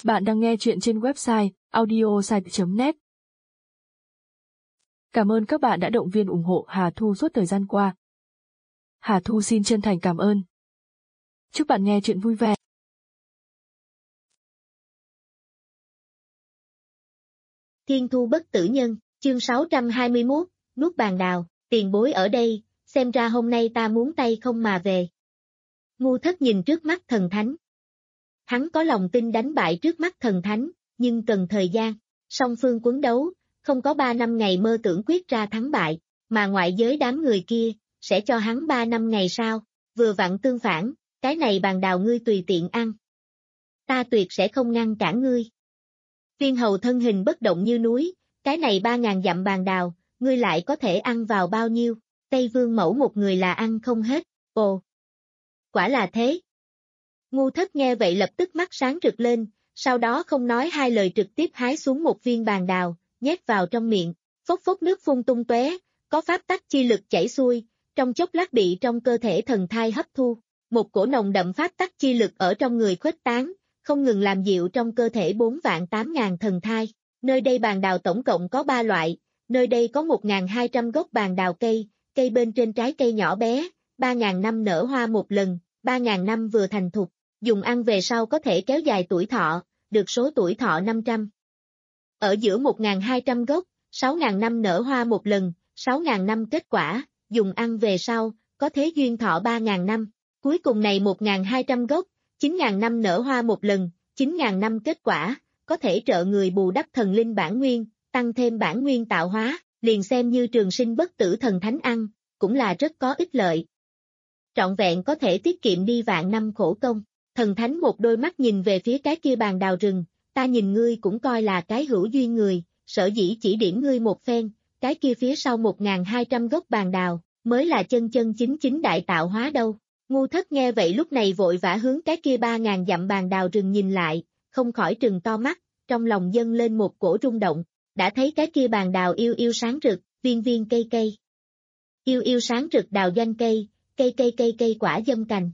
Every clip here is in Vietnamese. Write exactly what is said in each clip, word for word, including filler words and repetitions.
Bạn đang nghe chuyện trên website audiosite chấm net. Cảm ơn các bạn đã động viên ủng hộ Hà Thu suốt thời gian qua. Hà Thu xin chân thành cảm ơn. Chúc bạn nghe chuyện vui vẻ. Thiên thu bất tử nhân, chương sáu trăm hai mươi mốt, nuốt bàn đào, tiền bối ở đây, xem ra hôm nay ta muốn tay không mà về. Ngu Thất nhìn trước mắt thần thánh. Hắn có lòng tin đánh bại trước mắt thần thánh, nhưng cần thời gian. Song phương quấn đấu, không có ba năm ngày mơ tưởng quyết ra thắng bại, mà ngoại giới đám người kia, sẽ cho hắn ba năm ngày sau. Vừa vặn tương phản, cái này bàn đào ngươi tùy tiện ăn. Ta tuyệt sẽ không ngăn cản ngươi. Viên hầu thân hình bất động như núi, cái này ba ngàn dặm bàn đào, ngươi lại có thể ăn vào bao nhiêu? Tây Vương mẫu một người là ăn không hết. Ồ! Quả là thế. Ngu Thất nghe vậy lập tức mắt sáng rực lên, sau đó không nói hai lời trực tiếp hái xuống một viên bàn đào, nhét vào trong miệng, phốc phốc nước phun tung tóe, có pháp tắc chi lực chảy xuôi, trong chốc lát bị trong cơ thể thần thai hấp thu, một cổ nồng đậm pháp tắc chi lực ở trong người khuếch tán, không ngừng làm dịu trong cơ thể bốn vạn tám ngàn thần thai. Nơi đây bàn đào tổng cộng có ba loại, nơi đây có một nghìn hai trăm gốc bàn đào cây, cây bên trên trái cây nhỏ bé, ba nghìn năm nở hoa một lần, ba nghìn năm vừa thành thục. Dùng ăn về sau có thể kéo dài tuổi thọ, được số tuổi thọ năm trăm. Ở giữa một nghìn hai trăm gốc, sáu nghìn năm nở hoa một lần, sáu nghìn năm kết quả, dùng ăn về sau, có thế duyên thọ ba nghìn năm. Cuối cùng này một nghìn hai trăm gốc, chín nghìn năm nở hoa một lần, chín nghìn năm kết quả, có thể trợ người bù đắp thần linh bản nguyên, tăng thêm bản nguyên tạo hóa, liền xem như trường sinh bất tử thần thánh ăn, cũng là rất có ích lợi. Trọn vẹn có thể tiết kiệm đi vạn năm khổ công. Thần thánh một đôi mắt nhìn về phía cái kia bàn đào rừng, ta nhìn ngươi cũng coi là cái hữu duyên người, sở dĩ chỉ điểm ngươi một phen, cái kia phía sau một nghìn hai trăm gốc bàn đào, mới là chân chân chính chính đại tạo hóa đâu. Ngu Thất nghe vậy lúc này vội vã hướng cái kia ba ngàn dặm bàn đào rừng nhìn lại, không khỏi trừng to mắt, trong lòng dâng lên một cổ rung động, đã thấy cái kia bàn đào yêu yêu sáng rực, viên viên cây cây. Yêu yêu sáng rực đào doanh cây, cây cây cây cây quả dâm cành.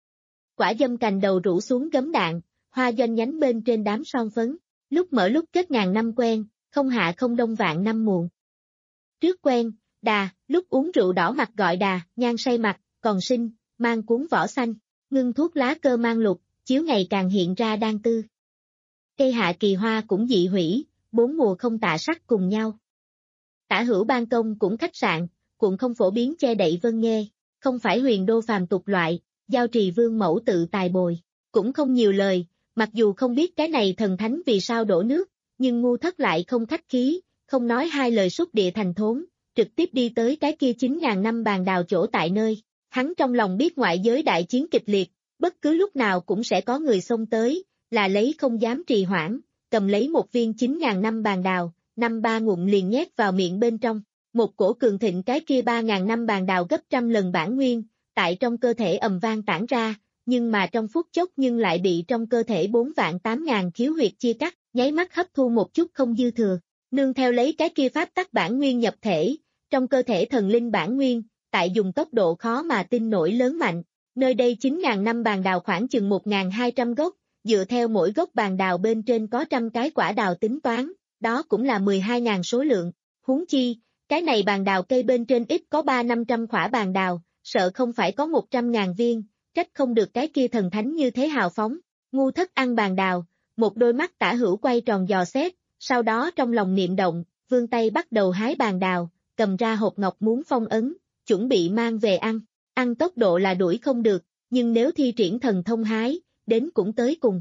Quả dâm cành đầu rủ xuống gấm đạn, hoa doanh nhánh bên trên đám son phấn, lúc mở lúc kết ngàn năm quen, không hạ không đông vạn năm muộn. Trước quen, đà, lúc uống rượu đỏ mặt gọi đà, nhan say mặt, còn sinh, mang cuốn vỏ xanh, ngưng thuốc lá cơ mang lục, chiếu ngày càng hiện ra đang tư. Cây hạ kỳ hoa cũng dị hủy, bốn mùa không tạ sắc cùng nhau. Tả hữu ban công cũng khách sạn, cuộn không phổ biến che đậy vân nghê, không phải huyền đô phàm tục loại. Giao trì vương mẫu tự tài bồi, cũng không nhiều lời, mặc dù không biết cái này thần thánh vì sao đổ nước, nhưng Ngu Thất lại không khách khí, không nói hai lời xúc địa thành thốn, trực tiếp đi tới cái kia chín nghìn năm bàn đào chỗ tại nơi. Hắn trong lòng biết ngoại giới đại chiến kịch liệt, bất cứ lúc nào cũng sẽ có người xông tới, là lấy không dám trì hoãn, cầm lấy một viên chín nghìn năm bàn đào, năm ba ngụm liền nhét vào miệng bên trong, một cổ cường thịnh cái kia ba nghìn năm bàn đào gấp trăm lần bản nguyên. Tại trong cơ thể ầm vang tản ra, nhưng mà trong phút chốc nhưng lại bị trong cơ thể bốn vạn tám ngàn khiếu huyệt chia cắt, nháy mắt hấp thu một chút không dư thừa, nương theo lấy cái kia pháp tắc bản nguyên nhập thể, trong cơ thể thần linh bản nguyên, tại dùng tốc độ khó mà tin nổi lớn mạnh, nơi đây chín nghìn năm bàn đào khoảng chừng một nghìn hai trăm gốc, dựa theo mỗi gốc bàn đào bên trên có trăm cái quả đào tính toán, đó cũng là mười hai nghìn số lượng, huống chi, cái này bàn đào cây bên trên ít có ba năm trăm quả bàn đào. Sợ không phải có một trăm ngàn viên, trách không được cái kia thần thánh như thế hào phóng. Ngu Thất ăn bàn đào, một đôi mắt tả hữu quay tròn dò xét, sau đó trong lòng niệm động, vươn tay bắt đầu hái bàn đào, cầm ra hộp ngọc muốn phong ấn, chuẩn bị mang về ăn. Ăn tốc độ là đuổi không được, nhưng nếu thi triển thần thông hái, đến cũng tới cùng.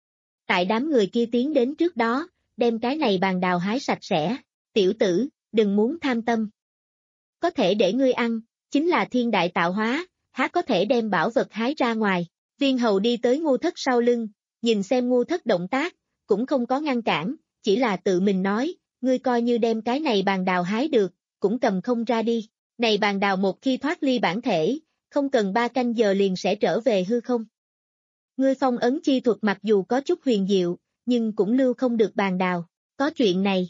Tại đám người kia tiến đến trước đó, đem cái này bàn đào hái sạch sẽ. Tiểu tử, đừng muốn tham tâm. Có thể để ngươi ăn. Chính là thiên đại tạo hóa, há có thể đem bảo vật hái ra ngoài. Viên hầu đi tới Ngu Thất sau lưng, nhìn xem Ngu Thất động tác, cũng không có ngăn cản, chỉ là tự mình nói, ngươi coi như đem cái này bàn đào hái được, cũng cầm không ra đi. Này bàn đào một khi thoát ly bản thể, không cần ba canh giờ liền sẽ trở về hư không. Ngươi phong ấn chi thuật mặc dù có chút huyền diệu, nhưng cũng lưu không được bàn đào, có chuyện này.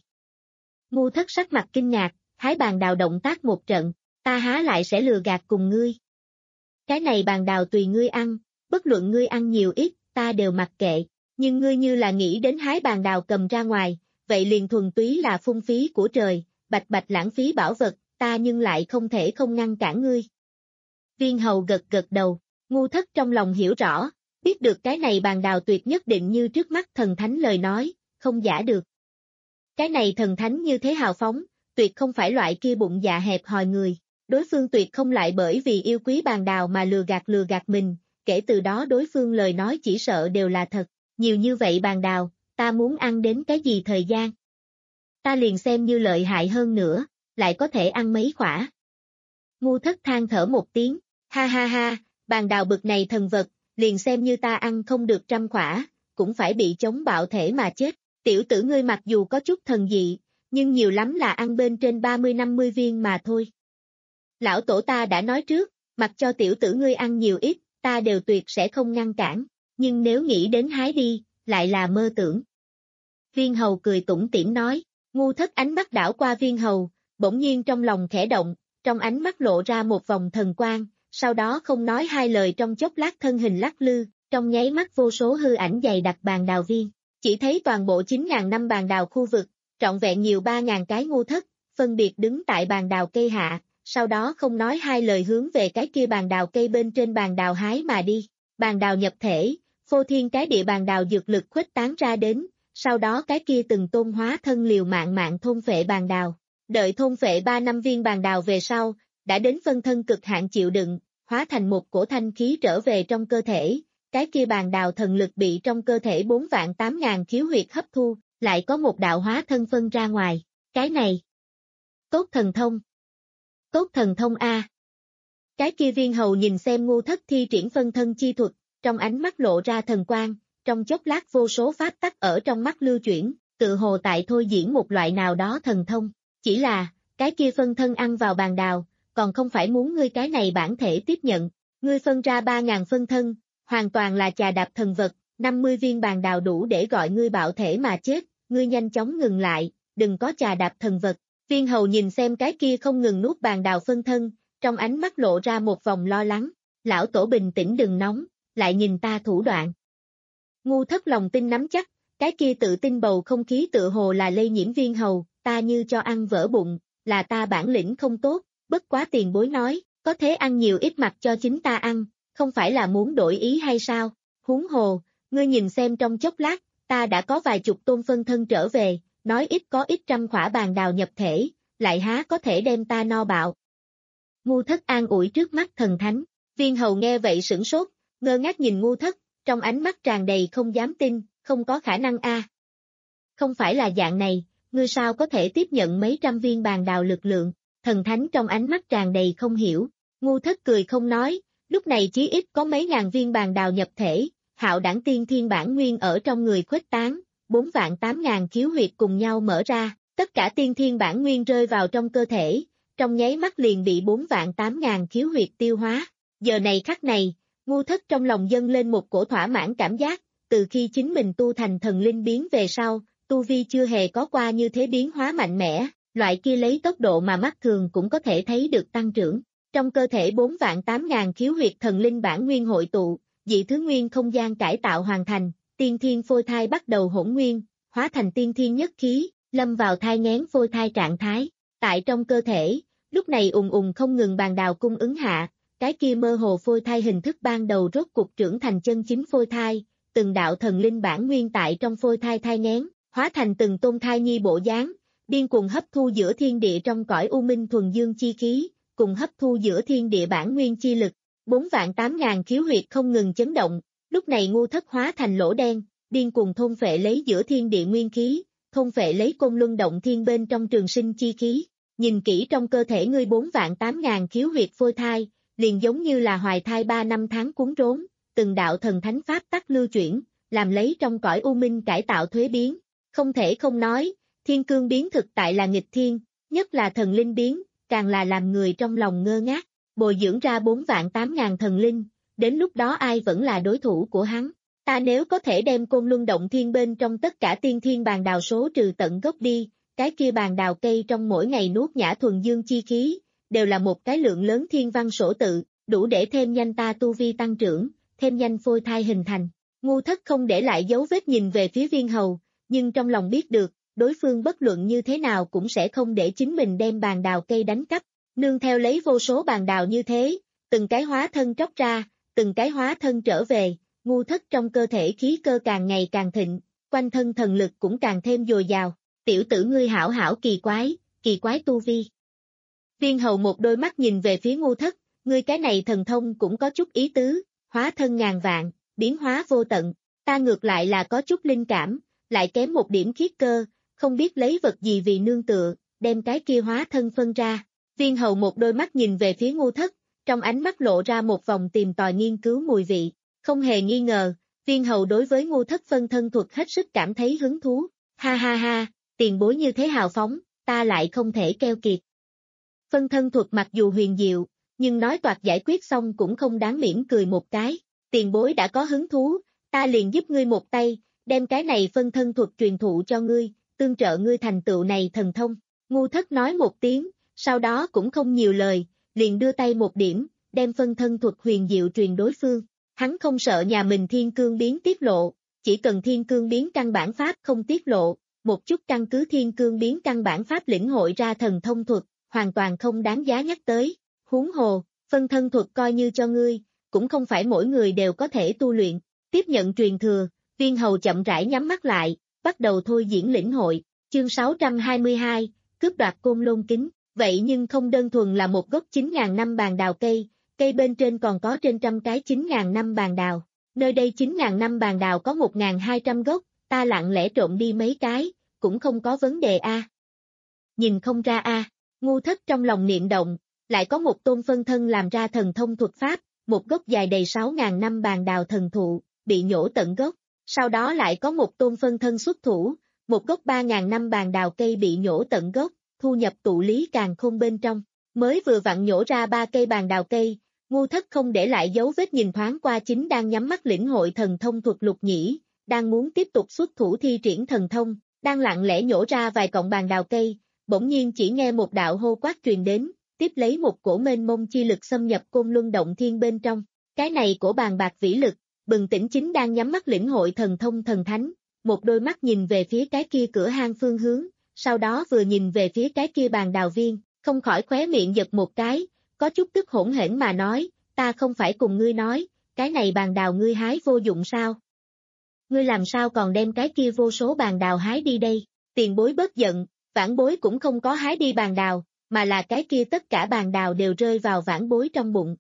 Ngu Thất sắc mặt kinh ngạc, hái bàn đào động tác một trận. Ta há lại sẽ lừa gạt cùng ngươi. Cái này bàn đào tùy ngươi ăn, bất luận ngươi ăn nhiều ít, ta đều mặc kệ, nhưng ngươi như là nghĩ đến hái bàn đào cầm ra ngoài, vậy liền thuần túy là phung phí của trời, bạch bạch lãng phí bảo vật, ta nhưng lại không thể không ngăn cản ngươi. Viên hầu gật gật đầu, ngu thất trong lòng hiểu rõ, biết được cái này bàn đào tuyệt nhất định như trước mắt thần thánh lời nói, không giả được. Cái này thần thánh như thế hào phóng, tuyệt không phải loại kia bụng dạ hẹp hòi người, đối phương tuyệt không lại bởi vì yêu quý bàn đào mà lừa gạt lừa gạt mình, kể từ đó đối phương lời nói chỉ sợ đều là thật, nhiều như vậy bàn đào, ta muốn ăn đến cái gì thời gian. Ta liền xem như lợi hại hơn nữa, lại có thể ăn mấy quả. Ngu thất than thở một tiếng, ha ha ha, bàn đào bực này thần vật, liền xem như ta ăn không được trăm quả, cũng phải bị chống bạo thể mà chết. Tiểu tử ngươi mặc dù có chút thần dị, nhưng nhiều lắm là ăn bên trên ba mươi năm mươi viên mà thôi. Lão tổ ta đã nói trước, mặc cho tiểu tử ngươi ăn nhiều ít, ta đều tuyệt sẽ không ngăn cản, nhưng nếu nghĩ đến hái đi, lại là mơ tưởng. Viên hầu cười tủm tỉm nói, ngu thất ánh mắt đảo qua viên hầu, bỗng nhiên trong lòng khẽ động, trong ánh mắt lộ ra một vòng thần quang, sau đó không nói hai lời trong chốc lát thân hình lắc lư, trong nháy mắt vô số hư ảnh dày đặc bàn đào viên. Chỉ thấy toàn bộ chín ngàn năm bàn đào khu vực, trọn vẹn nhiều ba ngàn cái ngu thất, phân biệt đứng tại bàn đào cây hạ, sau đó không nói hai lời hướng về cái kia bàn đào cây bên trên bàn đào hái mà đi. Bàn đào nhập thể, phô thiên cái địa bàn đào dược lực khuếch tán ra đến, sau đó cái kia từng tôn hóa thân liều mạng mạng thôn phệ bàn đào. Đợi thôn phệ ba năm viên bàn đào về sau, đã đến phân thân cực hạn chịu đựng, hóa thành một cổ thanh khí trở về trong cơ thể. Cái kia bàn đào thần lực bị trong cơ thể bốn vạn tám ngàn khiếu huyệt hấp thu, lại có một đạo hóa thân phân ra ngoài. Cái này, tốt thần thông. Tốt thần thông A. Cái kia viên hầu nhìn xem ngu thất thi triển phân thân chi thuật, trong ánh mắt lộ ra thần quang, trong chốc lát vô số pháp tắc ở trong mắt lưu chuyển, tự hồ tại thôi diễn một loại nào đó thần thông. Chỉ là, cái kia phân thân ăn vào bàn đào, còn không phải muốn ngươi cái này bản thể tiếp nhận. Ngươi phân ra ba ngàn phân thân, hoàn toàn là chà đạp thần vật, năm mươi viên bàn đào đủ để gọi ngươi bạo thể mà chết, ngươi nhanh chóng ngừng lại, đừng có chà đạp thần vật. Viên hầu nhìn xem cái kia không ngừng nuốt bàn đào phân thân, trong ánh mắt lộ ra một vòng lo lắng, lão tổ bình tĩnh đừng nóng, lại nhìn ta thủ đoạn. Ngu thất lòng tin nắm chắc, cái kia tự tin bầu không khí tự hồ là lây nhiễm viên hầu, ta như cho ăn vỡ bụng, là ta bản lĩnh không tốt, bất quá tiền bối nói, có thế ăn nhiều ít mặt cho chính ta ăn. Không phải là muốn đổi ý hay sao? Huống hồ, ngươi nhìn xem trong chốc lát, ta đã có vài chục tôn phân thân trở về, nói ít có ít trăm khỏa bàn đào nhập thể, lại há có thể đem ta no bạo. Ngu thất an ủi trước mắt thần thánh, viên hầu nghe vậy sửng sốt, ngơ ngác nhìn ngu thất, trong ánh mắt tràn đầy không dám tin, không có khả năng a. Không phải là dạng này, ngươi sao có thể tiếp nhận mấy trăm viên bàn đào lực lượng, thần thánh trong ánh mắt tràn đầy không hiểu, ngu thất cười không nói. Lúc này chí ít có mấy ngàn viên bàn đào nhập thể, hạo đẳng tiên thiên bản nguyên ở trong người khuếch tán, bốn vạn tám ngàn khiếu huyệt cùng nhau mở ra, tất cả tiên thiên bản nguyên rơi vào trong cơ thể, trong nháy mắt liền bị bốn vạn tám ngàn khiếu huyệt tiêu hóa. Giờ này khắc này, ngu thất trong lòng dâng lên một cổ thỏa mãn cảm giác, từ khi chính mình tu thành thần linh biến về sau, tu vi chưa hề có qua như thế biến hóa mạnh mẽ, loại kia lấy tốc độ mà mắt thường cũng có thể thấy được tăng trưởng. Trong cơ thể bốn vạn tám ngàn khiếu huyệt thần linh bản nguyên hội tụ, dị thứ nguyên không gian cải tạo hoàn thành, tiên thiên phôi thai bắt đầu hỗn nguyên, hóa thành tiên thiên nhất khí, lâm vào thai nghén phôi thai trạng thái. Tại trong cơ thể, lúc này ùng ùng không ngừng bàn đào cung ứng hạ, cái kia mơ hồ phôi thai hình thức ban đầu rốt cục trưởng thành chân chính phôi thai, từng đạo thần linh bản nguyên tại trong phôi thai thai nghén, hóa thành từng tôn thai nhi bộ dáng, điên cuồng hấp thu giữa thiên địa trong cõi u minh thuần dương chi khí, cùng hấp thu giữa thiên địa bản nguyên chi lực, bốn vạn tám ngàn khiếu huyệt không ngừng chấn động, lúc này ngu thất hóa thành lỗ đen, điên cuồng thôn phệ lấy giữa thiên địa nguyên khí, thôn phệ lấy côn luân động thiên bên trong trường sinh chi khí, nhìn kỹ trong cơ thể ngươi bốn vạn tám ngàn khiếu huyệt phôi thai, liền giống như là hoài thai ba năm tháng cuốn rốn, từng đạo thần thánh pháp tắc lưu chuyển, làm lấy trong cõi u minh cải tạo thuế biến, không thể không nói, thiên cương biến thực tại là nghịch thiên, nhất là thần linh biến, càng là làm người trong lòng ngơ ngác, bồi dưỡng ra bốn vạn tám ngàn thần linh, đến lúc đó ai vẫn là đối thủ của hắn. Ta nếu có thể đem côn luân động thiên bên trong tất cả tiên thiên bàn đào số trừ tận gốc đi, cái kia bàn đào cây trong mỗi ngày nuốt nhã thuần dương chi khí, đều là một cái lượng lớn thiên văn sổ tự, đủ để thêm nhanh ta tu vi tăng trưởng, thêm nhanh phôi thai hình thành. Ngu Thất không để lại dấu vết nhìn về phía Viên Hầu, nhưng trong lòng biết được, đối phương bất luận như thế nào cũng sẽ không để chính mình đem bàn đào cây đánh cắp, nương theo lấy vô số bàn đào như thế, từng cái hóa thân tróc ra, từng cái hóa thân trở về, Ngu Thất trong cơ thể khí cơ càng ngày càng thịnh, quanh thân thần lực cũng càng thêm dồi dào, tiểu tử ngươi hảo hảo kỳ quái, kỳ quái tu vi. Viên Hầu một đôi mắt nhìn về phía Ngu Thất, ngươi cái này thần thông cũng có chút ý tứ, hóa thân ngàn vạn, biến hóa vô tận, ta ngược lại là có chút linh cảm, lại kém một điểm khiết cơ, không biết lấy vật gì vì nương tựa, đem cái kia hóa thân phân ra. Viên Hầu một đôi mắt nhìn về phía Ngu Thất, trong ánh mắt lộ ra một vòng tìm tòi nghiên cứu mùi vị, không hề nghi ngờ, Viên Hầu đối với Ngu Thất phân thân thuật hết sức cảm thấy hứng thú, ha ha ha, tiền bối như thế hào phóng, ta lại không thể keo kiệt. Phân thân thuật mặc dù huyền diệu, nhưng nói toạc giải quyết xong cũng không đáng mỉm cười một cái, tiền bối đã có hứng thú, ta liền giúp ngươi một tay, đem cái này phân thân thuật truyền thụ cho ngươi, tương trợ ngươi thành tựu này thần thông. Ngu Thất nói một tiếng, sau đó cũng không nhiều lời, liền đưa tay một điểm, đem phân thân thuật huyền diệu truyền đối phương. Hắn không sợ nhà mình thiên cương biến tiết lộ, chỉ cần thiên cương biến căn bản pháp không tiết lộ, một chút căn cứ thiên cương biến căn bản pháp lĩnh hội ra thần thông thuật, hoàn toàn không đáng giá nhắc tới. Huống hồ, phân thân thuật coi như cho ngươi, cũng không phải mỗi người đều có thể tu luyện. Tiếp nhận truyền thừa, Viên Hầu chậm rãi nhắm mắt lại, bắt đầu thôi diễn lĩnh hội. Chương sáu trăm hai mươi hai, cướp đoạt Côn Lôn Kính. Vậy nhưng không đơn thuần là một gốc chín ngàn năm bàn đào cây, cây bên trên còn có trên trăm cái chín ngàn năm bàn đào. Nơi đây chín ngàn năm bàn đào có một nghìn hai trăm gốc, ta lặng lẽ trộm đi mấy cái, cũng không có vấn đề a. À. Nhìn không ra a. À. Ngu Thất trong lòng niệm động, lại có một tôn phân thân làm ra thần thông thuật pháp, một gốc dài đầy sáu ngàn năm bàn đào thần thụ, bị nhổ tận gốc, sau đó lại có một tôn phân thân xuất thủ, một gốc ba ngàn năm bàn đào cây bị nhổ tận gốc, thu nhập tụ lý càn khôn bên trong, mới vừa vặn nhổ ra ba cây bàn đào cây, Ngu Thất không để lại dấu vết nhìn thoáng qua chính đang nhắm mắt lĩnh hội thần thông thuật Lục Nhĩ, đang muốn tiếp tục xuất thủ thi triển thần thông, đang lặng lẽ nhổ ra vài cọng bàn đào cây, bỗng nhiên chỉ nghe một đạo hô quát truyền đến, tiếp lấy một cổ mênh mông chi lực xâm nhập Côn Luân Động Thiên bên trong, cái này cổ bàn bạc vĩ lực, bừng tỉnh chính đang nhắm mắt lĩnh hội thần thông thần thánh, một đôi mắt nhìn về phía cái kia cửa hang phương hướng, sau đó vừa nhìn về phía cái kia bàn đào viên, không khỏi khóe miệng giật một cái, có chút tức hỗn hển mà nói, ta không phải cùng ngươi nói, cái này bàn đào ngươi hái vô dụng sao? Ngươi làm sao còn đem cái kia vô số bàn đào hái đi đây? Tiền bối bớt giận, vãn bối cũng không có hái đi bàn đào, mà là cái kia tất cả bàn đào đều rơi vào vãn bối trong bụng.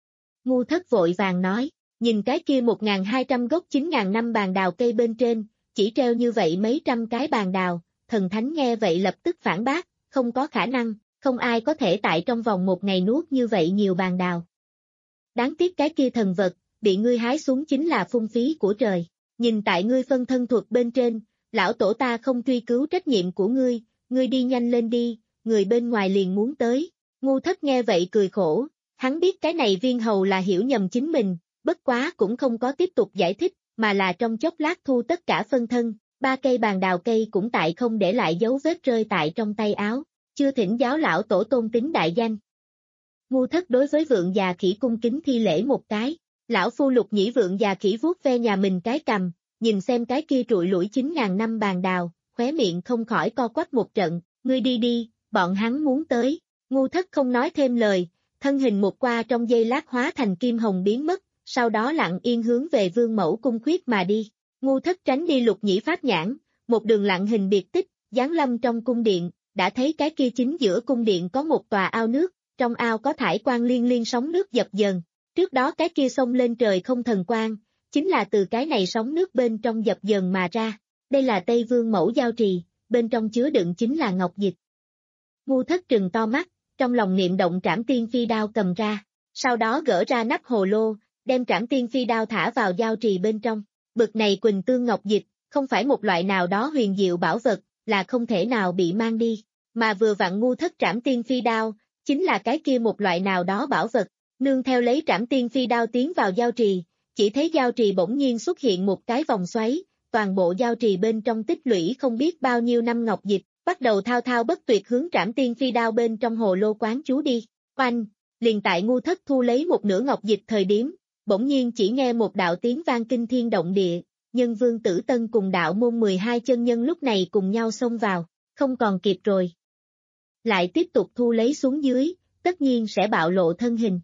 Ngu Thất vội vàng nói, nhìn cái kia một nghìn hai trăm gốc chín ngàn năm bàn đào cây bên trên, chỉ treo như vậy mấy trăm cái bàn đào, thần thánh nghe vậy lập tức phản bác, không có khả năng, không ai có thể tại trong vòng một ngày nuốt như vậy nhiều bàn đào. Đáng tiếc cái kia thần vật, bị ngươi hái xuống chính là phung phí của trời, nhìn tại ngươi phân thân thuật bên trên, lão tổ ta không truy cứu trách nhiệm của ngươi, ngươi đi nhanh lên đi, người bên ngoài liền muốn tới. Ngu Thất nghe vậy cười khổ, hắn biết cái này Viên Hầu là hiểu nhầm chính mình, bất quá cũng không có tiếp tục giải thích, mà là trong chốc lát thu tất cả phân thân, ba cây bàn đào cây cũng tại không để lại dấu vết rơi tại trong tay áo, chưa thỉnh giáo lão tổ tôn tính đại danh. Ngu Thất đối với vượng già khỉ cung kính thi lễ một cái, lão phu Lục Nhĩ vượng già khỉ vuốt ve nhà mình cái cằm, nhìn xem cái kia trụi lủi chín ngàn năm bàn đào, khóe miệng không khỏi co quắp một trận, ngươi đi đi, bọn hắn muốn tới. Ngu Thất không nói thêm lời, thân hình một qua trong giây lát hóa thành kim hồng biến mất, sau đó lặng yên hướng về Vương Mẫu cung khuyết mà đi. Ngu Thất tránh đi Lục Nhĩ pháp nhãn, một đường lặng hình biệt tích, giáng lâm trong cung điện, đã thấy cái kia chính giữa cung điện có một tòa ao nước, trong ao có thải quang liên liên sóng nước dập dờn. Trước đó cái kia sông lên trời không thần quang, chính là từ cái này sóng nước bên trong dập dờn mà ra. Đây là Tây Vương Mẫu giao trì, bên trong chứa đựng chính là ngọc dịch. Ngu Thất trừng to mắt, trong lòng niệm động Trảm Tiên Phi đao cầm ra, sau đó gỡ ra nắp hồ lô, đem Trảm Tiên Phi đao thả vào giao trì bên trong. Bực này Quỳnh Tương Ngọc Dịch, không phải một loại nào đó huyền diệu bảo vật, là không thể nào bị mang đi, mà vừa vặn Ngu Thất Trảm Tiên Phi đao, chính là cái kia một loại nào đó bảo vật. Nương theo lấy Trảm Tiên Phi đao tiến vào giao trì, chỉ thấy giao trì bỗng nhiên xuất hiện một cái vòng xoáy, toàn bộ giao trì bên trong tích lũy không biết bao nhiêu năm ngọc dịch, bắt đầu thao thao bất tuyệt hướng Trảm Tiên Phi đao bên trong hồ lô quán chú đi. Oanh, liền tại Ngu Thất thu lấy một nửa ngọc dịch thời điểm, bỗng nhiên chỉ nghe một đạo tiếng vang kinh thiên động địa, Nhân Vương Tử Tân cùng đạo môn mười hai chân nhân lúc này cùng nhau xông vào, không còn kịp rồi. Lại tiếp tục thu lấy xuống dưới, tất nhiên sẽ bạo lộ thân hình.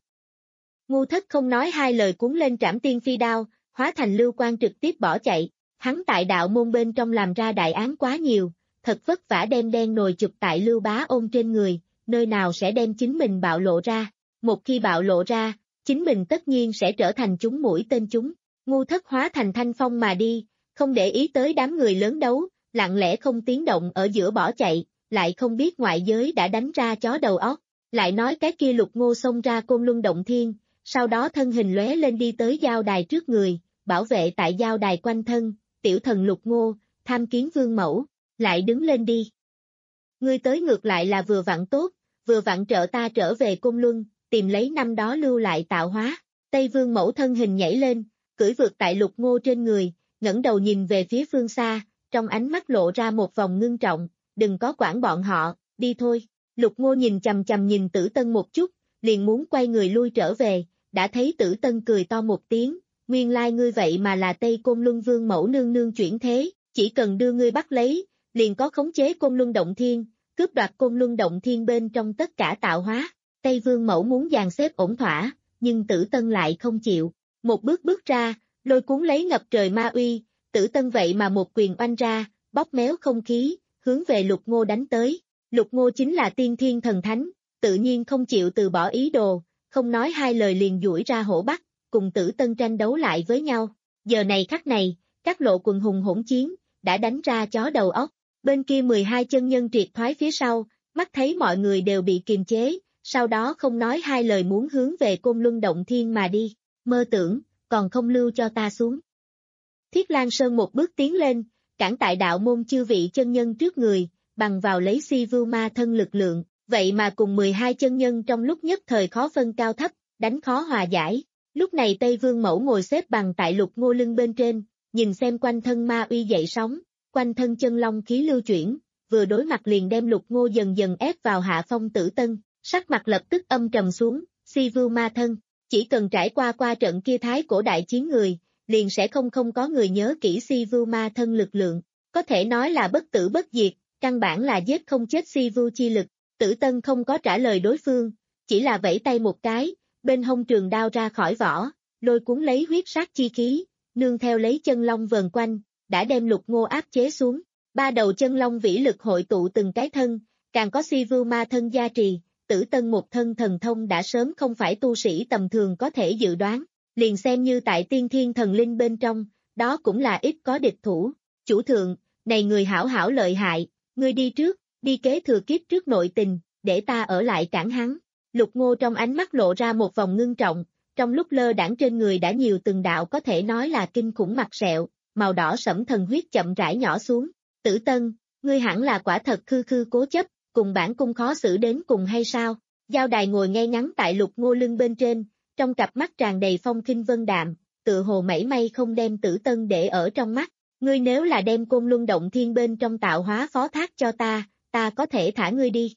Ngu Thất không nói hai lời cuốn lên trảm tiên phi đao, hóa thành lưu quang trực tiếp bỏ chạy, hắn tại đạo môn bên trong làm ra đại án quá nhiều, thật vất vả đem đen nồi chụp tại Lưu Bá Ôn trên người, nơi nào sẽ đem chính mình bạo lộ ra, một khi bạo lộ ra, chính mình tất nhiên sẽ trở thành chúng mũi tên chúng. Ngu Thất hóa thành thanh phong mà đi, không để ý tới đám người lớn đấu, lặng lẽ không tiếng động ở giữa bỏ chạy, lại không biết ngoại giới đã đánh ra chó đầu óc, lại nói cái kia Lục Ngô xông ra Côn Luân Động Thiên, sau đó thân hình lóe lên đi tới giao đài trước người, bảo vệ tại giao đài quanh thân, tiểu thần Lục Ngô, tham kiến vương mẫu, lại đứng lên đi. Ngươi tới ngược lại là vừa vặn tốt, vừa vặn trợ ta trở về Côn Luân, tìm lấy năm đó lưu lại tạo hóa. Tây Vương mẫu thân hình nhảy lên, cưỡi vượt tại Lục Ngô trên người, ngẩng đầu nhìn về phía phương xa, trong ánh mắt lộ ra một vòng ngưng trọng, đừng có quản bọn họ, đi thôi. Lục Ngô nhìn chầm chầm nhìn Tử Tân một chút, liền muốn quay người lui trở về, đã thấy Tử Tân cười to một tiếng, nguyên lai ngươi vậy mà là Tây Côn Luân Vương mẫu nương nương chuyển thế, chỉ cần đưa ngươi bắt lấy, liền có khống chế Côn Luân Động Thiên, cướp đoạt Côn Luân Động Thiên bên trong tất cả tạo hóa. Tây Vương mẫu muốn dàn xếp ổn thỏa, nhưng Tử Tân lại không chịu, một bước bước ra, lôi cuốn lấy ngập trời ma uy, Tử Tân vậy mà một quyền oanh ra, bóp méo không khí, hướng về Lục Ngô đánh tới. Lục Ngô chính là tiên thiên thần thánh, tự nhiên không chịu từ bỏ ý đồ, không nói hai lời liền duỗi ra hổ bắt, cùng Tử Tân tranh đấu lại với nhau. Giờ này khắc này, các lộ quần hùng hỗn chiến, đã đánh ra chó đầu óc, bên kia mười hai chân nhân triệt thoái phía sau, mắt thấy mọi người đều bị kiềm chế, sau đó không nói hai lời muốn hướng về Côn Luân Động Thiên mà đi, mơ tưởng, còn không lưu cho ta xuống. Thiết Lan Sơn một bước tiến lên, cản tại đạo môn chư vị chân nhân trước người, bằng vào lấy si vưu ma thân lực lượng, vậy mà cùng mười hai chân nhân trong lúc nhất thời khó phân cao thấp, đánh khó hòa giải. Lúc này Tây Vương mẫu ngồi xếp bằng tại Lục Ngô lưng bên trên, nhìn xem quanh thân ma uy dậy sóng, quanh thân chân long khí lưu chuyển, vừa đối mặt liền đem Lục Ngô dần dần ép vào hạ phong. Tử Tân, sắc mặt lập tức âm trầm xuống, si vưu ma thân, chỉ cần trải qua qua trận kia thái cổ đại chiến người, liền sẽ không không có người nhớ kỹ si vưu ma thân lực lượng, có thể nói là bất tử bất diệt, căn bản là giết không chết si vưu chi lực. Tử Tân không có trả lời đối phương, chỉ là vẫy tay một cái, bên hông trường đao ra khỏi vỏ, lôi cuốn lấy huyết sát chi khí, nương theo lấy chân long vờn quanh, đã đem Lục Ngô áp chế xuống. Ba đầu chân long vĩ lực hội tụ từng cái thân, càng có si vưu ma thân gia trì, Tử Tân một thân thần thông đã sớm không phải tu sĩ tầm thường có thể dự đoán, liền xem như tại tiên thiên thần linh bên trong, đó cũng là ít có địch thủ. Chủ thượng, này người hảo hảo lợi hại, ngươi đi trước, đi kế thừa kiếp trước nội tình, để ta ở lại cản hắn. Lục Ngô trong ánh mắt lộ ra một vòng ngưng trọng, trong lúc lơ đãng trên người đã nhiều từng đạo có thể nói là kinh khủng mặt sẹo, màu đỏ sẫm thần huyết chậm rãi nhỏ xuống. Tử Tân, ngươi hẳn là quả thật khư khư cố chấp, cùng bản cung khó xử đến cùng hay sao? Giao Đài ngồi ngay ngắn tại Lục Ngô lưng bên trên, trong cặp mắt tràn đầy phong khinh vân đạm, tự hồ mảy may không đem Tử Tân để ở trong mắt. Ngươi nếu là đem Côn Luân Động Thiên bên trong tạo hóa phó thác cho ta, ta có thể thả ngươi đi.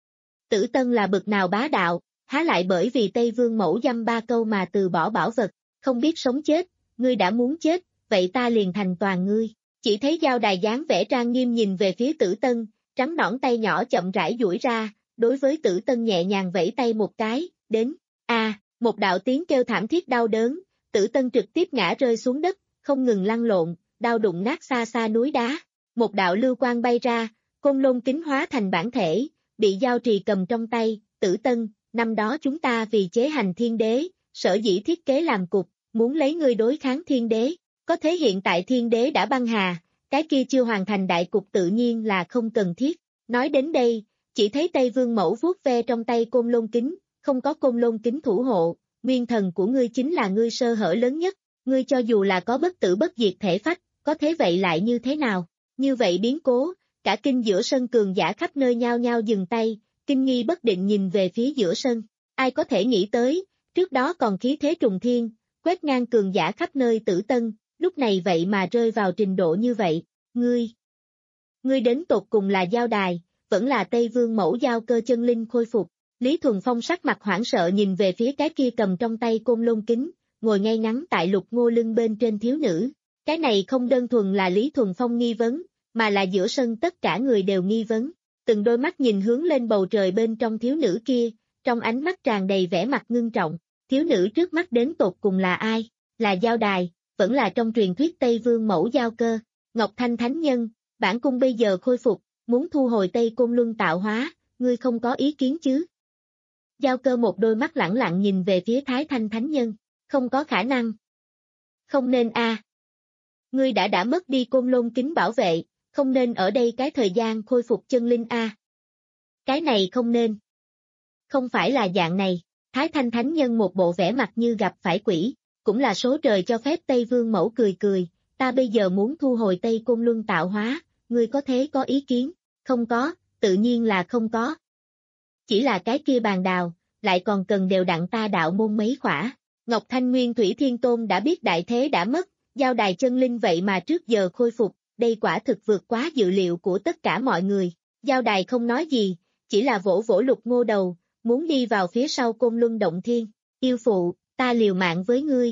Tử Tân là bực nào bá đạo, há lại bởi vì Tây Vương mẫu dăm ba câu mà từ bỏ bảo vật, không biết sống chết, ngươi đã muốn chết, vậy ta liền thành toàn ngươi. Chỉ thấy Giao Đài dáng vẻ trang nghiêm nhìn về phía Tử Tân, trắng nõn tay nhỏ chậm rãi duỗi ra, đối với Tử Tân nhẹ nhàng vẫy tay một cái, đến, a, à, một đạo tiếng kêu thảm thiết đau đớn, Tử Tân trực tiếp ngã rơi xuống đất, không ngừng lăn lộn, đau đụng nát xa xa núi đá, một đạo lưu quang bay ra, Côn Lôn kính hóa thành bản thể, bị Giao Trì cầm trong tay. Tử Tân, năm đó chúng ta vì chế hành thiên đế, sở dĩ thiết kế làm cục, muốn lấy ngươi đối kháng thiên đế, có thế hiện tại thiên đế đã băng hà, cái kia chưa hoàn thành đại cục tự nhiên là không cần thiết. Nói đến đây, chỉ thấy Tây Vương mẫu vuốt ve trong tay Côn Lôn kính, không có Côn Lôn kính thủ hộ, nguyên thần của ngươi chính là ngươi sơ hở lớn nhất, ngươi cho dù là có bất tử bất diệt thể phách, có thế vậy lại như thế nào? Như vậy biến cố, cả kinh giữa sân cường giả khắp nơi nhao nhao dừng tay, kinh nghi bất định nhìn về phía giữa sân. Ai có thể nghĩ tới, trước đó còn khí thế trùng thiên, quét ngang cường giả khắp nơi. Tử Tân, lúc này vậy mà rơi vào trình độ như vậy. Ngươi, ngươi đến tột cùng là Giao Đài, vẫn là Tây Vương mẫu giao cơ chân linh khôi phục. Lý Thuần Phong sắc mặt hoảng sợ nhìn về phía cái kia cầm trong tay Côn Lôn kính, ngồi ngay ngắn tại Lục Ngô lưng bên trên thiếu nữ. Cái này không đơn thuần là Lý Thuần Phong nghi vấn, mà là giữa sân tất cả người đều nghi vấn. Từng đôi mắt nhìn hướng lên bầu trời bên trong thiếu nữ kia, trong ánh mắt tràn đầy vẻ mặt ngưng trọng. Thiếu nữ trước mắt đến tột cùng là ai? Là Giao Đài, vẫn là trong truyền thuyết Tây Vương mẫu Giao Cơ. Ngọc Thanh Thánh Nhân, bản cung bây giờ khôi phục, muốn thu hồi Tây Côn Luân tạo hóa, ngươi không có ý kiến chứ? Giao Cơ một đôi mắt lẳng lặng nhìn về phía Thái Thanh Thánh Nhân, không có khả năng. Không nên a. À. Ngươi đã đã mất đi Côn Lôn kính bảo vệ, không nên ở đây cái thời gian khôi phục chân linh a. À. Cái này không nên. Không phải là dạng này, Thái Thanh Thánh Nhân một bộ vẻ mặt như gặp phải quỷ, cũng là số trời cho phép Tây Vương mẫu cười cười, ta bây giờ muốn thu hồi Tây Côn Luân tạo hóa, ngươi có thế có ý kiến? Không có, tự nhiên là không có. Chỉ là cái kia bàn đào, lại còn cần đều đặn ta đạo môn mấy khỏa. Ngọc Thanh Nguyên Thủy Thiên Tôn đã biết đại thế đã mất, Giao Đài chân linh vậy mà trước giờ khôi phục, đây quả thực vượt quá dự liệu của tất cả mọi người. Giao Đài không nói gì, chỉ là vỗ vỗ Lục Ngô đầu, muốn đi vào phía sau Côn Luân Động Thiên. Yêu phụ, ta liều mạng với ngươi.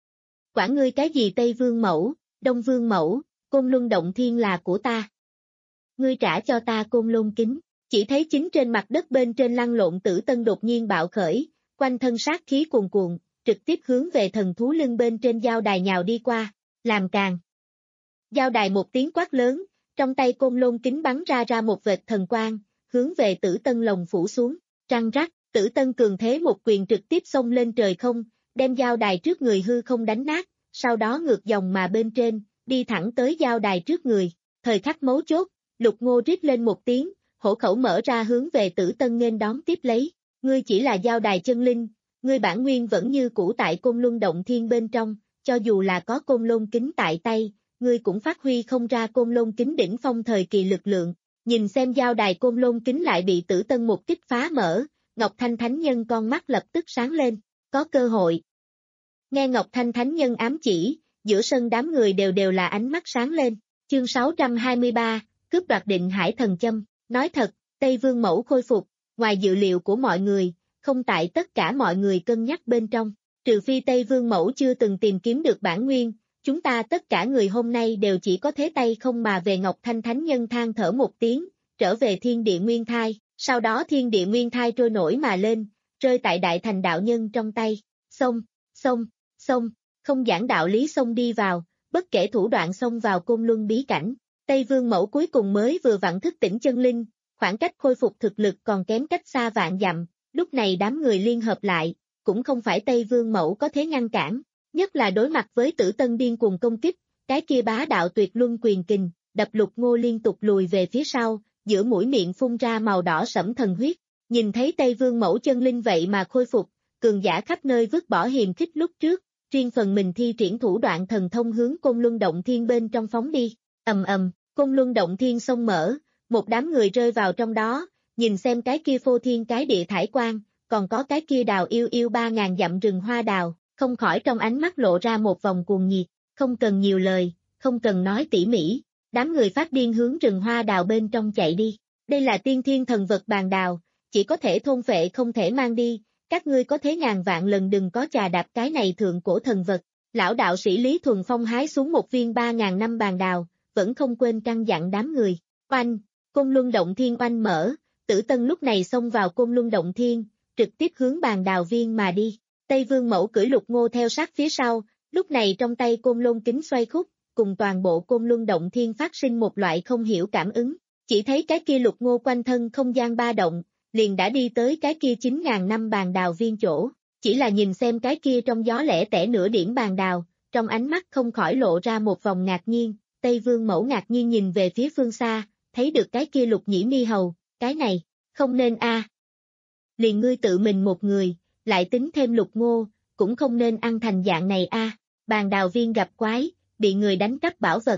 Quản ngươi cái gì Tây Vương mẫu, Đông Vương mẫu, Côn Luân Động Thiên là của ta. Ngươi trả cho ta Côn Lôn kính. Chỉ thấy chính trên mặt đất bên trên lăn lộn Tử Tân đột nhiên bạo khởi, quanh thân sát khí cuồn cuộn, trực tiếp hướng về thần thú lưng bên trên Giao Đài nhào đi qua, làm càng. Giao Đài một tiếng quát lớn, trong tay Côn Lôn kính bắn ra ra một vệt thần quang, hướng về Tử Tân lồng phủ xuống, răng rắc, Tử Tân cường thế một quyền trực tiếp xông lên trời không, đem Giao Đài trước người hư không đánh nát, sau đó ngược dòng mà bên trên, đi thẳng tới Giao Đài trước người, thời khắc mấu chốt, Lục Ngô rít lên một tiếng, hổ khẩu mở ra hướng về Tử Tân nghênh đón tiếp lấy, ngươi chỉ là Giao Đài chân linh, ngươi bản nguyên vẫn như cũ tại Côn Luân Động Thiên bên trong, cho dù là có Côn Lôn kính tại tay, ngươi cũng phát huy không ra Côn Lôn kính đỉnh phong thời kỳ lực lượng, nhìn xem Giao Đài Côn Lôn kính lại bị Tử Tân một kích phá mở, Ngọc Thanh Thánh Nhân con mắt lập tức sáng lên, có cơ hội. Nghe Ngọc Thanh Thánh Nhân ám chỉ, giữa sân đám người đều đều là ánh mắt sáng lên, chương sáu trăm hai mươi ba, cướp đoạt Định Hải Thần Châm. Nói thật, Tây Vương mẫu khôi phục, ngoài dự liệu của mọi người, không tại tất cả mọi người cân nhắc bên trong, trừ phi Tây Vương mẫu chưa từng tìm kiếm được bản nguyên, chúng ta tất cả người hôm nay đều chỉ có thế tay không mà về. Ngọc Thanh Thánh Nhân than thở một tiếng, trở về thiên địa nguyên thai, sau đó thiên địa nguyên thai trôi nổi mà lên, rơi tại đại thành đạo nhân trong tay, xông, xông, xông, không giảng đạo lý xông đi vào, bất kể thủ đoạn xông vào Côn Luân bí cảnh. Tây Vương mẫu cuối cùng mới vừa vặn thức tỉnh chân linh, khoảng cách khôi phục thực lực còn kém cách xa vạn dặm, lúc này đám người liên hợp lại, cũng không phải Tây Vương mẫu có thể ngăn cản, nhất là đối mặt với Tử Tân điên cuồng công kích, cái kia bá đạo tuyệt luân quyền kình, đập Lục Ngô liên tục lùi về phía sau, giữa mũi miệng phun ra màu đỏ sẫm thần huyết, nhìn thấy Tây Vương mẫu chân linh vậy mà khôi phục, cường giả khắp nơi vứt bỏ hiềm khích lúc trước, riêng phần mình thi triển thủ đoạn thần thông hướng Côn Luân Động Thiên bên trong phóng đi. Ầm ầm, Côn Luân Động Thiên sông mở, một đám người rơi vào trong đó, nhìn xem cái kia phô thiên cái địa thải quang, còn có cái kia đào yêu yêu ba ngàn dặm rừng hoa đào, không khỏi trong ánh mắt lộ ra một vòng cuồng nhiệt, không cần nhiều lời, không cần nói tỉ mỉ, đám người phát điên hướng rừng hoa đào bên trong chạy đi. Đây là tiên thiên thần vật bàn đào, chỉ có thể thôn phệ không thể mang đi, các ngươi có thế ngàn vạn lần đừng có chà đạp cái này thượng cổ thần vật. Lão đạo sĩ Lý Thuần Phong hái xuống một viên ba ngàn năm bàn đào, vẫn không quên căn dặn đám người. Oanh, Côn Luân Động Thiên oanh mở, Tử Tân lúc này xông vào Côn Luân Động Thiên, trực tiếp hướng bàn đào viên mà đi. Tây Vương mẫu cưỡi Lục Ngô theo sát phía sau, lúc này trong tay Côn Lôn kính xoay khúc, cùng toàn bộ Côn Luân Động Thiên phát sinh một loại không hiểu cảm ứng. Chỉ thấy cái kia Lục Ngô quanh thân không gian ba động, liền đã đi tới cái kia chín ngàn năm bàn đào viên chỗ. Chỉ là nhìn xem cái kia trong gió lẻ tẻ nửa điểm bàn đào, trong ánh mắt không khỏi lộ ra một vòng ngạc nhiên. Tây Vương mẫu ngạc nhiên nhìn về phía phương xa, thấy được cái kia Lục Nhĩ Mi Hầu, cái này, không nên a. À. Liền ngươi tự mình một người, lại tính thêm Lục Ngô, cũng không nên ăn thành dạng này a. À. Bàn đào viên gặp quái, bị người đánh cắp bảo vật.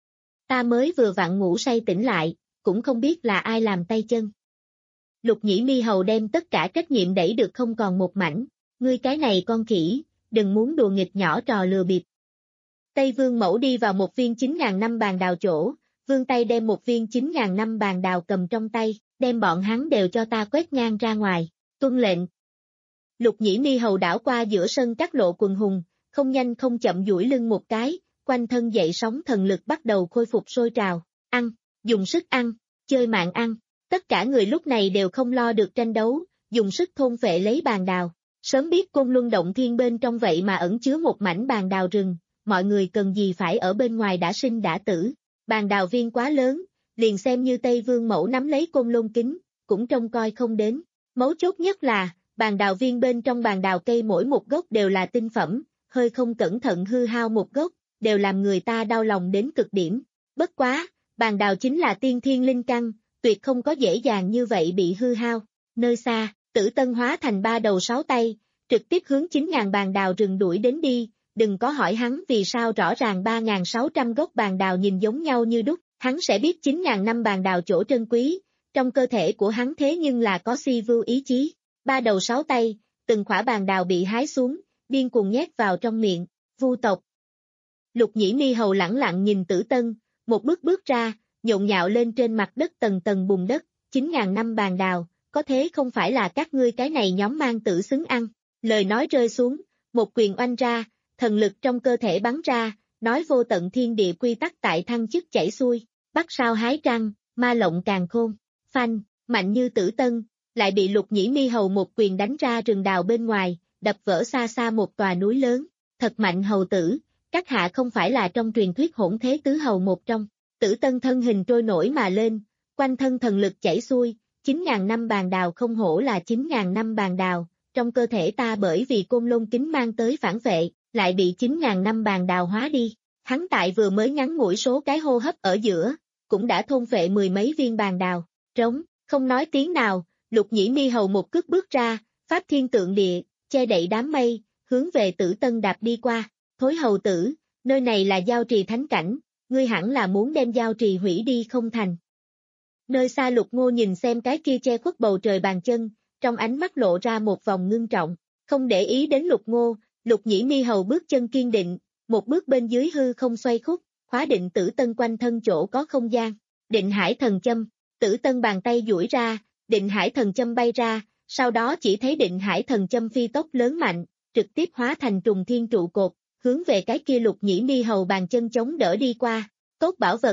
Ta mới vừa vặn ngủ say tỉnh lại, cũng không biết là ai làm tay chân. Lục Nhĩ Mi Hầu đem tất cả trách nhiệm đẩy được không còn một mảnh, ngươi cái này con khỉ, đừng muốn đùa nghịch nhỏ trò lừa bịp. Tây Vương mẫu đi vào một viên chín ngàn năm bàn đào chỗ, vương tay đem một viên chín ngàn năm bàn đào cầm trong tay, đem bọn hắn đều cho ta quét ngang ra ngoài, tuân lệnh. Lục Nhĩ Mi Hầu đảo qua giữa sân các lộ quần hùng, không nhanh không chậm duỗi lưng một cái, quanh thân dậy sóng thần lực bắt đầu khôi phục sôi trào, ăn, dùng sức ăn, chơi mạng ăn, tất cả người lúc này đều không lo được tranh đấu, dùng sức thôn phệ lấy bàn đào, sớm biết Côn Luân Động Thiên bên trong vậy mà ẩn chứa một mảnh bàn đào rừng, mọi người cần gì phải ở bên ngoài đã sinh đã tử, bàn đào viên quá lớn, liền xem như Tây Vương Mẫu nắm lấy Côn Lôn kính, cũng trông coi không đến, mấu chốt nhất là, bàn đào viên bên trong bàn đào cây mỗi một gốc đều là tinh phẩm, hơi không cẩn thận hư hao một gốc, đều làm người ta đau lòng đến cực điểm. Bất quá, bàn đào chính là tiên thiên linh căn, tuyệt không có dễ dàng như vậy bị hư hao. Nơi xa, Tử Tân hóa thành ba đầu sáu tay, trực tiếp hướng chín ngàn bàn đào rừng đuổi đến đi, đừng có hỏi hắn vì sao rõ ràng ba nghìn sáu trăm gốc bàn đào nhìn giống nhau như đúc, hắn sẽ biết chín ngàn năm bàn đào chỗ trân quý, trong cơ thể của hắn thế nhưng là có si vưu ý chí. Ba đầu sáu tay, từng khỏa bàn đào bị hái xuống, điên cuồng nhét vào trong miệng, vu tộc. Lục Nhĩ Mi Hầu lẳng lặng nhìn Tử Tân, một bước bước ra, nhộn nhạo lên trên mặt đất tầng tầng bùn đất, chín ngàn năm bàn đào, có thế không phải là các ngươi cái này nhóm mang tử xứng ăn. Lời nói rơi xuống, một quyền oanh ra, thần lực trong cơ thể bắn ra, nói vô tận thiên địa quy tắc tại thăng chức chảy xuôi, bắt sao hái trăng, ma lộng càng khôn, phanh, mạnh như Tử Tân, lại bị Lục Nhĩ Mi Hầu một quyền đánh ra rừng đào bên ngoài, đập vỡ xa xa một tòa núi lớn, thật mạnh hầu tử, các hạ không phải là trong truyền thuyết hỗn thế tứ hầu một trong. Tử Tân thân hình trôi nổi mà lên, quanh thân thần lực chảy xuôi, chín ngàn năm bàn đào không hổ là chín ngàn năm bàn đào, trong cơ thể ta bởi vì Côn Lôn kính mang tới phản vệ, lại bị chín ngàn năm bàn đào hóa đi. Hắn tại vừa mới ngắn ngủi số cái hô hấp ở giữa, cũng đã thôn phệ mười mấy viên bàn đào, trống, không nói tiếng nào, Lục Nhĩ Mi Hầu một cước bước ra, pháp thiên tượng địa, che đậy đám mây, hướng về Tử Tân đạp đi qua, thối hầu tử, nơi này là giao trì thánh cảnh, ngươi hẳn là muốn đem giao trì hủy đi không thành. Nơi xa Lục Ngô nhìn xem cái kia che khuất bầu trời bàn chân, trong ánh mắt lộ ra một vòng ngưng trọng, không để ý đến Lục Ngô, Lục Nhĩ Mi Hầu bước chân kiên định, một bước bên dưới hư không xoay khúc, khóa định Tử Tân quanh thân chỗ có không gian, Định Hải Thần Châm, Tử Tân bàn tay duỗi ra, Định Hải Thần Châm bay ra, sau đó chỉ thấy Định Hải Thần Châm phi tốc lớn mạnh, trực tiếp hóa thành trùng thiên trụ cột, hướng về cái kia Lục Nhĩ Mi Hầu bàn chân chống đỡ đi qua, tốt bảo vật.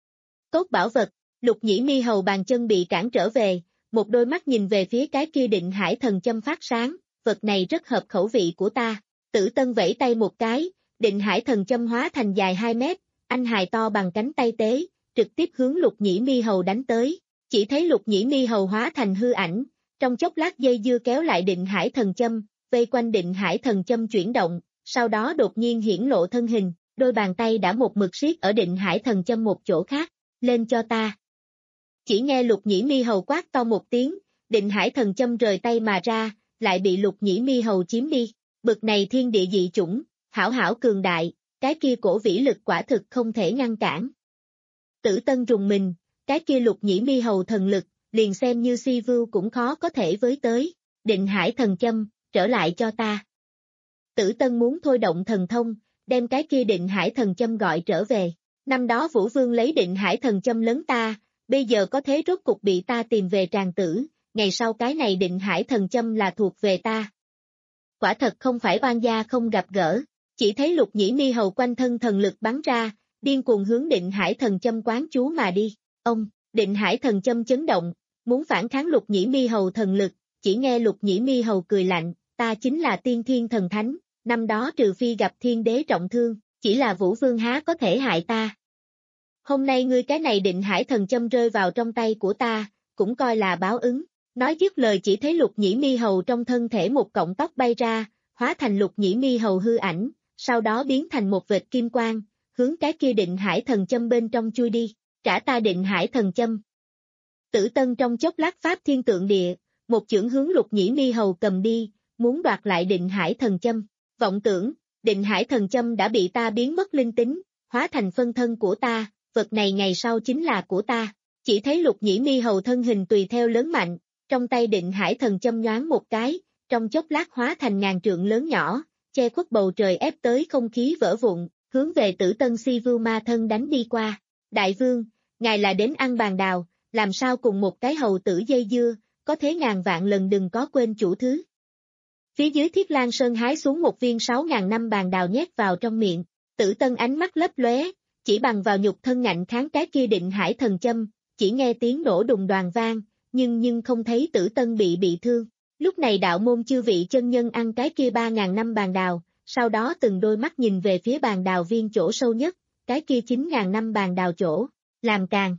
Tốt bảo vật, Lục Nhĩ Mi Hầu bàn chân bị cản trở về, một đôi mắt nhìn về phía cái kia Định Hải Thần Châm phát sáng, vật này rất hợp khẩu vị của ta. Tử Tân vẫy tay một cái, Định Hải Thần Châm hóa thành dài hai mét, anh hài to bằng cánh tay tế, trực tiếp hướng Lục Nhĩ Mi Hầu đánh tới. Chỉ thấy Lục Nhĩ Mi Hầu hóa thành hư ảnh, trong chốc lát dây dưa kéo lại Định Hải Thần Châm, vây quanh Định Hải Thần Châm chuyển động, sau đó đột nhiên hiển lộ thân hình, đôi bàn tay đã một mực siết ở Định Hải Thần Châm một chỗ khác, lên cho ta. Chỉ nghe Lục Nhĩ Mi Hầu quát to một tiếng, Định Hải Thần Châm rời tay mà ra, lại bị Lục Nhĩ Mi Hầu chiếm đi, bực này thiên địa dị chủng, hảo hảo cường đại, cái kia cổ vĩ lực quả thực không thể ngăn cản. Tử Tân rùng mình, cái kia Lục Nhĩ Mi Hầu thần lực, liền xem như si vưu cũng khó có thể với tới, Định Hải Thần Châm, trở lại cho ta. Tử Tân muốn thôi động thần thông, đem cái kia Định Hải Thần Châm gọi trở về, năm đó Vũ Vương lấy Định Hải Thần Châm lớn ta, bây giờ có thế rốt cục bị ta tìm về tràng tử, ngày sau cái này Định Hải Thần Châm là thuộc về ta. Quả thật không phải oan gia không gặp gỡ, chỉ thấy Lục Nhĩ Mi Hầu quanh thân thần lực bắn ra, điên cuồng hướng Định Hải Thần Châm quán chú mà đi. Ông, Định Hải Thần Châm chấn động, muốn phản kháng Lục Nhĩ Mi Hầu thần lực, chỉ nghe Lục Nhĩ Mi Hầu cười lạnh, ta chính là tiên thiên thần thánh, năm đó trừ phi gặp thiên đế trọng thương, chỉ là Vũ Vương há có thể hại ta. Hôm nay ngươi cái này Định Hải Thần Châm rơi vào trong tay của ta, cũng coi là báo ứng. Nói dứt lời chỉ thấy Lục Nhĩ Mi Hầu trong thân thể một cọng tóc bay ra, hóa thành Lục Nhĩ Mi Hầu hư ảnh, sau đó biến thành một vệt kim quang, hướng cái kia Định Hải Thần Châm bên trong chui đi, trả ta Định Hải Thần Châm. Tử Tân trong chốc lát pháp thiên tượng địa, một chưởng hướng Lục Nhĩ Mi Hầu cầm đi, muốn đoạt lại Định Hải Thần Châm, vọng tưởng, Định Hải Thần Châm đã bị ta biến mất linh tính, hóa thành phân thân của ta, vật này ngày sau chính là của ta. Chỉ thấy Lục Nhĩ Mi Hầu thân hình tùy theo lớn mạnh, trong tay Định Hải Thần Châm nhoáng một cái, trong chốc lát hóa thành ngàn trượng lớn nhỏ, che khuất bầu trời ép tới không khí vỡ vụn, hướng về Tử Tân Si Vưu Ma thân đánh đi qua. Đại vương, ngài là đến ăn bàn đào, làm sao cùng một cái hầu tử dây dưa, có thế ngàn vạn lần đừng có quên chủ thứ. Phía dưới Thiết Lang Sơn hái xuống một viên sáu ngàn năm bàn đào nhét vào trong miệng, Tử Tân ánh mắt lấp lóe, chỉ bằng vào nhục thân ngạnh kháng cái kia định hải thần châm, chỉ nghe tiếng nổ đùng đoàn vang, nhưng nhưng không thấy Tử Tân bị bị thương. Lúc này đạo môn chư vị chân nhân ăn cái kia ba ngàn năm bàn đào, sau đó từng đôi mắt nhìn về phía bàn đào viên chỗ sâu nhất, cái kia chín ngàn năm bàn đào chỗ, làm càng.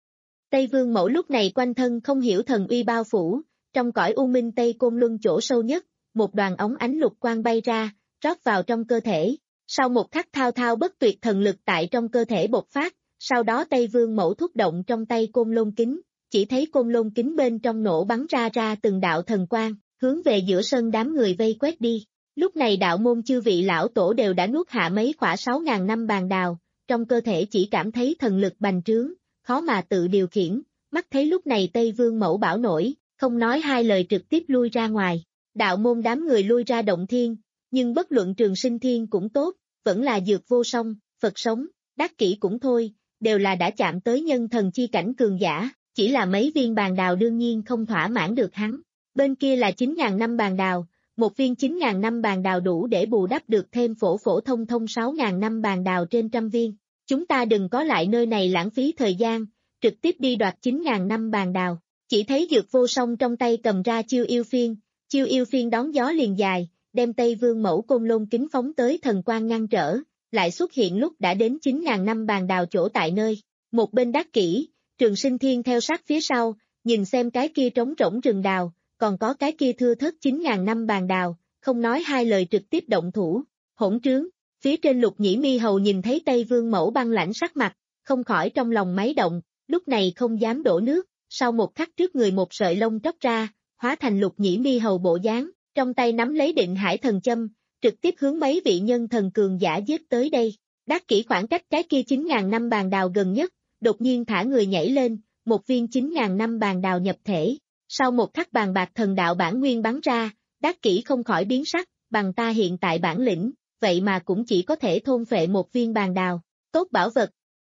Tây Vương Mẫu lúc này quanh thân không hiểu thần uy bao phủ, trong cõi u minh Tây Côn Luân chỗ sâu nhất, một đoàn ống ánh lục quang bay ra, rót vào trong cơ thể. Sau một khắc thao thao bất tuyệt thần lực tại trong cơ thể bộc phát, sau đó Tây Vương Mẫu thúc động trong tay côn lôn kính, chỉ thấy côn lôn kính bên trong nổ bắn ra ra từng đạo thần quang, hướng về giữa sân đám người vây quét đi. Lúc này đạo môn chư vị lão tổ đều đã nuốt hạ mấy khỏa sáu ngàn năm bàn đào, trong cơ thể chỉ cảm thấy thần lực bành trướng, khó mà tự điều khiển, mắt thấy lúc này Tây Vương Mẫu bảo nổi, không nói hai lời trực tiếp lui ra ngoài. Đạo môn đám người lui ra động thiên, nhưng bất luận Trường Sinh Thiên cũng tốt, vẫn là Dược Vô Song, Phật Sống, Đắc Kỷ cũng thôi, đều là đã chạm tới nhân thần chi cảnh cường giả, chỉ là mấy viên bàn đào đương nhiên không thỏa mãn được hắn. Bên kia là chín ngàn năm bàn đào, một viên chín ngàn năm bàn đào đủ để bù đắp được thêm phổ phổ thông thông sáu ngàn năm bàn đào trên trăm viên. Chúng ta đừng có lại nơi này lãng phí thời gian, trực tiếp đi đoạt chín ngàn năm bàn đào. Chỉ thấy Dược Vô Song trong tay cầm ra chiêu yêu phiên, chiêu yêu phiên đón gió liền dài, đem Tây Vương Mẫu côn lôn kính phóng tới thần quang ngăn trở, lại xuất hiện lúc đã đến chín ngàn năm bàn đào chỗ tại nơi. Một bên Đắc Kỷ, Trường Sinh Thiên theo sát phía sau, nhìn xem cái kia trống rỗng rừng đào, còn có cái kia thưa thớt chín ngàn năm bàn đào, không nói hai lời trực tiếp động thủ. Hỗn trướng, phía trên Lục Nhĩ Mi Hầu nhìn thấy Tây Vương Mẫu băng lãnh sắc mặt, không khỏi trong lòng máy động, lúc này không dám đổ nước, sau một khắc trước người một sợi lông tróc ra, hóa thành Lục Nhĩ Mi Hầu bộ dáng, trong tay nắm lấy định hải thần châm, trực tiếp hướng mấy vị nhân thần cường giả giết tới đây. Đắc Kỷ khoảng cách cái kia chín ngàn năm bàn đào gần nhất, đột nhiên thả người nhảy lên, một viên chín ngàn năm bàn đào nhập thể. Sau một khắc bàn bạc thần đạo bản nguyên bắn ra, Đắc Kỷ không khỏi biến sắc, bằng ta hiện tại bản lĩnh, vậy mà cũng chỉ có thể thôn phệ một viên bàn đào. Tốt bảo vật!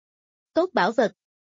Tốt bảo vật!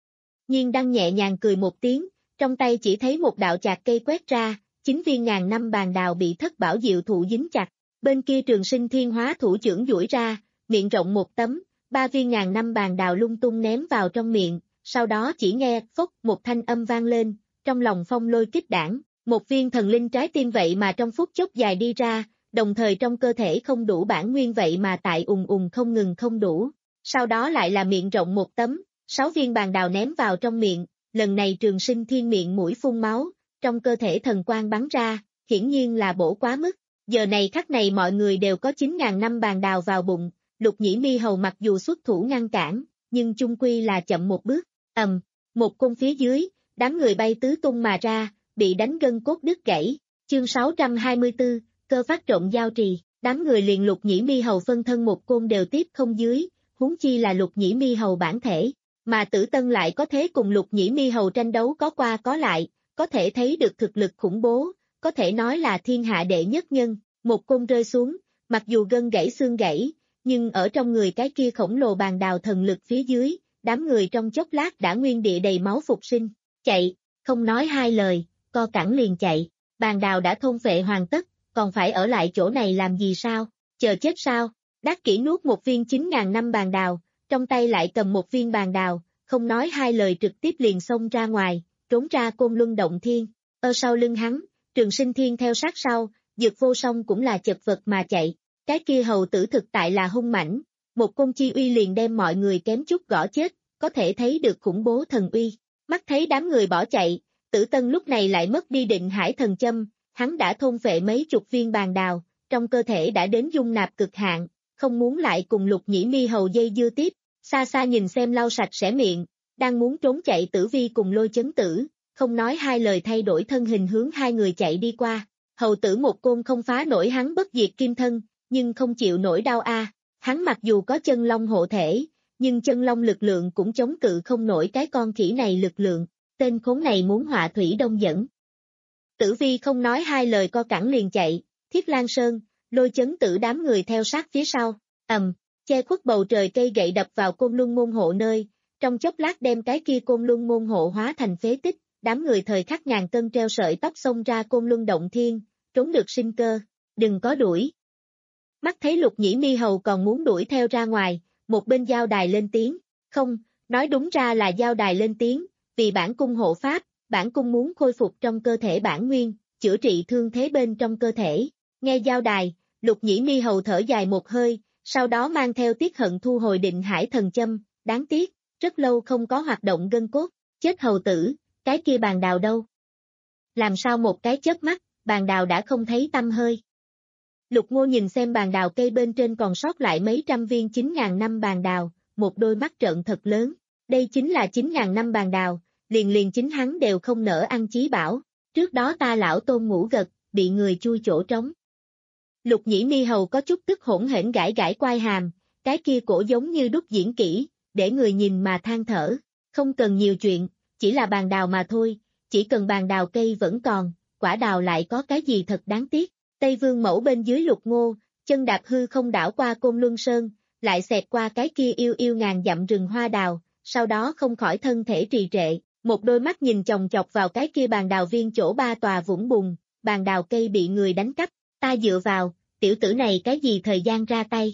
Nhiên Đăng nhẹ nhàng cười một tiếng, trong tay chỉ thấy một đạo chạc cây quét ra, chín viên ngàn năm bàn đào bị thất bảo diệu thụ dính chặt. Bên kia Trường Sinh Thiên hóa thủ trưởng duỗi ra, miệng rộng một tấm, ba viên ngàn năm bàn đào lung tung ném vào trong miệng, sau đó chỉ nghe phốc một thanh âm vang lên, trong lòng phong lôi kích đảng, một viên thần linh trái tim vậy mà trong phút chốc dài đi ra, đồng thời trong cơ thể không đủ bản nguyên vậy mà tại ùng ùng không ngừng không đủ. Sau đó lại là miệng rộng một tấm, sáu viên bàn đào ném vào trong miệng, lần này Trường Sinh Thiên miệng mũi phun máu, trong cơ thể thần quang bắn ra, hiển nhiên là bổ quá mức. Giờ này khắc này mọi người đều có chín ngàn năm bàn đào vào bụng, Lục Nhĩ Mi Hầu mặc dù xuất thủ ngăn cản, nhưng chung quy là chậm một bước, ầm, một cung phía dưới, đám người bay tứ tung mà ra, bị đánh gân cốt đứt gãy. Chương sáu trăm hai mươi tư, cơ phát trộm giao trì, đám người liền Lục Nhĩ Mi Hầu phân thân một côn đều tiếp không dưới, huống chi là Lục Nhĩ Mi Hầu bản thể, mà Tử Tân lại có thế cùng Lục Nhĩ Mi Hầu tranh đấu có qua có lại, có thể thấy được thực lực khủng bố, có thể nói là thiên hạ đệ nhất nhân. Một côn rơi xuống, mặc dù gân gãy xương gãy, nhưng ở trong người cái kia khổng lồ bàn đào thần lực phía dưới, đám người trong chốc lát đã nguyên địa đầy máu phục sinh, chạy, không nói hai lời, co cẳng liền chạy, bàn đào đã thôn phệ hoàn tất, còn phải ở lại chỗ này làm gì sao, chờ chết sao? Đắc Kỷ nuốt một viên chín ngàn năm bàn đào, trong tay lại cầm một viên bàn đào, không nói hai lời trực tiếp liền xông ra ngoài, trốn ra Côn Luân động thiên, ở sau lưng hắn, Trường Sinh Thiên theo sát sau. Dược Vô Song cũng là chật vật mà chạy, cái kia hầu tử thực tại là hung mãnh, một côn chi uy liền đem mọi người kém chút gõ chết, có thể thấy được khủng bố thần uy. Mắt thấy đám người bỏ chạy, Tử Tân lúc này lại mất đi định hải thần châm, hắn đã thôn phệ mấy chục viên bàn đào, trong cơ thể đã đến dung nạp cực hạn, không muốn lại cùng Lục Nhĩ Mi Hầu dây dưa tiếp, xa xa nhìn xem lau sạch sẽ miệng, đang muốn trốn chạy Tử Vi cùng Lôi Chấn Tử, không nói hai lời thay đổi thân hình hướng hai người chạy đi qua. Hầu tử một côn không phá nổi hắn bất diệt kim thân, nhưng không chịu nổi đau a. À. Hắn mặc dù có chân long hộ thể, nhưng chân long lực lượng cũng chống cự không nổi cái con khỉ này lực lượng, tên khốn này muốn họa thủy đông dẫn. Tử Vi không nói hai lời co cẳng liền chạy, Thiết Lang Sơn, Lôi Chấn Tử đám người theo sát phía sau, ầm, che khuất bầu trời cây gậy đập vào Côn Luân môn hộ nơi, trong chốc lát đem cái kia Côn Luân môn hộ hóa thành phế tích, đám người thời khắc ngàn cân treo sợi tóc xông ra Côn Luân động thiên, trốn được sinh cơ. đừng có đuổi. Mắt thấy Lục Nhĩ Mi Hầu còn muốn đuổi theo ra ngoài, một bên giao đài lên tiếng, không, nói đúng ra là giao đài lên tiếng, vì bản cung hộ pháp, bản cung muốn khôi phục trong cơ thể bản nguyên, chữa trị thương thế bên trong cơ thể. Nghe giao đài, Lục Nhĩ Mi Hầu thở dài một hơi, sau đó mang theo tiếc hận thu hồi định hải thần châm, đáng tiếc, rất lâu không có hoạt động gân cốt, chết hầu tử, cái kia bàn đào đâu? Làm sao một cái chớp mắt, bàn đào đã không thấy tăm hơi. Lục Ngô nhìn xem bàn đào cây bên trên còn sót lại mấy trăm viên chín ngàn năm bàn đào, một đôi mắt trợn thật lớn, đây chính là chín ngàn năm bàn đào, liền liền chính hắn đều không nỡ ăn chí bảo, trước đó ta lão tôn ngủ gật, bị người chui chỗ trống. Lục Nhĩ Mi Hầu có chút tức hỗn hển gãi gãi quai hàm, cái kia cổ giống như đúc diễn kỹ, để người nhìn mà than thở, không cần nhiều chuyện, chỉ là bàn đào mà thôi, chỉ cần bàn đào cây vẫn còn, quả đào lại có cái gì thật đáng tiếc. Tây Vương Mẫu bên dưới Lục Ngô, chân đạp hư không đảo qua Côn Luân Sơn, lại xẹt qua cái kia yêu yêu ngàn dặm rừng hoa đào, sau đó không khỏi thân thể trì trệ, một đôi mắt nhìn chòng chọc vào cái kia bàn đào viên chỗ ba tòa vũng bùn, bàn đào cây bị người đánh cắp, ta dựa vào, tiểu tử này cái gì thời gian ra tay.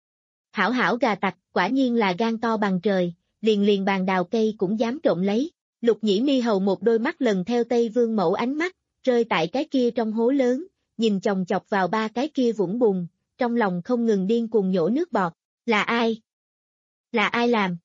Hảo hảo gà tặc, quả nhiên là gan to bằng trời, liền liền bàn đào cây cũng dám trộm lấy. Lục Nhĩ Mi Hầu một đôi mắt lần theo Tây Vương Mẫu ánh mắt, rơi tại cái kia trong hố lớn, nhìn chòng chọc vào ba cái kia vũng bùn, trong lòng không ngừng điên cuồng nhổ nước bọt, là ai? Là ai làm?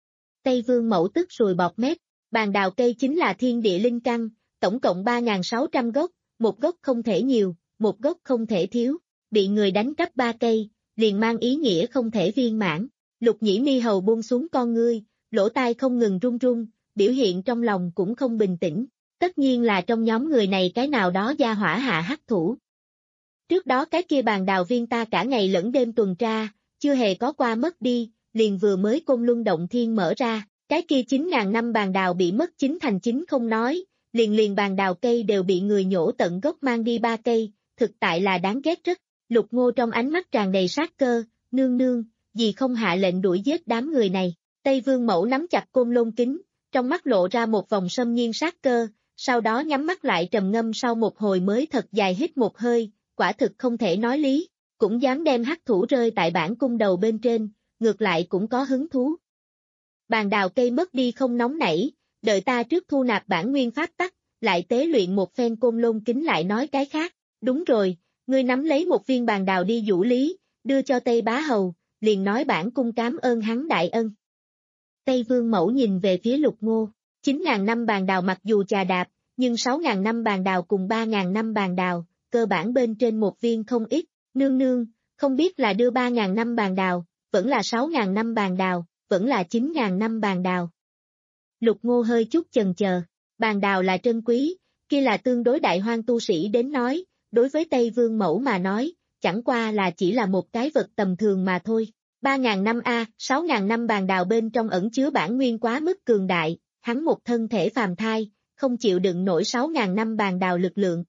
Tây Vương Mẫu tức sùi bọt mép, bàn đào cây chính là thiên địa linh căn, tổng cộng ba nghìn sáu trăm gốc, một gốc không thể nhiều, một gốc không thể thiếu, bị người đánh cắp ba cây, liền mang ý nghĩa không thể viên mãn. Lục Nhĩ Mi Hầu buông xuống con ngươi, lỗ tai không ngừng run run, biểu hiện trong lòng cũng không bình tĩnh, tất nhiên là trong nhóm người này cái nào đó gia hỏa hạ hắc thủ. Trước đó cái kia bàn đào viên ta cả ngày lẫn đêm tuần tra, chưa hề có qua mất đi, liền vừa mới Côn Luân Động Thiên mở ra, cái kia chín ngàn năm bàn đào bị mất chín thành chín không nói, liền liền bàn đào cây đều bị người nhổ tận gốc mang đi ba cây, thực tại là đáng ghét rất. Lục Ngô trong ánh mắt tràn đầy sát cơ, nương nương, vì không hạ lệnh đuổi giết đám người này. Tây Vương Mẫu nắm chặt côn lôn kính, trong mắt lộ ra một vòng xâm nhiên sát cơ, sau đó nhắm mắt lại trầm ngâm sau một hồi mới thật dài hít một hơi, quả thực không thể nói lý, cũng dám đem hắc thủ rơi tại bản cung đầu bên trên, ngược lại cũng có hứng thú. Bàn đào cây mất đi không nóng nảy, đợi ta trước thu nạp bản nguyên pháp tắc, lại tế luyện một phen côn lôn kính lại nói cái khác, đúng rồi, ngươi nắm lấy một viên bàn đào đi vũ lý, đưa cho Tây Bá Hầu, liền nói bản cung cám ơn hắn đại ân. Tây Vương Mẫu nhìn về phía Lục Ngô, chín ngàn năm bàn đào mặc dù chà đạp, nhưng sáu ngàn năm bàn đào cùng ba ngàn năm bàn đào, cơ bản bên trên một viên không ít, nương nương, không biết là đưa ba ngàn năm bàn đào, vẫn là sáu ngàn năm bàn đào, vẫn là chín ngàn năm bàn đào. Lục Ngô hơi chút chần chờ, bàn đào là trân quý, kia là tương đối đại hoang tu sĩ đến nói, đối với Tây Vương Mẫu mà nói, chẳng qua là chỉ là một cái vật tầm thường mà thôi. ba ngàn năm A, sáu ngàn năm bàn đào bên trong ẩn chứa bản nguyên quá mức cường đại, hắn một thân thể phàm thai, không chịu đựng nổi sáu ngàn năm bàn đào lực lượng.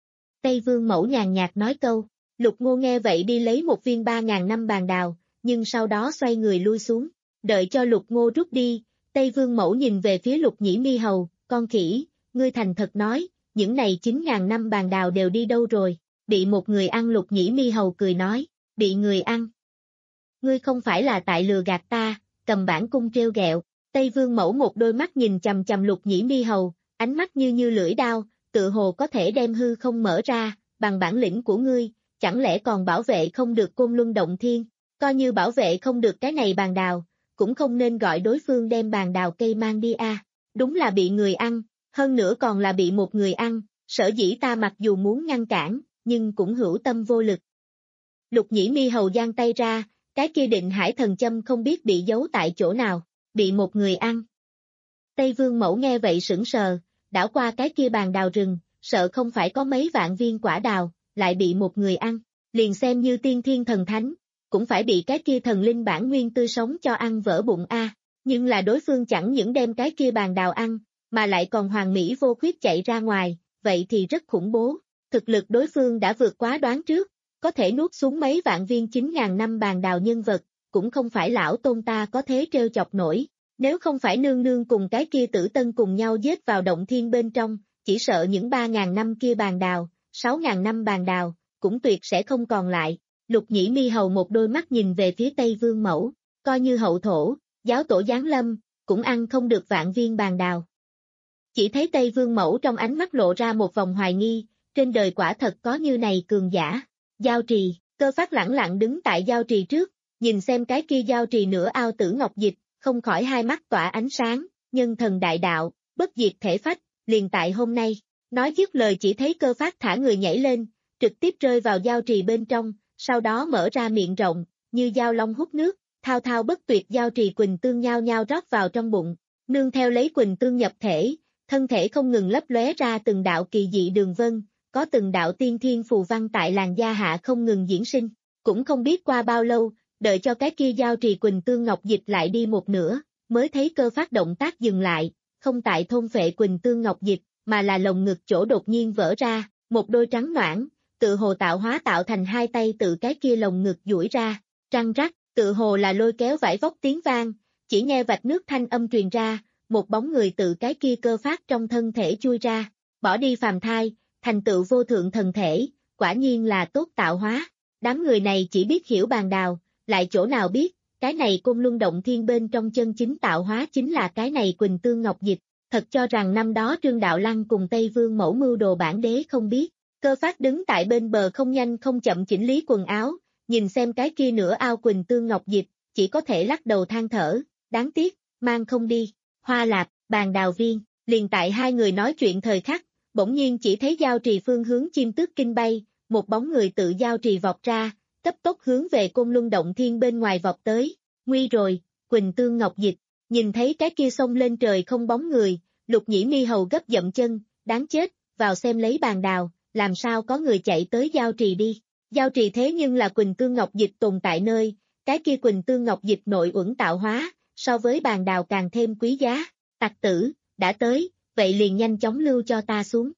Tây Vương Mẫu nhàn nhạt nói câu, Lục Ngô nghe vậy đi lấy một viên ba ngàn năm bàn đào, nhưng sau đó xoay người lui xuống, đợi cho Lục Ngô rút đi, Tây Vương Mẫu nhìn về phía Lục Nhĩ Mi Hầu, con khỉ, ngươi thành thật nói, những này chín ngàn năm bàn đào đều đi đâu rồi, bị một người ăn. Lục Nhĩ Mi Hầu cười nói, bị người ăn. Ngươi không phải là tại lừa gạt ta, cầm bản cung trêu ghẹo. Tây Vương Mẫu một đôi mắt nhìn chằm chằm Lục Nhĩ Mi Hầu, ánh mắt như như lưỡi đao, tự hồ có thể đem hư không mở ra, bằng bản lĩnh của ngươi, chẳng lẽ còn bảo vệ không được Côn Luân Động Thiên, coi như bảo vệ không được cái này bàn đào, cũng không nên gọi đối phương đem bàn đào cây mang đi a. À. Đúng là bị người ăn, hơn nữa còn là bị một người ăn, sở dĩ ta mặc dù muốn ngăn cản, nhưng cũng hữu tâm vô lực. Lục Nhĩ Mi Hầu giang tay ra, cái kia định hải thần châm không biết bị giấu tại chỗ nào, bị một người ăn. Tây Vương Mẫu nghe vậy sững sờ, đảo qua cái kia bàn đào rừng, sợ không phải có mấy vạn viên quả đào, lại bị một người ăn, liền xem như tiên thiên thần thánh, cũng phải bị cái kia thần linh bản nguyên tươi sống cho ăn vỡ bụng a. À. Nhưng là đối phương chẳng những đem cái kia bàn đào ăn, mà lại còn hoàn mỹ vô khuyết chạy ra ngoài, vậy thì rất khủng bố. Thực lực đối phương đã vượt quá đoán trước, có thể nuốt xuống mấy vạn viên chín ngàn năm bàn đào nhân vật, cũng không phải lão tôn ta có thế trêu chọc nổi. Nếu không phải nương nương cùng cái kia tử tân cùng nhau giết vào động thiên bên trong, chỉ sợ những ba ngàn năm kia bàn đào, sáu ngàn năm bàn đào, cũng cũng tuyệt sẽ không còn lại. Lục Nhĩ Mi Hầu một đôi mắt nhìn về phía Tây Vương Mẫu, coi như hậu thổ, giáo tổ giáng lâm, cũng ăn không được vạn viên bàn đào. Chỉ thấy Tây Vương Mẫu trong ánh mắt lộ ra một vòng hoài nghi, trên đời quả thật có như này cường giả. Giao trì, Cơ Phát lẳng lặng đứng tại giao trì trước, nhìn xem cái kia giao trì nửa ao tử ngọc dịch, không khỏi hai mắt tỏa ánh sáng, nhân thần đại đạo, bất diệt thể phách, liền tại hôm nay. Nói dứt lời chỉ thấy Cơ Phát thả người nhảy lên, trực tiếp rơi vào giao trì bên trong, sau đó mở ra miệng rộng, như dao long hút nước, thao thao bất tuyệt giao trì quỳnh tương nhao nhao rót vào trong bụng, nương theo lấy quỳnh tương nhập thể, thân thể không ngừng lấp lóe ra từng đạo kỳ dị đường vân, có từng đạo tiên thiên phù văn tại làn da hạ không ngừng diễn sinh, cũng không biết qua bao lâu, đợi cho cái kia giao trì quỳnh tương ngọc dịch lại đi một nửa, mới thấy Cơ Phát động tác dừng lại, không tại thôn phệ quỳnh tương ngọc dịch, mà là lồng ngực chỗ đột nhiên vỡ ra, một đôi trắng noãn, tự hồ tạo hóa tạo thành hai tay tự cái kia lồng ngực duỗi ra, răng rắc, tự hồ là lôi kéo vải vóc tiếng vang, chỉ nghe vạch nước thanh âm truyền ra, một bóng người tự cái kia Cơ Phát trong thân thể chui ra, bỏ đi phàm thai, thành tựu vô thượng thần thể, quả nhiên là tốt tạo hóa. Đám người này chỉ biết hiểu bàn đào, lại chỗ nào biết, cái này Côn Luân Động Thiên bên trong chân chính tạo hóa chính là cái này quỳnh tương ngọc dịch, thật cho rằng năm đó Trương Đạo Lăng cùng Tây Vương Mẫu mưu đồ bản đế không biết. Cơ Phát đứng tại bên bờ không nhanh không chậm chỉnh lý quần áo, nhìn xem cái kia nửa ao quỳnh tương ngọc dịch, chỉ có thể lắc đầu than thở, đáng tiếc, mang không đi. Hoa Lạp, Bàn Đào Viên, liền tại hai người nói chuyện thời khắc, bỗng nhiên chỉ thấy giao trì phương hướng chim tước kinh bay, một bóng người tự giao trì vọt ra, cấp tốc hướng về Côn Luân Động Thiên bên ngoài vọt tới, nguy rồi, quỳnh tương ngọc dịch, nhìn thấy cái kia xông lên trời không bóng người, Lục Nhĩ Mi Hầu gấp dậm chân, đáng chết, vào xem lấy bàn đào, làm sao có người chạy tới giao trì đi. Giao trì thế nhưng là quỳnh tương ngọc dịch tồn tại nơi, cái kia quỳnh tương ngọc dịch nội uẩn tạo hóa, so với bàn đào càng thêm quý giá. Tặc tử, đã tới, vậy liền nhanh chóng lưu cho ta xuống.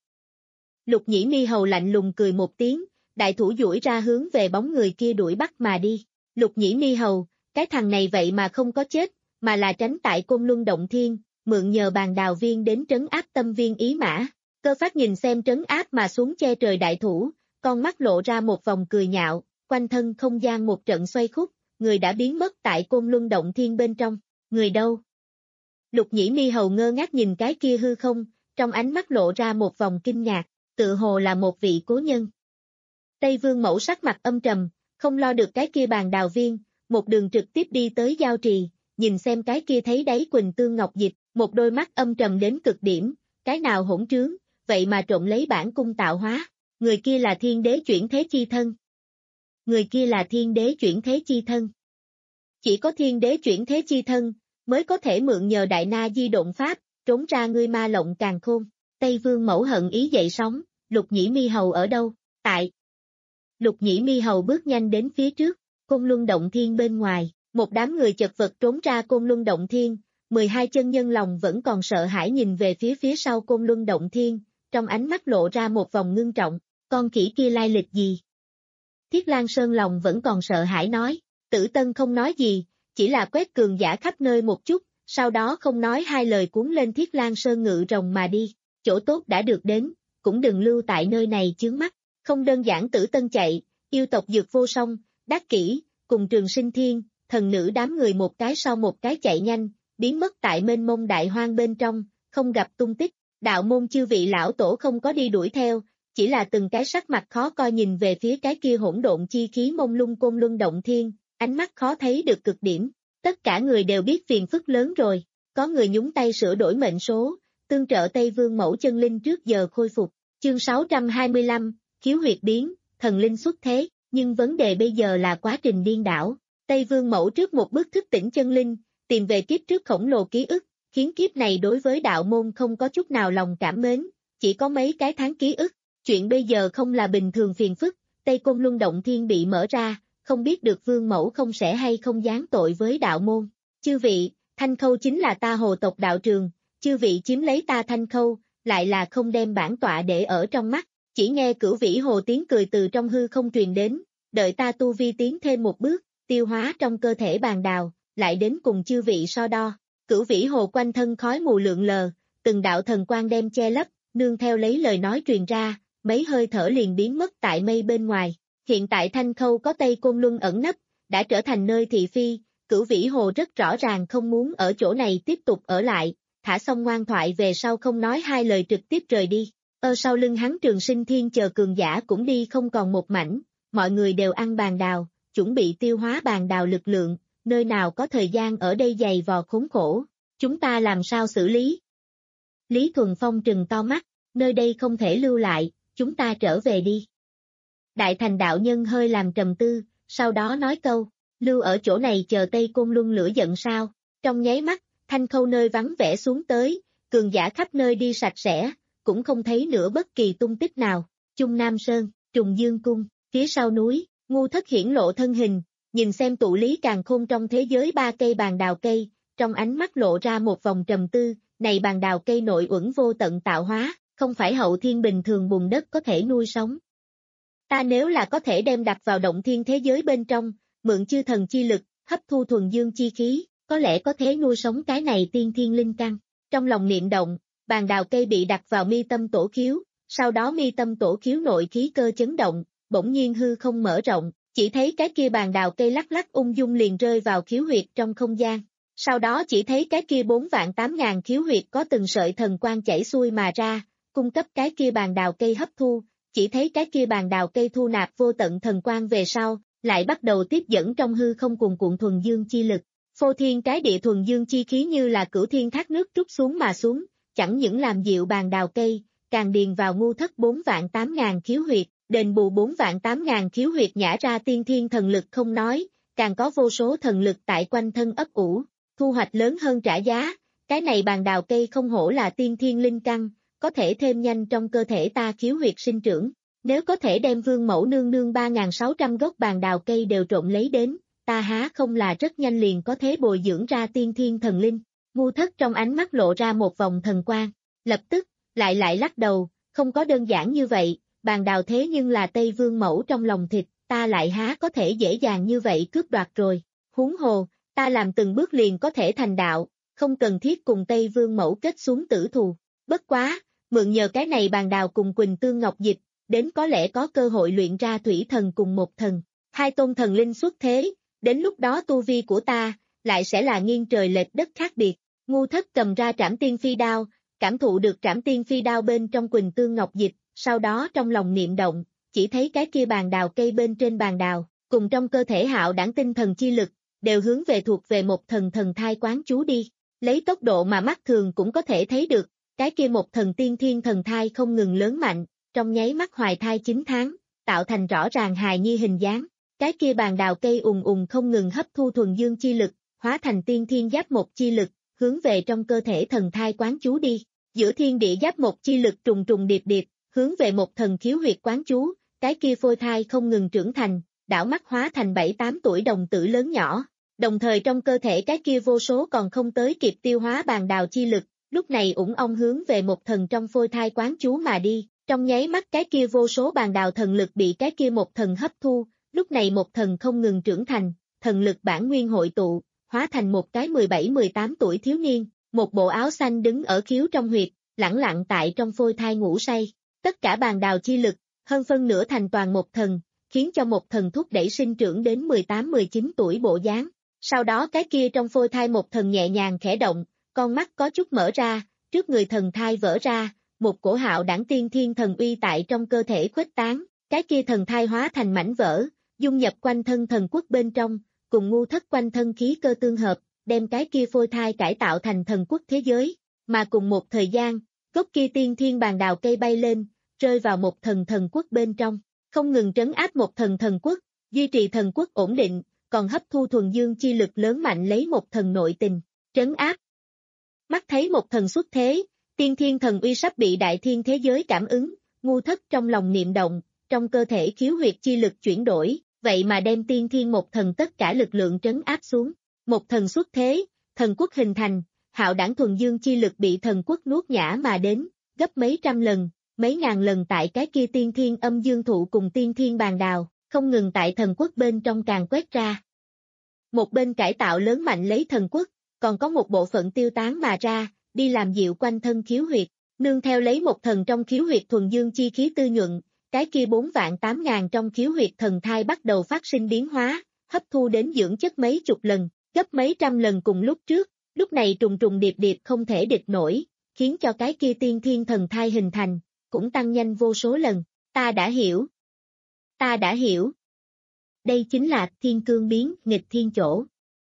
Lục Nhĩ Mi Hầu lạnh lùng cười một tiếng, đại thủ duỗi ra hướng về bóng người kia đuổi bắt mà đi. Lục Nhĩ Mi Hầu, cái thằng này vậy mà không có chết, mà là tránh tại Côn Luân Động Thiên, mượn nhờ bàn đào viên đến trấn áp tâm viên ý mã. Cơ Phát nhìn xem trấn áp mà xuống che trời đại thủ, con mắt lộ ra một vòng cười nhạo, quanh thân không gian một trận xoay khúc, người đã biến mất tại Côn Luân Động Thiên bên trong, người đâu? Lục Nhĩ Mi Hầu ngơ ngác nhìn cái kia hư không, trong ánh mắt lộ ra một vòng kinh ngạc, tự hồ là một vị cố nhân. Tây Vương Mẫu sắc mặt âm trầm, không lo được cái kia bàn đào viên, một đường trực tiếp đi tới giao trì, nhìn xem cái kia thấy đáy quỳnh tương ngọc dịch, một đôi mắt âm trầm đến cực điểm, cái nào hỗn trướng, vậy mà trộn lấy bản cung tạo hóa, người kia là thiên đế chuyển thế chi thân. Người kia là thiên đế chuyển thế chi thân. Chỉ có thiên đế chuyển thế chi thân, mới có thể mượn nhờ đại na di động pháp, trốn ra ngươi ma lộng càn khôn. Tây Vương Mẫu hận ý dậy sóng, Lục Nhĩ Mi Hầu ở đâu? Tại. Lục Nhĩ Mi Hầu bước nhanh đến phía trước, Côn Luân Động Thiên bên ngoài, một đám người chật vật trốn ra Côn Luân Động Thiên, mười hai chân nhân lòng vẫn còn sợ hãi nhìn về phía phía sau Côn Luân Động Thiên, trong ánh mắt lộ ra một vòng ngưng trọng, con khỉ kia lai lịch gì? Thiết Lang Sơn lòng vẫn còn sợ hãi nói, Tử Tân không nói gì, chỉ là quét cường giả khắp nơi một chút, sau đó không nói hai lời cuốn lên Thiết Lang Sơn ngự rồng mà đi, chỗ tốt đã được đến, cũng đừng lưu tại nơi này chướng mắt, không đơn giản Tử Tân chạy, yêu tộc Dược Vô Song, Đắc Kỷ, cùng Trường Sinh Thiên, thần nữ đám người một cái sau một cái chạy nhanh, biến mất tại mênh mông đại hoang bên trong, không gặp tung tích, đạo môn chư vị lão tổ không có đi đuổi theo, chỉ là từng cái sắc mặt khó coi nhìn về phía cái kia hỗn độn chi khí mông lung Côn Luân Động Thiên, ánh mắt khó thấy được cực điểm, tất cả người đều biết phiền phức lớn rồi, có người nhúng tay sửa đổi mệnh số, tương trợ Tây Vương Mẫu chân linh trước giờ khôi phục, chương sáu trăm hai mươi lăm, khiếu huyệt biến, thần linh xuất thế, nhưng vấn đề bây giờ là quá trình điên đảo, Tây Vương Mẫu trước một bước thức tỉnh chân linh, tìm về kiếp trước khổng lồ ký ức, khiến kiếp này đối với đạo môn không có chút nào lòng cảm mến, chỉ có mấy cái tháng ký ức, chuyện bây giờ không là bình thường phiền phức, Tây Côn Luân Động Thiên bị mở ra, không biết được Vương Mẫu không sẽ hay không giáng tội với đạo môn, chư vị, Thanh Khâu chính là ta Hồ tộc đạo trường, chư vị chiếm lấy ta Thanh Khâu, lại là không đem bản tọa để ở trong mắt, chỉ nghe Cửu Vĩ Hồ tiếng cười từ trong hư không truyền đến, đợi ta tu vi tiến thêm một bước, tiêu hóa trong cơ thể bàn đào, lại đến cùng chư vị so đo. Cửu Vĩ Hồ quanh thân khói mù lượn lờ, từng đạo thần quang đem che lấp, nương theo lấy lời nói truyền ra, mấy hơi thở liền biến mất tại mây bên ngoài, Hiện tại Thanh Khâu có Tây Côn Luân ẩn nấp, đã trở thành nơi thị phi, Cửu Vĩ Hồ rất rõ ràng không muốn ở chỗ này tiếp tục ở lại, thả xong ngoan thoại về sau không nói hai lời trực tiếp rời đi. Ở sau lưng hắn Trường Sinh Thiên chờ cường giả cũng đi không còn một mảnh, mọi người đều ăn bàn đào, chuẩn bị tiêu hóa bàn đào lực lượng, nơi nào có thời gian ở đây dày vò khốn khổ, chúng ta làm sao xử lý? Lý Thuần Phong trừng to mắt, nơi đây không thể lưu lại, chúng ta trở về đi. Đại Thành đạo nhân hơi làm trầm tư, sau đó nói câu, lưu ở chỗ này chờ Tây Côn Luân lửa giận sao? Trong nháy mắt, Thanh Khâu nơi vắng vẻ xuống tới, cường giả khắp nơi đi sạch sẽ, cũng không thấy nữa bất kỳ tung tích nào. Trung Nam Sơn, Trùng Dương Cung, phía sau núi, Ngu Thất hiển lộ thân hình, nhìn xem tụ lý càn khôn trong thế giới ba cây bàn đào cây, trong ánh mắt lộ ra một vòng trầm tư, này bàn đào cây nội uẩn vô tận tạo hóa, không phải hậu thiên bình thường bùn đất có thể nuôi sống. Ta nếu là có thể đem đặt vào động thiên thế giới bên trong, mượn chư thần chi lực, hấp thu thuần dương chi khí, có lẽ có thể nuôi sống cái này tiên thiên linh căn. Trong lòng niệm động, bàn đào cây bị đặt vào mi tâm tổ khiếu, sau đó mi tâm tổ khiếu nội khí cơ chấn động, bỗng nhiên hư không mở rộng, chỉ thấy cái kia bàn đào cây lắc lắc ung dung liền rơi vào khiếu huyệt trong không gian. Sau đó chỉ thấy cái kia bốn vạn tám ngàn khiếu huyệt có từng sợi thần quang chảy xuôi mà ra, cung cấp cái kia bàn đào cây hấp thu, chỉ thấy cái kia bàn đào cây thu nạp vô tận thần quang về sau, lại bắt đầu tiếp dẫn trong hư không cuồn cuộn thuần dương chi lực. Phô thiên cái địa thuần dương chi khí như là cửu thiên thác nước trút xuống mà xuống, chẳng những làm dịu bàn đào cây, càng điền vào Ngu Thất bốn vạn tám ngàn khiếu huyệt, đền bù bốn vạn tám ngàn khiếu huyệt nhả ra tiên thiên thần lực không nói, càng có vô số thần lực tại quanh thân ấp ủ, thu hoạch lớn hơn trả giá, cái này bàn đào cây không hổ là tiên thiên linh căn, có thể thêm nhanh trong cơ thể ta khiếu huyệt sinh trưởng. Nếu có thể đem Vương Mẫu nương nương ba nghìn sáu trăm gốc bàn đào cây đều trộn lấy đến, ta há không là rất nhanh liền có thể bồi dưỡng ra tiên thiên thần linh. Ngu Thất trong ánh mắt lộ ra một vòng thần quang, lập tức, lại lại lắc đầu, không có đơn giản như vậy, bàn đào thế nhưng là Tây Vương Mẫu trong lòng thịt, ta lại há có thể dễ dàng như vậy cướp đoạt rồi. Huống hồ, ta làm từng bước liền có thể thành đạo, không cần thiết cùng Tây Vương Mẫu kết xuống tử thù. Bất quá, mượn nhờ cái này bàn đào cùng Quỳnh Tương Ngọc Dịch, đến có lẽ có cơ hội luyện ra thủy thần cùng một thần. Hai tôn thần linh xuất thế, đến lúc đó tu vi của ta, lại sẽ là nghiêng trời lệch đất khác biệt. Ngu Thất cầm ra Trảm Tiên Phi Đao, cảm thụ được Trảm Tiên Phi Đao bên trong Quỳnh Tương Ngọc Dịch, sau đó trong lòng niệm động, chỉ thấy cái kia bàn đào cây bên trên bàn đào, cùng trong cơ thể Hạo Đảng tinh thần chi lực, đều hướng về thuộc về một thần thần thai quán chú đi. Lấy tốc độ mà mắt thường cũng có thể thấy được, cái kia một thần tiên thiên thần thai không ngừng lớn mạnh, trong nháy mắt hoài thai chín tháng, tạo thành rõ ràng hài nhi hình dáng. Cái kia bàn đào cây ùng ùng không ngừng hấp thu thuần dương chi lực, hóa thành tiên thiên giáp một chi lực, hướng về trong cơ thể thần thai quán chú đi. Giữa thiên địa giáp một chi lực trùng trùng điệp điệp, hướng về một thần khiếu huyệt quán chú, cái kia phôi thai không ngừng trưởng thành, đảo mắt hóa thành bảy tám tuổi đồng tử lớn nhỏ. Đồng thời trong cơ thể cái kia vô số còn không tới kịp tiêu hóa bàn đào chi lực, lúc này ủng ong hướng về một thần trong phôi thai quán chú mà đi. Trong nháy mắt cái kia vô số bàn đào thần lực bị cái kia một thần hấp thu, lúc này một thần không ngừng trưởng thành, thần lực bản nguyên hội tụ, hóa thành một cái mười bảy mười tám tuổi thiếu niên, một bộ áo xanh đứng ở khiếu trong huyệt, lẳng lặng tại trong phôi thai ngủ say. Tất cả bàn đào chi lực, hơn phân nửa thành toàn một thần, khiến cho một thần thúc đẩy sinh trưởng đến mười tám mười chín tuổi bộ dáng. Sau đó cái kia trong phôi thai một thần nhẹ nhàng khẽ động, con mắt có chút mở ra, trước người thần thai vỡ ra, một cổ Hạo Đảng tiên thiên thần uy tại trong cơ thể khuếch tán, cái kia thần thai hóa thành mảnh vỡ, dung nhập quanh thân thần quốc bên trong, cùng Ngu Thất quanh thân khí cơ tương hợp, đem cái kia phôi thai cải tạo thành thần quốc thế giới, mà cùng một thời gian, gốc kia tiên thiên bàn đào cây bay lên, rơi vào một thần thần quốc bên trong, không ngừng trấn áp một thần thần quốc, duy trì thần quốc ổn định, còn hấp thu thuần dương chi lực lớn mạnh lấy một thần nội tình, trấn áp. Mắt thấy một thần xuất thế, tiên thiên thần uy sắp bị đại thiên thế giới cảm ứng, Ngu Thất trong lòng niệm động, trong cơ thể khiếu huyệt chi lực chuyển đổi, vậy mà đem tiên thiên một thần tất cả lực lượng trấn áp xuống. Một thần xuất thế, thần quốc hình thành, Hạo Đảng thuần dương chi lực bị thần quốc nuốt nhả mà đến, gấp mấy trăm lần, mấy ngàn lần tại cái kia tiên thiên âm dương thụ cùng tiên thiên bàn đào, không ngừng tại thần quốc bên trong càng quét ra. Một bên cải tạo lớn mạnh lấy thần quốc, còn có một bộ phận tiêu tán mà ra, đi làm dịu quanh thân khiếu huyệt, nương theo lấy một thần trong khiếu huyệt thuần dương chi khí tư nhuận, cái kia bốn vạn tám ngàn trong khiếu huyệt thần thai bắt đầu phát sinh biến hóa, hấp thu đến dưỡng chất mấy chục lần, gấp mấy trăm lần cùng lúc trước, lúc này trùng trùng điệp điệp không thể địch nổi, khiến cho cái kia tiên thiên thần thai hình thành, cũng tăng nhanh vô số lần, ta đã hiểu. Ta đã hiểu. Đây chính là thiên cương biến, nghịch thiên chỗ.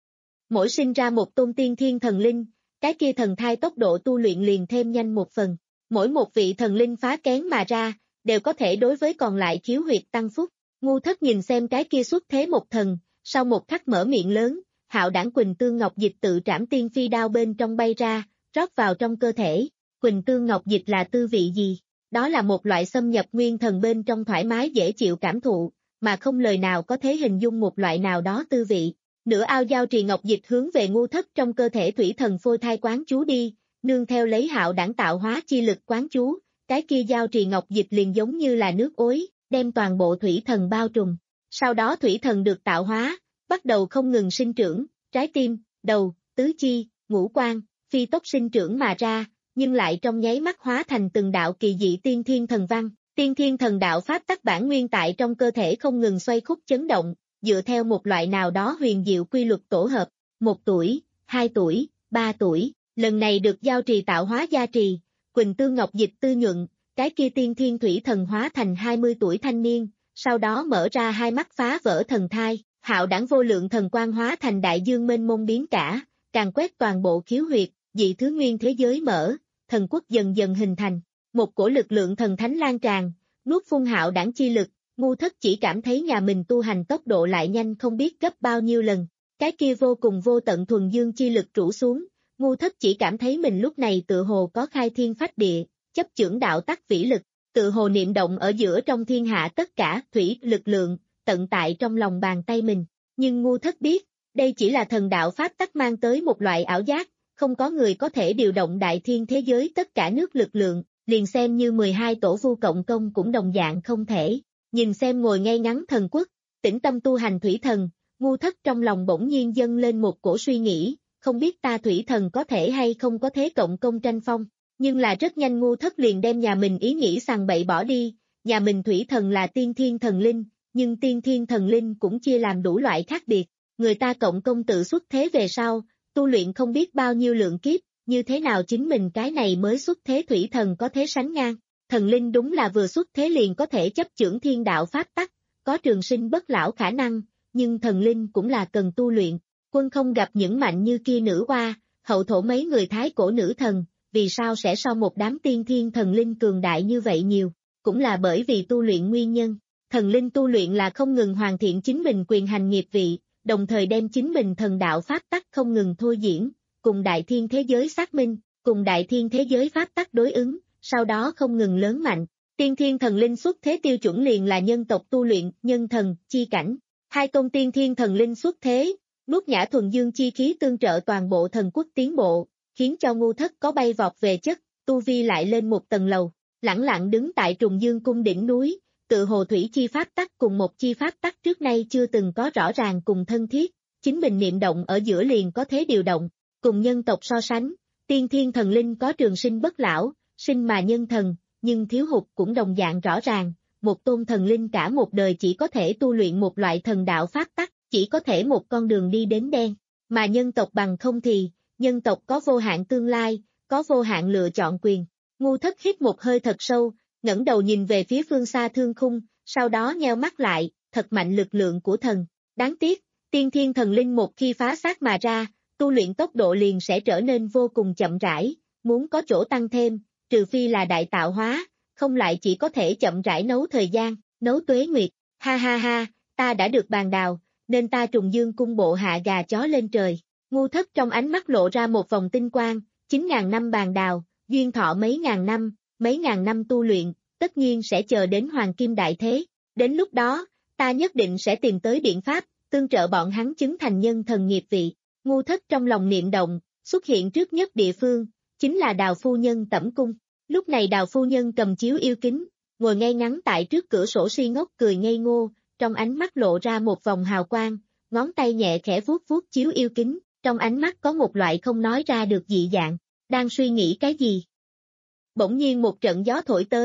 Mỗi sinh ra một tôn tiên thiên thần linh, cái kia thần thai tốc độ tu luyện liền thêm nhanh một phần, mỗi một vị thần linh phá kén mà ra, đều có thể đối với còn lại khiếu huyệt tăng phúc. Ngu Thất nhìn xem cái kia xuất thế một thần, sau một khắc mở miệng lớn, hạo đảng Quỳnh Tương Ngọc Dịch tự trảm tiên phi đao bên trong bay ra, rót vào trong cơ thể. Quỳnh Tương Ngọc Dịch là tư vị gì? Đó là một loại xâm nhập nguyên thần bên trong thoải mái dễ chịu cảm thụ, mà không lời nào có thể hình dung một loại nào đó tư vị. Nửa ao giao trì ngọc dịch hướng về Ngu Thất trong cơ thể thủy thần phôi thai quán chú đi, nương theo lấy hạo đảng tạo hóa chi lực quán chú, cái kia giao trì ngọc dịch liền giống như là nước ối, đem toàn bộ thủy thần bao trùm. Sau đó thủy thần được tạo hóa, bắt đầu không ngừng sinh trưởng, trái tim, đầu, tứ chi, ngũ quan, phi tốc sinh trưởng mà ra, nhưng lại trong nháy mắt hóa thành từng đạo kỳ dị tiên thiên thần văn. Tiên thiên thần đạo pháp tắc bản nguyên tại trong cơ thể không ngừng xoay khúc chấn động, dựa theo một loại nào đó huyền diệu quy luật tổ hợp, một tuổi, hai tuổi, ba tuổi, lần này được giao trì tạo hóa gia trì, Quỳnh Tương Ngọc Dịch tư nhuận, cái kia tiên thiên thủy thần hóa thành hai mươi tuổi thanh niên, sau đó mở ra hai mắt phá vỡ thần thai, hạo đảng vô lượng thần quang hóa thành đại dương mênh mông biến cả, càng quét toàn bộ khiếu huyệt, dị thứ nguyên thế giới mở, thần quốc dần dần hình thành. Một cổ lực lượng thần thánh lan tràn, nuốt phun hạo đảng chi lực, Ngu Thất chỉ cảm thấy nhà mình tu hành tốc độ lại nhanh không biết gấp bao nhiêu lần, cái kia vô cùng vô tận thuần dương chi lực rủ xuống, Ngu Thất chỉ cảm thấy mình lúc này tự hồ có khai thiên phách địa, chấp chưởng đạo tắc vĩ lực, tự hồ niệm động ở giữa trong thiên hạ tất cả thủy lực lượng, tận tại trong lòng bàn tay mình, nhưng Ngu Thất biết, đây chỉ là thần đạo pháp tắc mang tới một loại ảo giác, không có người có thể điều động đại thiên thế giới tất cả nước lực lượng. Liền xem như mười hai tổ vu cộng công cũng đồng dạng không thể, nhìn xem ngồi ngay ngắn thần quốc, tĩnh tâm tu hành thủy thần, Ngu Thất trong lòng bỗng nhiên dâng lên một cổ suy nghĩ, không biết ta thủy thần có thể hay không có thế cộng công tranh phong, nhưng là rất nhanh Ngu Thất liền đem nhà mình ý nghĩ sằng bậy bỏ đi, nhà mình thủy thần là tiên thiên thần linh, nhưng tiên thiên thần linh cũng chia làm đủ loại khác biệt, người ta cộng công tự xuất thế về sau, tu luyện không biết bao nhiêu lượng kiếp, như thế nào chính mình cái này mới xuất thế thủy thần có thế sánh ngang, thần linh đúng là vừa xuất thế liền có thể chấp chưởng thiên đạo pháp tắc, có trường sinh bất lão khả năng, nhưng thần linh cũng là cần tu luyện, quân không gặp những mạnh như kia nữ hoa, hậu thổ mấy người thái cổ nữ thần, vì sao sẽ so một đám tiên thiên thần linh cường đại như vậy nhiều, cũng là bởi vì tu luyện nguyên nhân, thần linh tu luyện là không ngừng hoàn thiện chính mình quyền hành nghiệp vị, đồng thời đem chính mình thần đạo pháp tắc không ngừng thôi diễn. Cùng đại thiên thế giới xác minh, cùng đại thiên thế giới pháp tắc đối ứng, sau đó không ngừng lớn mạnh. Tiên thiên thần linh xuất thế tiêu chuẩn liền là nhân tộc tu luyện, nhân thần, chi cảnh. Hai tôn tiên thiên thần linh xuất thế, nuốt nhã thuần dương chi khí tương trợ toàn bộ thần quốc tiến bộ, khiến cho Ngu Thất có bay vọt về chất, tu vi lại lên một tầng lầu, lẳng lặng đứng tại trùng dương cung đỉnh núi, tự hồ thủy chi pháp tắc cùng một chi pháp tắc trước nay chưa từng có rõ ràng cùng thân thiết, chính mình niệm động ở giữa liền có thế điều động. Cùng nhân tộc so sánh, tiên thiên thần linh có trường sinh bất lão, sinh mà nhân thần, nhưng thiếu hụt cũng đồng dạng rõ ràng, một tôn thần linh cả một đời chỉ có thể tu luyện một loại thần đạo pháp tắc, chỉ có thể một con đường đi đến đen, mà nhân tộc bằng không thì, nhân tộc có vô hạn tương lai, có vô hạn lựa chọn quyền. Ngu Thất hít một hơi thật sâu, ngẩng đầu nhìn về phía phương xa thương khung, sau đó nheo mắt lại, thật mạnh lực lượng của thần, đáng tiếc, tiên thiên thần linh một khi phá xác mà ra, tu luyện tốc độ liền sẽ trở nên vô cùng chậm rãi, muốn có chỗ tăng thêm, trừ phi là đại tạo hóa, không lại chỉ có thể chậm rãi nấu thời gian, nấu tuế nguyệt, ha ha ha, ta đã được bàn đào, nên ta trùng dương cung bộ hạ gà chó lên trời. Ngu Thất trong ánh mắt lộ ra một vòng tinh quang, chín ngàn năm bàn đào, duyên thọ mấy ngàn năm, mấy ngàn năm tu luyện, tất nhiên sẽ chờ đến hoàng kim đại thế, đến lúc đó, ta nhất định sẽ tìm tới biện pháp, tương trợ bọn hắn chứng thành nhân thần nghiệp vị. Ngu Thất trong lòng niệm động, xuất hiện trước nhất địa phương, chính là Đào phu nhân tẩm cung. Lúc này Đào phu nhân cầm chiếu yêu kính, ngồi ngay ngắn tại trước cửa sổ si ngốc cười ngây ngô, trong ánh mắt lộ ra một vòng hào quang, ngón tay nhẹ khẽ vuốt vuốt chiếu yêu kính, trong ánh mắt có một loại không nói ra được dị dạng, đang suy nghĩ cái gì. Bỗng nhiên một trận gió thổi tới,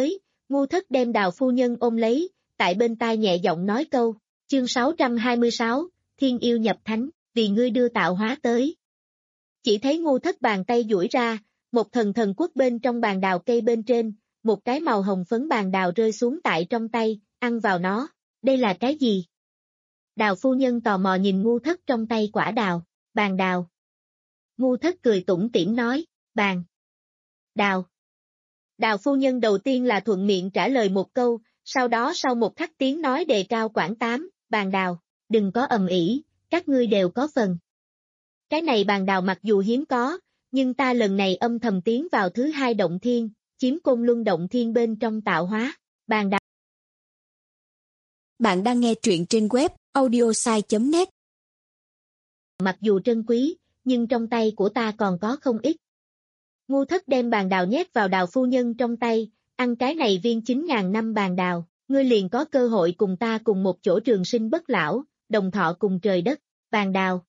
Ngu Thất đem Đào phu nhân ôm lấy, tại bên tai nhẹ giọng nói câu, chương sáu trăm hai mươi sáu, Thiên yêu nhập thánh, vì ngươi đưa tạo hóa tới. Chỉ thấy Ngu Thất bàn tay duỗi ra, một thần thần quất bên trong bàn đào cây bên trên, một cái màu hồng phấn bàn đào rơi xuống tại trong tay, ăn vào nó, đây là cái gì? Đào phu nhân tò mò nhìn Ngu Thất trong tay quả đào, bàn đào. Ngu Thất cười tủm tỉm nói, bàn đào. Đào phu nhân đầu tiên là thuận miệng trả lời một câu, sau đó sau một khắc tiếng nói đề cao quảng tám, bàn đào, đừng có ầm ĩ, các ngươi đều có phần. Cái này bàn đào mặc dù hiếm có, nhưng ta lần này âm thầm tiến vào thứ hai động thiên, chiếm Côn Luân động thiên bên trong tạo hóa, bàn đào. Bạn đang nghe truyện trên web audiosai chấm net. Mặc dù trân quý, nhưng trong tay của ta còn có không ít. Ngu Thất đem bàn đào nhét vào Đào phu nhân trong tay, ăn cái này viên chín ngàn năm bàn đào, ngươi liền có cơ hội cùng ta cùng một chỗ trường sinh bất lão, đồng thọ cùng trời đất, bàn đào.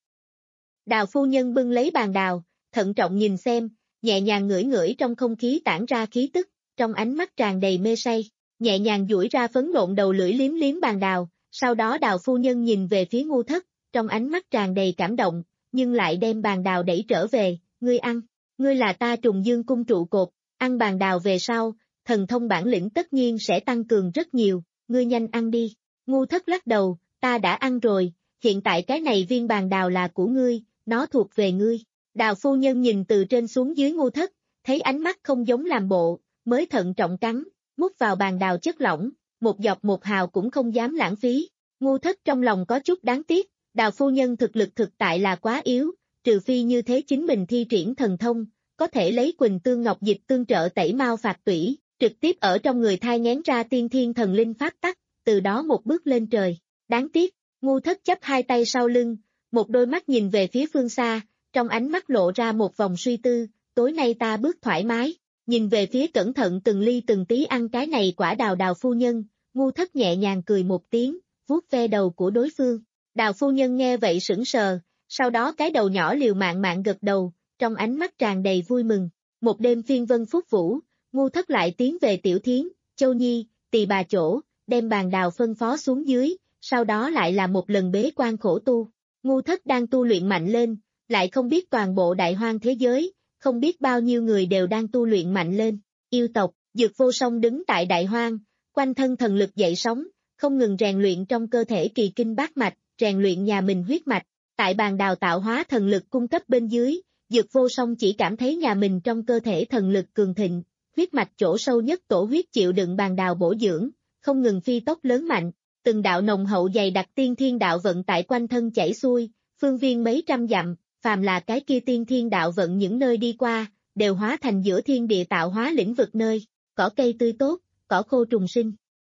Đào phu nhân bưng lấy bàn đào, thận trọng nhìn xem, nhẹ nhàng ngửi ngửi trong không khí tản ra khí tức, trong ánh mắt tràn đầy mê say, nhẹ nhàng duỗi ra phấn nộn đầu lưỡi liếm liếm bàn đào, sau đó Đào phu nhân nhìn về phía Ngu Thất, trong ánh mắt tràn đầy cảm động, nhưng lại đem bàn đào đẩy trở về, ngươi ăn, ngươi là ta Trùng Dương cung trụ cột, ăn bàn đào về sau, thần thông bản lĩnh tất nhiên sẽ tăng cường rất nhiều, ngươi nhanh ăn đi. Ngu Thất lắc đầu, ta đã ăn rồi, hiện tại cái này viên bàn đào là của ngươi, nó thuộc về ngươi. Đào phu nhân nhìn từ trên xuống dưới Ngu Thất, thấy ánh mắt không giống làm bộ, mới thận trọng cắn, mút vào bàn đào chất lỏng, một giọt một hào cũng không dám lãng phí. Ngu Thất trong lòng có chút đáng tiếc, Đào phu nhân thực lực thực tại là quá yếu, trừ phi như thế chính mình thi triển thần thông, có thể lấy Quỳnh Tương Ngọc Dịch tương trợ tẩy mao phạt tủy, trực tiếp ở trong người thai nghén ra tiên thiên thần linh pháp tắc, từ đó một bước lên trời. Đáng tiếc, Ngu Thất chắp hai tay sau lưng, một đôi mắt nhìn về phía phương xa, trong ánh mắt lộ ra một vòng suy tư, tối nay ta bước thoải mái, nhìn về phía cẩn thận từng ly từng tí ăn cái này quả đào Đào phu nhân, Ngu Thất nhẹ nhàng cười một tiếng, vuốt ve đầu của đối phương. Đào phu nhân nghe vậy sững sờ, sau đó cái đầu nhỏ liều mạng mạng gật đầu, trong ánh mắt tràn đầy vui mừng. Một đêm phiên vân phúc vũ, Ngu Thất lại tiến về Tiểu Thiến, Châu Nhi, Tỳ Bà chỗ, đem bàn đào phân phó xuống dưới, sau đó lại là một lần bế quan khổ tu. Ngu Thất đang tu luyện mạnh lên, lại không biết toàn bộ đại hoang thế giới, không biết bao nhiêu người đều đang tu luyện mạnh lên. Yêu tộc, Dược Vô Song đứng tại đại hoang, quanh thân thần lực dậy sóng, không ngừng rèn luyện trong cơ thể kỳ kinh bát mạch, rèn luyện nhà mình huyết mạch. Tại bàn đào tạo hóa thần lực cung cấp bên dưới, Dược Vô Song chỉ cảm thấy nhà mình trong cơ thể thần lực cường thịnh, huyết mạch chỗ sâu nhất tổ huyết chịu đựng bàn đào bổ dưỡng, không ngừng phi tốc lớn mạnh, từng đạo nồng hậu dày đặc tiên thiên đạo vận tại quanh thân chảy xuôi, phương viên mấy trăm dặm, phàm là cái kia tiên thiên đạo vận những nơi đi qua, đều hóa thành giữa thiên địa tạo hóa lĩnh vực nơi, cỏ cây tươi tốt, cỏ khô trùng sinh.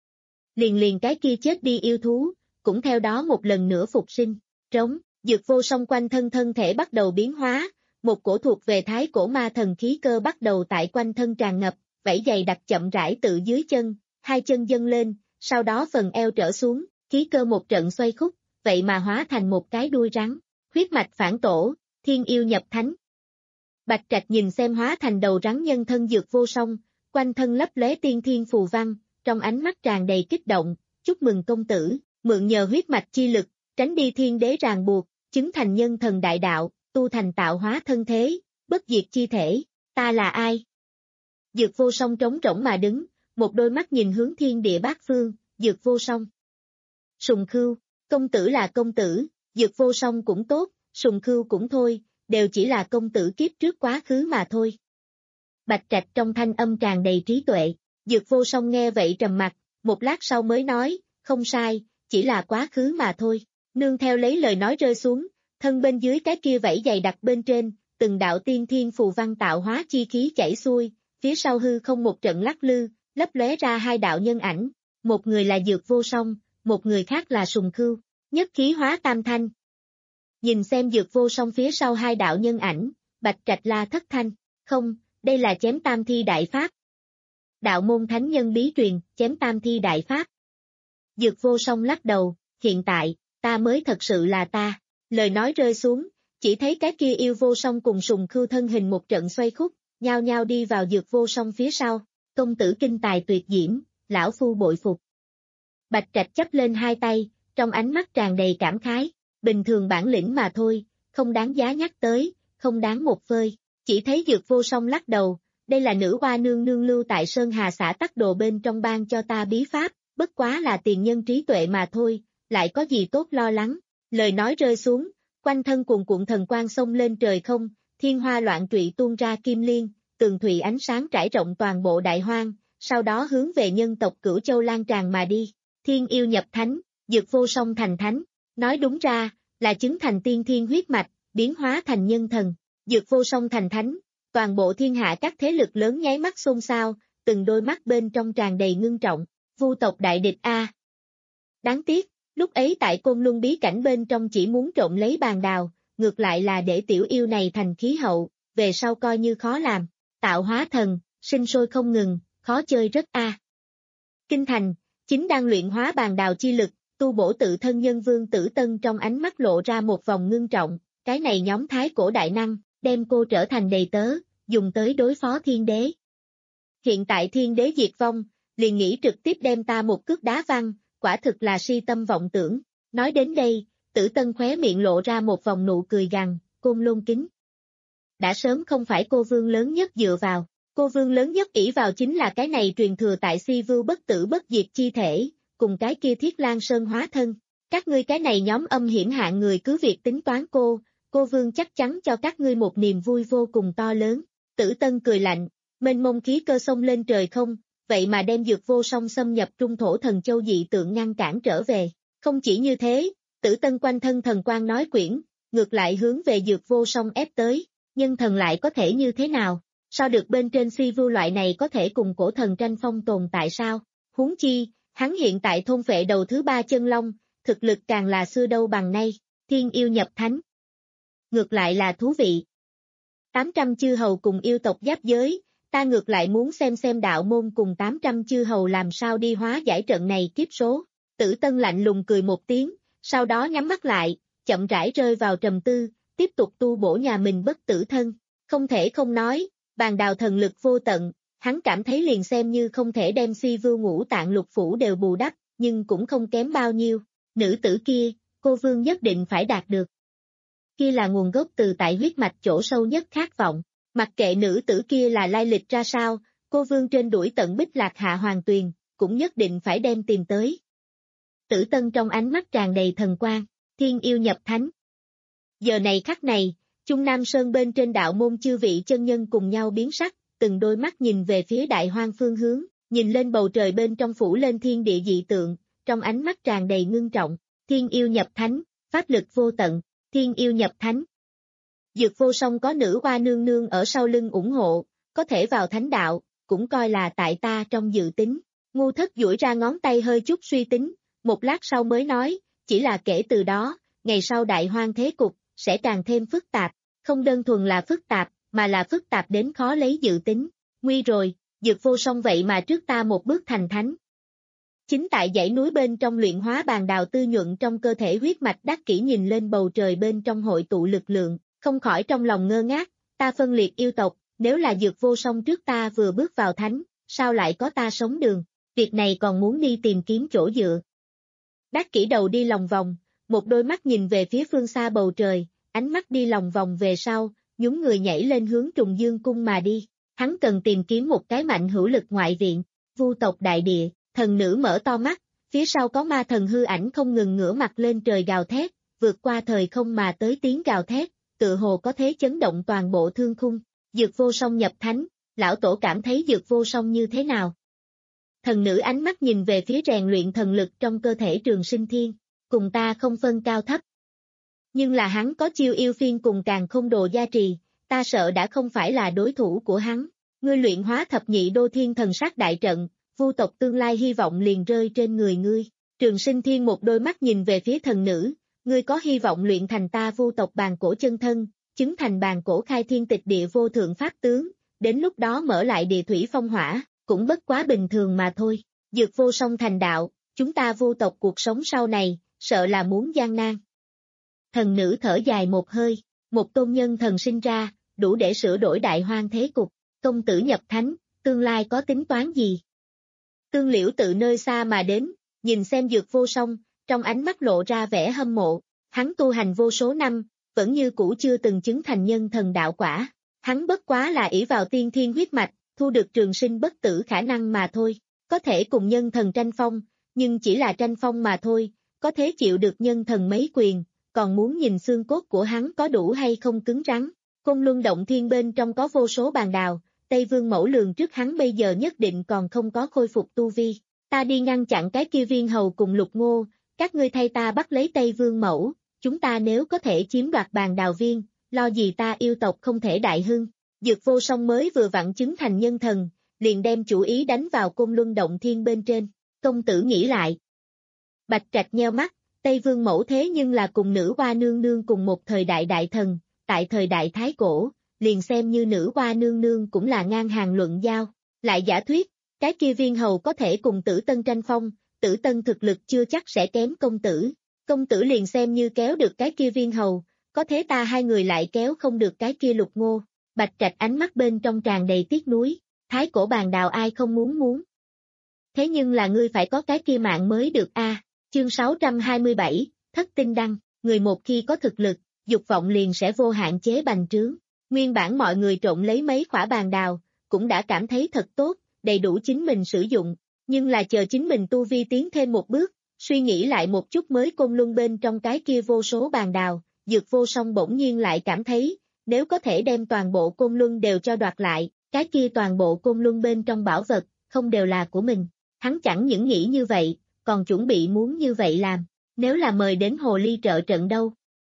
Liền liền cái kia chết đi yêu thú, cũng theo đó một lần nữa phục sinh, trống, Dược Vô Song quanh thân thân thể bắt đầu biến hóa, một cổ thuộc về thái cổ ma thần khí cơ bắt đầu tại quanh thân tràn ngập, vảy dày đặc chậm rãi tự dưới chân, hai chân dâng lên, sau đó phần eo trở xuống, khí cơ một trận xoay khúc, vậy mà hóa thành một cái đuôi rắn, huyết mạch phản tổ, thiên yêu nhập thánh. Bạch Trạch nhìn xem hóa thành đầu rắn nhân thân Dược Vô Song, quanh thân lấp lóe tiên thiên phù văn, trong ánh mắt tràn đầy kích động, chúc mừng công tử, mượn nhờ huyết mạch chi lực, tránh đi thiên đế ràng buộc, chứng thành nhân thần đại đạo, tu thành tạo hóa thân thế, bất diệt chi thể, ta là ai? Dược Vô Song trống rỗng mà đứng, một đôi mắt nhìn hướng thiên địa bát phương, Dược Vô Song. Sùng Khưu, công tử là công tử, Dược Vô Song cũng tốt, Sùng Khưu cũng thôi, đều chỉ là công tử kiếp trước quá khứ mà thôi. Bạch Trạch trong thanh âm tràn đầy trí tuệ, Dược Vô Song nghe vậy trầm mặt, một lát sau mới nói, không sai, chỉ là quá khứ mà thôi, nương theo lấy lời nói rơi xuống, thân bên dưới cái kia vảy dày đặc bên trên, từng đạo tiên thiên phù văn tạo hóa chi khí chảy xuôi, phía sau hư không một trận lắc lư, lấp lóe ra hai đạo nhân ảnh, một người là Dược Vô Song, một người khác là Sùng Khưu, nhất khí hóa tam thanh. Nhìn xem Dược Vô Song phía sau hai đạo nhân ảnh, Bạch Trạch la thất thanh, không, đây là chém tam thi đại pháp. Đạo môn thánh nhân bí truyền, chém tam thi đại pháp. Dược Vô Song lắc đầu, hiện tại, ta mới thật sự là ta. Lời nói rơi xuống, chỉ thấy cái kia yêu Vô Song cùng Sùng Khưu thân hình một trận xoay khúc, nhao nhao đi vào Dược Vô Song phía sau. Công tử kinh tài tuyệt diễm, lão phu bội phục. Bạch Trạch chắp lên hai tay, trong ánh mắt tràn đầy cảm khái, bình thường bản lĩnh mà thôi, không đáng giá nhắc tới, không đáng một phơi. Chỉ thấy Dược Vô Song lắc đầu, đây là nữ oa nương nương lưu tại Sơn Hà xã Tắc Đồ bên trong ban cho ta bí pháp, bất quá là tiền nhân trí tuệ mà thôi, lại có gì tốt lo lắng. Lời nói rơi xuống, quanh thân cuồn cuộn thần quang xông lên trời không, thiên hoa loạn trụy tuôn ra kim liên, tường thụy ánh sáng trải rộng toàn bộ đại hoang, sau đó hướng về nhân tộc Cửu Châu lan tràn mà đi. Thiên yêu nhập thánh, Dược Vô Song thành thánh, nói đúng ra, là chứng thành tiên thiên huyết mạch, biến hóa thành nhân thần. Dược Vô Song thành thánh, toàn bộ thiên hạ các thế lực lớn nháy mắt xôn xao, từng đôi mắt bên trong tràn đầy ngưng trọng, Vu tộc đại địch a. Đáng tiếc, lúc ấy tại Côn Luân bí cảnh bên trong chỉ muốn trộm lấy bàn đào, ngược lại là để tiểu yêu này thành khí hậu, về sau coi như khó làm, tạo hóa thần, sinh sôi không ngừng, khó chơi rất a. Kinh thành, chính đang luyện hóa bàn đào chi lực, tu bổ tự thân nhân vương Tử Tân trong ánh mắt lộ ra một vòng ngưng trọng, cái này nhóm thái cổ đại năng, đem cô trở thành đầy tớ, dùng tới đối phó thiên đế. Hiện tại thiên đế diệt vong, liền nghĩ trực tiếp đem ta một cước đá văng, quả thực là si tâm vọng tưởng. Nói đến đây, Tử Tân khóe miệng lộ ra một vòng nụ cười gằn, Côn Lôn kính. Đã sớm không phải cô vương lớn nhất dựa vào, cô vương lớn nhất ỷ vào chính là cái này truyền thừa tại Si Vưu bất tử bất diệt chi thể, cùng cái kia Thiết Lan Sơn hóa thân. Các ngươi cái này nhóm âm hiểm hạng người cứ việc tính toán cô, cô vương chắc chắn cho các ngươi một niềm vui vô cùng to lớn. Tử Tân cười lạnh, mênh mông khí cơ sông lên trời không, vậy mà đem Dược Vô Song xâm nhập Trung Thổ Thần Châu dị tượng ngăn cản trở về. Không chỉ như thế, Tử Tân quanh thân thần quang nói quyển, ngược lại hướng về Dược Vô Song ép tới, nhân thần lại có thể như thế nào? Sao được bên trên Si Vưu loại này có thể cùng cổ thần tranh phong tồn tại sao? Huống chi, hắn hiện tại thôn phệ đầu thứ ba chân long, thực lực càng là xưa đâu bằng nay, thiên yêu nhập thánh. Ngược lại là thú vị. tám trăm chư hầu cùng yêu tộc giáp giới, ta ngược lại muốn xem xem đạo môn cùng tám trăm chư hầu làm sao đi hóa giải trận này kiếp số. Tử Tân lạnh lùng cười một tiếng, sau đó nhắm mắt lại, chậm rãi rơi vào trầm tư, tiếp tục tu bổ nhà mình bất tử thân. Không thể không nói, bàn đào thần lực vô tận, hắn cảm thấy liền xem như không thể đem Si Vưu ngũ tạng lục phủ đều bù đắp, nhưng cũng không kém bao nhiêu. Nữ tử kia, cô vương nhất định phải đạt được. Kia là nguồn gốc từ tại huyết mạch chỗ sâu nhất khát vọng. Mặc kệ nữ tử kia là lai lịch ra sao, cô vương trên đuổi tận Bích Lạc Hạ Hoàng Tuyền, cũng nhất định phải đem tìm tới. Tử Tân trong ánh mắt tràn đầy thần quang, thiên yêu nhập thánh. Giờ này khắc này, Trung Nam Sơn bên trên đạo môn chư vị chân nhân cùng nhau biến sắc, từng đôi mắt nhìn về phía đại hoang phương hướng, nhìn lên bầu trời bên trong phủ lên thiên địa dị tượng, trong ánh mắt tràn đầy ngưng trọng, thiên yêu nhập thánh, pháp lực vô tận, thiên yêu nhập thánh. Dược Vô Song có nữ oa nương nương ở sau lưng ủng hộ, có thể vào thánh đạo, cũng coi là tại ta trong dự tính. Ngu Thất duỗi ra ngón tay hơi chút suy tính, một lát sau mới nói, chỉ là kể từ đó, ngày sau đại hoang thế cục, sẽ càng thêm phức tạp, không đơn thuần là phức tạp, mà là phức tạp đến khó lấy dự tính. Nguy rồi, Dược Vô Song vậy mà trước ta một bước thành thánh. Chính tại dãy núi bên trong luyện hóa bàn đào tư nhuận trong cơ thể huyết mạch đắc kỷ nhìn lên bầu trời bên trong hội tụ lực lượng, không khỏi trong lòng ngơ ngác, ta phân liệt yêu tộc, nếu là Dược Vô Song trước ta vừa bước vào thánh, sao lại có ta sống đường, việc này còn muốn đi tìm kiếm chỗ dựa. Đắc kỷ đầu đi lòng vòng, một đôi mắt nhìn về phía phương xa bầu trời, ánh mắt đi lòng vòng về sau, nhún người nhảy lên hướng Trùng Dương Cung mà đi, hắn cần tìm kiếm một cái mạnh hữu lực ngoại viện, Vu tộc đại địa, thần nữ mở to mắt, phía sau có ma thần hư ảnh không ngừng ngửa mặt lên trời gào thét, vượt qua thời không mà tới tiếng gào thét, tự hồ có thế chấn động toàn bộ thương khung. Dược Vô Song nhập thánh, lão tổ cảm thấy Dược Vô Song như thế nào? Thần nữ ánh mắt nhìn về phía rèn luyện thần lực trong cơ thể Trường Sinh Thiên, cùng ta không phân cao thấp. Nhưng là hắn có chiêu yêu phiên cùng càng không đồ gia trì, ta sợ đã không phải là đối thủ của hắn. Ngươi luyện hóa thập nhị đô thiên thần sát đại trận, Vu tộc tương lai hy vọng liền rơi trên người ngươi. Trường Sinh Thiên một đôi mắt nhìn về phía thần nữ, ngươi có hy vọng luyện thành ta Vu tộc bàn cổ chân thân, chứng thành bàn cổ khai thiên tịch địa vô thượng pháp tướng, đến lúc đó mở lại địa thủy phong hỏa, cũng bất quá bình thường mà thôi. Dược Vô Song thành đạo, chúng ta Vu tộc cuộc sống sau này, sợ là muốn gian nan. Thần nữ thở dài một hơi, một tôn nhân thần sinh ra, đủ để sửa đổi đại hoang thế cục, công tử nhập thánh, tương lai có tính toán gì? Tương Liễu tự nơi xa mà đến, nhìn xem Dược Vô Song, trong ánh mắt lộ ra vẻ hâm mộ, hắn tu hành vô số năm, vẫn như cũ chưa từng chứng thành nhân thần đạo quả, hắn bất quá là ỷ vào tiên thiên huyết mạch, thu được trường sinh bất tử khả năng mà thôi, có thể cùng nhân thần tranh phong, nhưng chỉ là tranh phong mà thôi, có thế chịu được nhân thần mấy quyền, còn muốn nhìn xương cốt của hắn có đủ hay không cứng rắn. Côn Luân Động Thiên bên trong có vô số bàn đào, Tây Vương Mẫu lường trước hắn bây giờ nhất định còn không có khôi phục tu vi. Ta đi ngăn chặn cái kia Viên Hầu cùng Lục Ngô, các ngươi thay ta bắt lấy Tây Vương Mẫu, chúng ta nếu có thể chiếm đoạt bàn đào viên, lo gì ta yêu tộc không thể đại hưng. Dược Vô Song mới vừa vặn chứng thành nhân thần, liền đem chủ ý đánh vào Côn Luân Động Thiên bên trên. Công tử nghĩ lại. Bạch Trạch nheo mắt, Tây Vương Mẫu thế nhưng là cùng nữ hoa nương nương cùng một thời đại đại thần, tại thời đại Thái Cổ, liền xem như nữ hoa nương nương cũng là ngang hàng luận giao. Lại giả thuyết, cái kia Viên Hầu có thể cùng Tử Tân tranh phong, Tử Tân thực lực chưa chắc sẽ kém công tử. Công tử liền xem như kéo được cái kia Viên Hầu, có thế ta hai người lại kéo không được cái kia Lục Ngô. Bạch Trạch ánh mắt bên trong tràn đầy tiếc nuối, Thái Cổ bàn đào ai không muốn muốn. Thế nhưng là ngươi phải có cái kia mạng mới được a. À. Chương sáu trăm hai mươi bảy, Thất Tinh Đăng, người một khi có thực lực, dục vọng liền sẽ vô hạn chế bành trướng. Nguyên bản mọi người trộn lấy mấy khỏa bàn đào, cũng đã cảm thấy thật tốt, đầy đủ chính mình sử dụng, nhưng là chờ chính mình tu vi tiến thêm một bước, suy nghĩ lại một chút mới Côn Luân bên trong cái kia vô số bàn đào, Dược Vô Song bỗng nhiên lại cảm thấy, nếu có thể đem toàn bộ Côn Luân đều cho đoạt lại, cái kia toàn bộ Côn Luân bên trong bảo vật, không đều là của mình. Hắn chẳng những nghĩ như vậy, còn chuẩn bị muốn như vậy làm, nếu là mời đến Hồ Ly trợ trận đâu.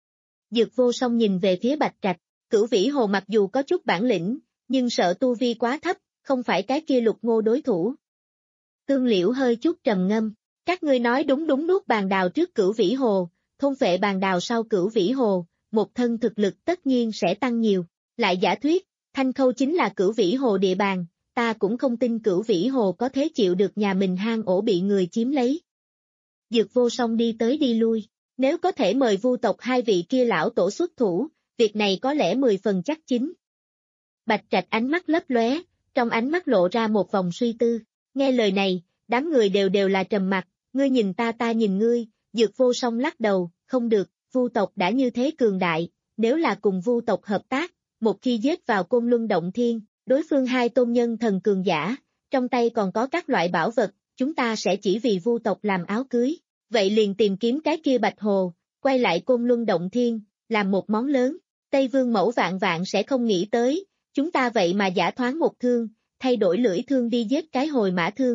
Dược Vô Song nhìn về phía Bạch Trạch, Cửu Vĩ Hồ mặc dù có chút bản lĩnh, nhưng sợ tu vi quá thấp, không phải cái kia Lục Ngô đối thủ. Tương Liễu hơi chút trầm ngâm, các ngươi nói đúng đúng nuốt bàn đào trước Cửu Vĩ Hồ, thôn phệ bàn đào sau Cửu Vĩ Hồ, một thân thực lực tất nhiên sẽ tăng nhiều. Lại giả thuyết, Thanh Khâu chính là Cửu Vĩ Hồ địa bàn, ta cũng không tin Cửu Vĩ Hồ có thế chịu được nhà mình hang ổ bị người chiếm lấy. Dược Vô Song đi tới đi lui, nếu có thể mời Vu tộc hai vị kia lão tổ xuất thủ, việc này có lẽ mười phần chắc chín. Bạch Trạch ánh mắt lấp lóe, trong ánh mắt lộ ra một vòng suy tư, nghe lời này, đám người đều đều là trầm mặc, ngươi nhìn ta ta nhìn ngươi, Dược Vô Song lắc đầu, không được, Vu tộc đã như thế cường đại, nếu là cùng Vu tộc hợp tác, một khi giết vào Côn Luân Động Thiên, đối phương hai tôn nhân thần cường giả, trong tay còn có các loại bảo vật, chúng ta sẽ chỉ vì Vu tộc làm áo cưới, vậy liền tìm kiếm cái kia Bạch Hồ, quay lại Côn Luân Động Thiên, làm một món lớn, Tây Vương Mẫu vạn vạn sẽ không nghĩ tới, chúng ta vậy mà giả thoáng một thương, thay đổi lưỡi thương đi giết cái hồi mã thương.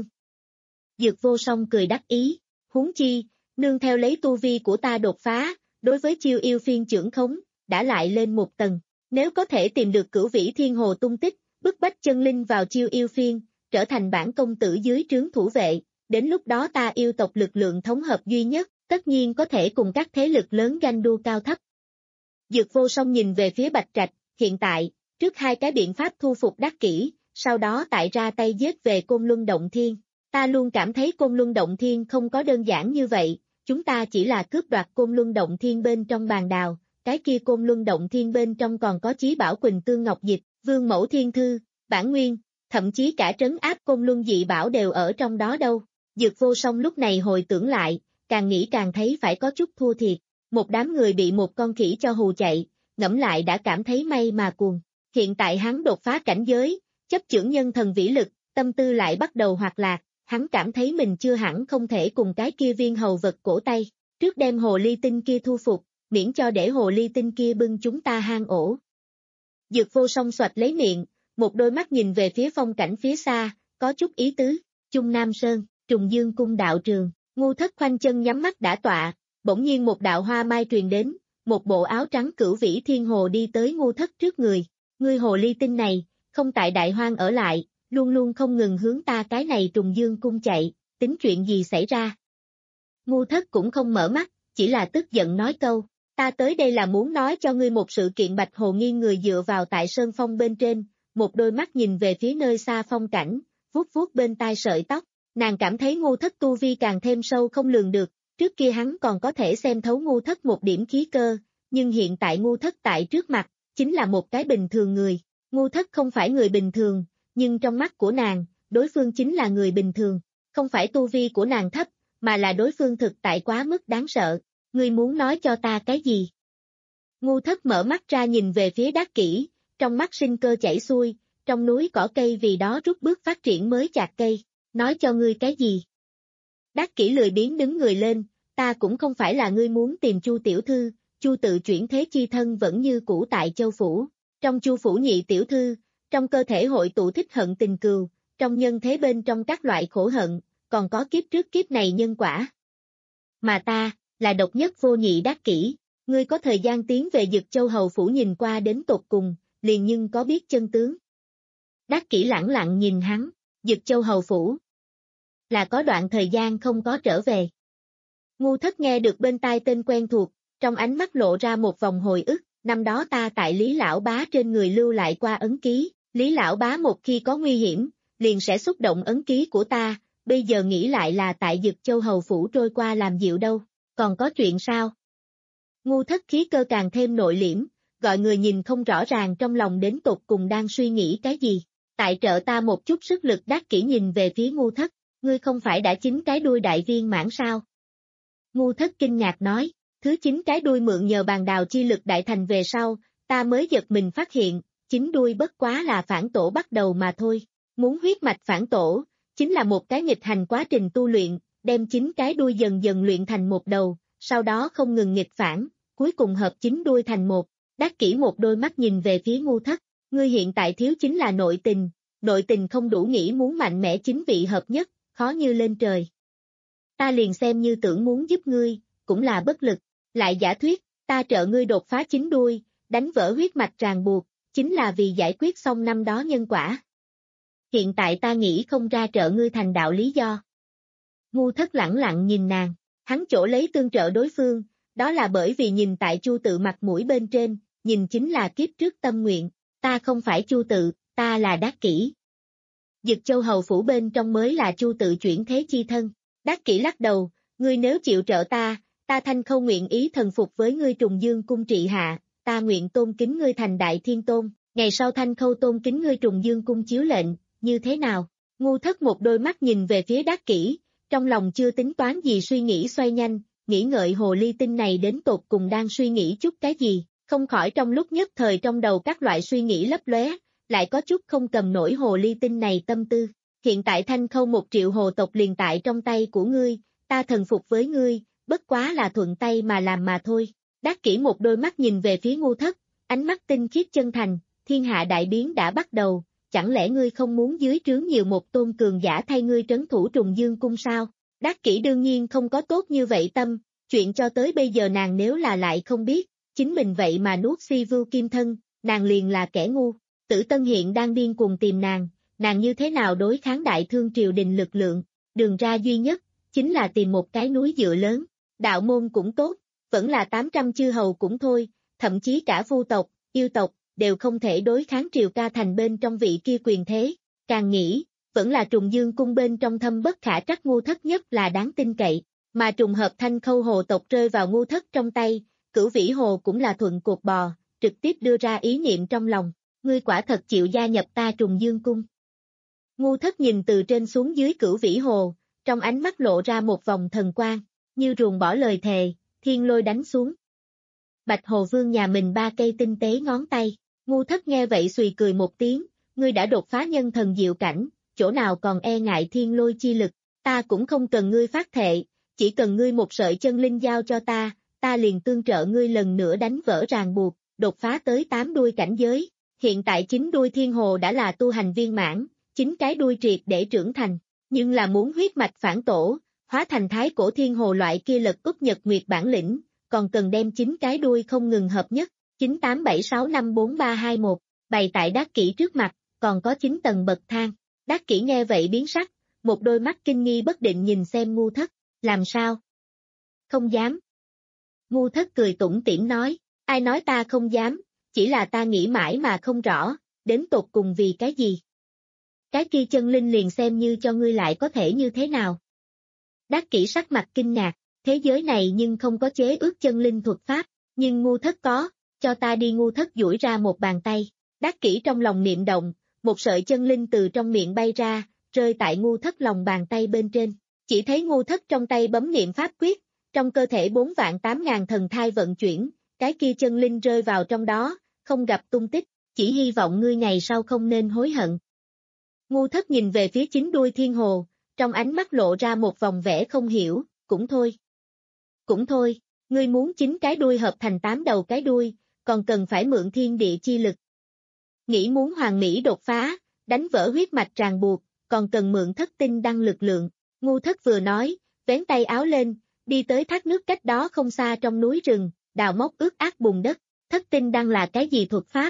Dược Vô Song cười đắc ý, huống chi, nương theo lấy tu vi của ta đột phá, đối với chiêu yêu phiên trưởng khống, đã lại lên một tầng, nếu có thể tìm được Cửu Vĩ Thiên Hồ tung tích, bức bách chân linh vào chiêu yêu phiên, trở thành bản công tử dưới trướng thủ vệ, đến lúc đó ta yêu tộc lực lượng thống hợp duy nhất, tất nhiên có thể cùng các thế lực lớn ganh đua cao thấp. Dược Vô Song nhìn về phía Bạch Trạch, hiện tại, trước hai cái biện pháp thu phục đắc kỹ, sau đó tại ra tay giết về Côn Luân Động Thiên. Ta luôn cảm thấy Côn Luân Động Thiên không có đơn giản như vậy, chúng ta chỉ là cướp đoạt Côn Luân Động Thiên bên trong bàn đào, cái kia Côn Luân Động Thiên bên trong còn có Chí Bảo Quỳnh Tương Ngọc Dịch, Vương Mẫu Thiên Thư, Bản Nguyên, thậm chí cả trấn áp Côn Luân dị bảo đều ở trong đó đâu. Dược Vô Song lúc này hồi tưởng lại, càng nghĩ càng thấy phải có chút thua thiệt, một đám người bị một con khỉ cho hù chạy, ngẫm lại đã cảm thấy may mà cuồng. Hiện tại hắn đột phá cảnh giới, chấp chưởng nhân thần vĩ lực, tâm tư lại bắt đầu hoạt lạc, hắn cảm thấy mình chưa hẳn không thể cùng cái kia Viên Hầu vật cổ tay, trước đem hồ ly tinh kia thu phục, miễn cho để hồ ly tinh kia bưng chúng ta hang ổ. Dược Vô Song xoạch lấy miệng, một đôi mắt nhìn về phía phong cảnh phía xa, có chút ý tứ, Trung Nam Sơn, Trùng Dương Cung đạo trường, Ngu Thất khoanh chân nhắm mắt đã tọa, bỗng nhiên một đạo hoa mai truyền đến, một bộ áo trắng Cửu Vĩ Thiên Hồ đi tới Ngu Thất trước người, ngươi hồ ly tinh này, không tại Đại Hoang ở lại, luôn luôn không ngừng hướng ta cái này Trùng Dương Cung chạy, tính chuyện gì xảy ra. Ngu Thất cũng không mở mắt, chỉ là tức giận nói câu, ta tới đây là muốn nói cho ngươi một sự kiện. Bạch Hồ nghiêng người dựa vào tại sơn phong bên trên, một đôi mắt nhìn về phía nơi xa phong cảnh, vuốt vuốt bên tai sợi tóc, nàng cảm thấy Ngu Thất tu vi càng thêm sâu không lường được, trước kia hắn còn có thể xem thấu Ngu Thất một điểm khí cơ, nhưng hiện tại Ngu Thất tại trước mặt, chính là một cái bình thường người, Ngu Thất không phải người bình thường, nhưng trong mắt của nàng, đối phương chính là người bình thường, không phải tu vi của nàng thấp, mà là đối phương thực tại quá mức đáng sợ. Ngươi muốn nói cho ta cái gì? Ngu Thất mở mắt ra nhìn về phía Đắc Kỷ, trong mắt sinh cơ chảy xuôi, trong núi cỏ cây vì đó rút bước phát triển mới chạc cây, nói cho ngươi cái gì? Đắc Kỷ lười biếng đứng người lên, ta cũng không phải là ngươi muốn tìm Chu tiểu thư, Chu tự chuyển thế chi thân vẫn như cũ tại Châu phủ, trong Chu phủ nhị tiểu thư, trong cơ thể hội tụ thích hận tình cừu, trong nhân thế bên trong các loại khổ hận, còn có kiếp trước kiếp này nhân quả. Mà ta, là độc nhất vô nhị Đắc Kỷ, ngươi có thời gian tiến về Dực Châu hầu phủ nhìn qua đến tột cùng, liền nhưng có biết chân tướng. Đắc Kỷ lẳng lặng nhìn hắn, Dực Châu hầu phủ. Là có đoạn thời gian không có trở về. Ngu Thất nghe được bên tai tên quen thuộc, trong ánh mắt lộ ra một vòng hồi ức, năm đó ta tại Lý Lão Bá trên người lưu lại qua ấn ký, Lý Lão Bá một khi có nguy hiểm, liền sẽ xúc động ấn ký của ta, bây giờ nghĩ lại là tại Dực Châu hầu phủ trôi qua làm dịu đâu, còn có chuyện sao? Ngu Thất khí cơ càng thêm nội liễm, gọi người nhìn không rõ ràng trong lòng đến tột cùng đang suy nghĩ cái gì. Tại trợ ta một chút sức lực. Đắc Kỷ nhìn về phía Ngu Thất, ngươi không phải đã chín cái đuôi đại viên mãn sao? Ngu Thất kinh ngạc nói, thứ chín cái đuôi mượn nhờ bàn đào chi lực đại thành về sau, ta mới giật mình phát hiện, chín đuôi bất quá là phản tổ bắt đầu mà thôi. Muốn huyết mạch phản tổ, chính là một cái nghịch hành quá trình tu luyện, đem chín cái đuôi dần dần luyện thành một đầu, sau đó không ngừng nghịch phản, cuối cùng hợp chín đuôi thành một. Đắc Kỷ một đôi mắt nhìn về phía Ngu Thất, ngươi hiện tại thiếu chính là nội tình, nội tình không đủ nghĩ muốn mạnh mẽ chính vị hợp nhất, khó như lên trời. Ta liền xem như tưởng muốn giúp ngươi, cũng là bất lực, lại giả thuyết, ta trợ ngươi đột phá chín đuôi, đánh vỡ huyết mạch ràng buộc, chính là vì giải quyết xong năm đó nhân quả. Hiện tại ta nghĩ không ra trợ ngươi thành đạo lý do. Ngu Thất lẳng lặng nhìn nàng, hắn chỗ lấy tương trợ đối phương, đó là bởi vì nhìn tại Chu tự mặt mũi bên trên, nhìn chính là kiếp trước tâm nguyện, ta không phải Chu tự, ta là Đắc Kỷ. Dực Châu hầu phủ bên trong mới là Chu tự chuyển thế chi thân. Đắc Kỷ lắc đầu, ngươi nếu chịu trợ ta, ta Thanh Khâu nguyện ý thần phục với ngươi Trùng Dương cung trị hạ, ta nguyện tôn kính ngươi thành đại thiên tôn, ngày sau Thanh Khâu tôn kính ngươi Trùng Dương cung chiếu lệnh, như thế nào? Ngu Thất một đôi mắt nhìn về phía Đắc Kỷ, trong lòng chưa tính toán gì suy nghĩ xoay nhanh, nghĩ ngợi hồ ly tinh này đến tột cùng đang suy nghĩ chút cái gì, không khỏi trong lúc nhất thời trong đầu các loại suy nghĩ lấp lóe, lại có chút không cầm nổi hồ ly tinh này tâm tư. Hiện tại Thanh Khâu một triệu hồ tộc liền tại trong tay của ngươi, ta thần phục với ngươi, bất quá là thuận tay mà làm mà thôi. Đắc Kỷ một đôi mắt nhìn về phía Ngu Thất, ánh mắt tinh khiết chân thành, thiên hạ đại biến đã bắt đầu, chẳng lẽ ngươi không muốn dưới trướng nhiều một tôn cường giả thay ngươi trấn thủ Trùng Dương cung sao? Đắc Kỷ đương nhiên không có tốt như vậy tâm, chuyện cho tới bây giờ nàng nếu là lại không biết, chính mình vậy mà nuốt si vưu kim thân, nàng liền là kẻ ngu. Tử Tân hiện đang điên cuồng tìm nàng, nàng như thế nào đối kháng đại thương triều đình lực lượng, đường ra duy nhất, chính là tìm một cái núi dựa lớn, đạo môn cũng tốt, vẫn là tám trăm chư hầu cũng thôi, thậm chí cả vu tộc, yêu tộc, đều không thể đối kháng triều ca thành bên trong vị kia quyền thế, càng nghĩ, vẫn là Trùng Dương cung bên trong thâm bất khả trắc Ngu Thất nhất là đáng tin cậy, mà trùng hợp Thanh Khâu hồ tộc rơi vào Ngu Thất trong tay, Cửu Vĩ Hồ cũng là thuận cột bò, trực tiếp đưa ra ý niệm trong lòng, ngươi quả thật chịu gia nhập ta Trùng Dương cung. Ngu Thất nhìn từ trên xuống dưới Cửu Vĩ Hồ, trong ánh mắt lộ ra một vòng thần quang, như ruồng bỏ lời thề, thiên lôi đánh xuống. Bạch Hồ Vương nhà mình ba cây tinh tế ngón tay, Ngu Thất nghe vậy xùy cười một tiếng, ngươi đã đột phá nhân thần diệu cảnh, chỗ nào còn e ngại thiên lôi chi lực, ta cũng không cần ngươi phát thệ, chỉ cần ngươi một sợi chân linh giao cho ta, ta liền tương trợ ngươi lần nữa đánh vỡ ràng buộc, đột phá tới tám đuôi cảnh giới, hiện tại chín đuôi thiên hồ đã là tu hành viên mãn, chín cái đuôi triệt để trưởng thành, nhưng là muốn huyết mạch phản tổ, hóa thành thái cổ thiên hồ loại kia lật úp nhật nguyệt bản lĩnh, còn cần đem chín cái đuôi không ngừng hợp nhất, chín tám bảy sáu năm bốn ba hai một, bày tại Đắc Kỷ trước mặt, còn có chín tầng bậc thang. Đắc Kỷ nghe vậy biến sắc, một đôi mắt kinh nghi bất định nhìn xem Ngu Thất, làm sao? Không dám. Ngu Thất cười tủm tỉm nói, ai nói ta không dám, chỉ là ta nghĩ mãi mà không rõ, đến tột cùng vì cái gì? Cái kia chân linh liền xem như cho ngươi lại có thể như thế nào? Đắc Kỷ sắc mặt kinh ngạc, thế giới này nhưng không có chế ước chân linh thuật pháp, nhưng Ngu Thất có, cho ta đi. Ngu Thất duỗi ra một bàn tay, Đắc Kỷ trong lòng niệm động, một sợi chân linh từ trong miệng bay ra, rơi tại ngu thất lòng bàn tay bên trên. Chỉ thấy ngu thất trong tay bấm niệm pháp quyết, trong cơ thể bốn vạn tám ngàn thần thai vận chuyển, cái kia chân linh rơi vào trong đó, không gặp tung tích, chỉ hy vọng ngươi ngày sau không nên hối hận. Ngu thất nhìn về phía chính đuôi thiên hồ, trong ánh mắt lộ ra một vòng vẻ không hiểu, cũng thôi. Cũng thôi, ngươi muốn chín cái đuôi hợp thành tám đầu cái đuôi, còn cần phải mượn thiên địa chi lực. Nghĩ muốn hoàn mỹ đột phá, đánh vỡ huyết mạch ràng buộc, còn cần mượn thất tinh đăng lực lượng. Ngu thất vừa nói, vén tay áo lên, đi tới thác nước cách đó không xa trong núi rừng, đào móc ướt át bùn đất. Thất tinh đăng là cái gì thuật pháp?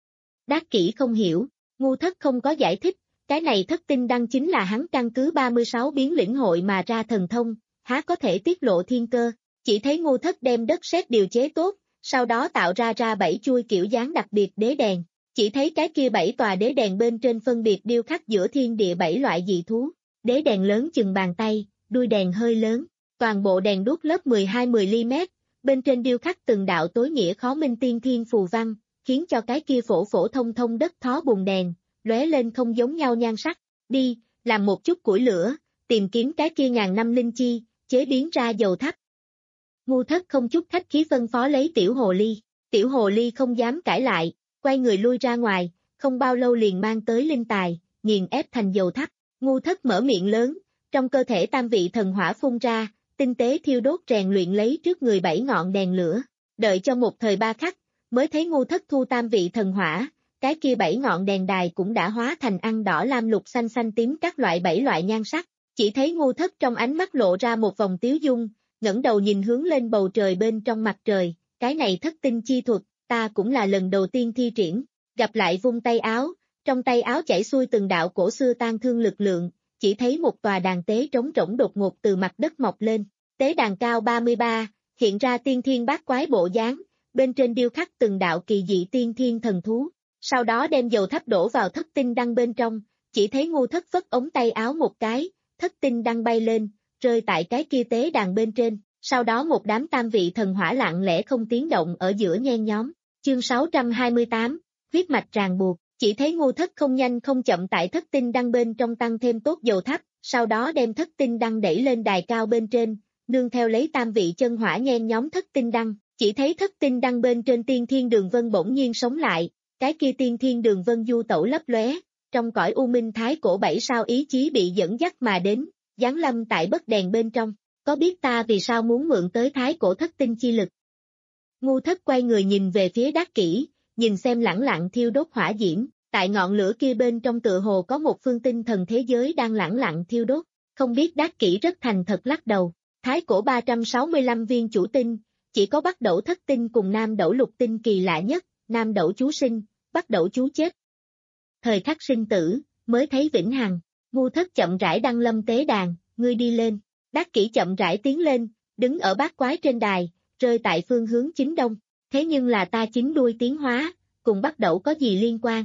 Đát Kỷ không hiểu, ngu thất không có giải thích, cái này thất tinh đăng chính là hắn căn cứ ba mươi sáu biến lĩnh hội mà ra thần thông, há có thể tiết lộ thiên cơ. Chỉ thấy ngu thất đem đất sét điều chế tốt, sau đó tạo ra ra bảy chuôi kiểu dáng đặc biệt đế đèn. Chỉ thấy cái kia bảy tòa đế đèn bên trên phân biệt điêu khắc giữa thiên địa bảy loại dị thú. Đế đèn lớn chừng bàn tay, đuôi đèn hơi lớn, toàn bộ đèn đuốc lớp mười hai mười li mét, bên trên điêu khắc từng đạo tối nghĩa khó minh tiên thiên phù văn, khiến cho cái kia phổ phổ thông thông đất thó bùn đèn, lóe lên không giống nhau nhan sắc. Đi, làm một chút củi lửa, tìm kiếm cái kia ngàn năm linh chi, chế biến ra dầu thắp. Ngu thất không chút khách khí phân phó lấy tiểu hồ ly, tiểu hồ ly không dám cãi lại, quay người lui ra ngoài, không bao lâu liền mang tới linh tài, nghiền ép thành dầu thắp. Ngu thất mở miệng lớn, trong cơ thể tam vị thần hỏa phun ra, tinh tế thiêu đốt rèn luyện lấy trước người bảy ngọn đèn lửa, đợi cho một thời ba khắc, mới thấy ngu thất thu tam vị thần hỏa, cái kia bảy ngọn đèn đài cũng đã hóa thành ăn đỏ lam lục xanh xanh tím các loại bảy loại nhan sắc. Chỉ thấy ngu thất trong ánh mắt lộ ra một vòng tiếu dung, ngẩng đầu nhìn hướng lên bầu trời bên trong mặt trời, cái này thất tinh chi thuật, ta cũng là lần đầu tiên thi triển. Gặp lại vung tay áo, trong tay áo chảy xuôi từng đạo cổ xưa tan thương lực lượng, chỉ thấy một tòa đàn tế trống rỗng đột ngột từ mặt đất mọc lên. Tế đàn cao ba mươi ba, hiện ra tiên thiên bát quái bộ dáng, bên trên điêu khắc từng đạo kỳ dị tiên thiên thần thú. Sau đó đem dầu thắp đổ vào thất tinh đăng bên trong, chỉ thấy ngu thất phất ống tay áo một cái, thất tinh đăng bay lên, rơi tại cái kia tế đàn bên trên. Sau đó một đám tam vị thần hỏa lặng lẽ không tiếng động ở giữa nhen nhóm. Chương sáu trăm hai mươi tám, huyết mạch ràng buộc. Chỉ thấy ngu thất không nhanh không chậm tại thất tinh đăng bên trong tăng thêm tốt dầu thắp, sau đó đem thất tinh đăng đẩy lên đài cao bên trên, nương theo lấy tam vị chân hỏa nhen nhóm thất tinh đăng. Chỉ thấy thất tinh đăng bên trên tiên thiên đường vân bỗng nhiên sống lại, cái kia tiên thiên đường vân du tẩu lấp lóe, trong cõi u minh thái cổ bảy sao ý chí bị dẫn dắt mà đến, giáng lâm tại bất đèn bên trong. Có biết ta vì sao muốn mượn tới thái cổ thất tinh chi lực? Ngu thất quay người nhìn về phía Đát Kỷ, nhìn xem lẳng lặng thiêu đốt hỏa diễm, tại ngọn lửa kia bên trong tựa hồ có một phương tinh thần thế giới đang lẳng lặng thiêu đốt. Không biết Đát Kỷ rất thành thật lắc đầu, thái cổ ba trăm sáu mươi lăm viên chủ tinh, chỉ có Bắc Đẩu thất tinh cùng Nam Đẩu lục tinh kỳ lạ nhất, Nam Đẩu chú sinh, Bắc Đẩu chú chết. Thời khắc sinh tử, mới thấy vĩnh hằng. Ngu thất chậm rãi đăng lâm tế đàn, ngươi đi lên. Đát Kỷ chậm rãi tiến lên, đứng ở bát quái trên đài, rơi tại phương hướng chính đông. Thế nhưng là ta chín đuôi tiến hóa, cùng Bắc Đẩu có gì liên quan?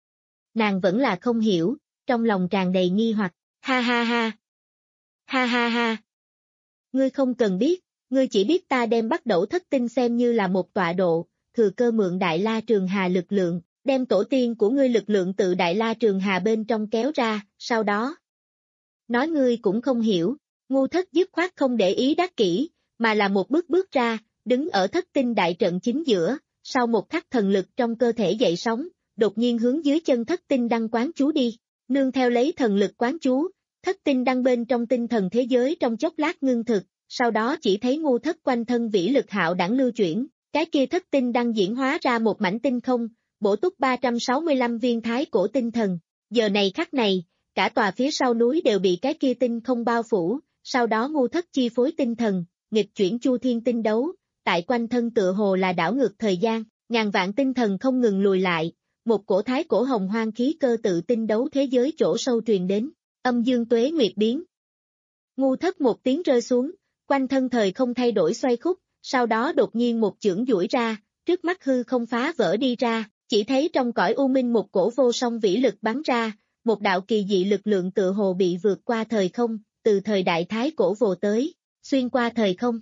Nàng vẫn là không hiểu, trong lòng tràn đầy nghi hoặc. Ha ha ha. Ha ha ha. Ngươi không cần biết, ngươi chỉ biết ta đem Bắc Đẩu thất tinh xem như là một tọa độ, thừa cơ mượn Đại La Trường Hà lực lượng, đem tổ tiên của ngươi lực lượng tự Đại La Trường Hà bên trong kéo ra, sau đó. Nói ngươi cũng không hiểu. Ngu thất dứt khoát không để ý Đát Kỷ, mà là một bước bước ra, đứng ở thất tinh đại trận chính giữa, sau một khắc thần lực trong cơ thể dậy sóng, đột nhiên hướng dưới chân thất tinh đăng quán chú đi, nương theo lấy thần lực quán chú, thất tinh đăng bên trong tinh thần thế giới trong chốc lát ngưng thực, sau đó chỉ thấy ngu thất quanh thân vĩ lực hạo đẳng lưu chuyển, cái kia thất tinh đăng diễn hóa ra một mảnh tinh không, bổ túc ba trăm sáu mươi lăm viên thái cổ tinh thần, giờ này khắc này, cả tòa phía sau núi đều bị cái kia tinh không bao phủ. Sau đó ngu thất chi phối tinh thần, nghịch chuyển chu thiên tinh đấu, tại quanh thân tựa hồ là đảo ngược thời gian, ngàn vạn tinh thần không ngừng lùi lại, một cổ thái cổ hồng hoang khí cơ tự tinh đấu thế giới chỗ sâu truyền đến, âm dương tuế nguyệt biến. Ngu thất một tiếng rơi xuống, quanh thân thời không thay đổi xoay khúc, sau đó đột nhiên một chưởng duỗi ra, trước mắt hư không phá vỡ đi ra, chỉ thấy trong cõi u minh một cổ vô song vĩ lực bắn ra, một đạo kỳ dị lực lượng tựa hồ bị vượt qua thời không. Từ thời đại thái cổ vồ tới, xuyên qua thời không.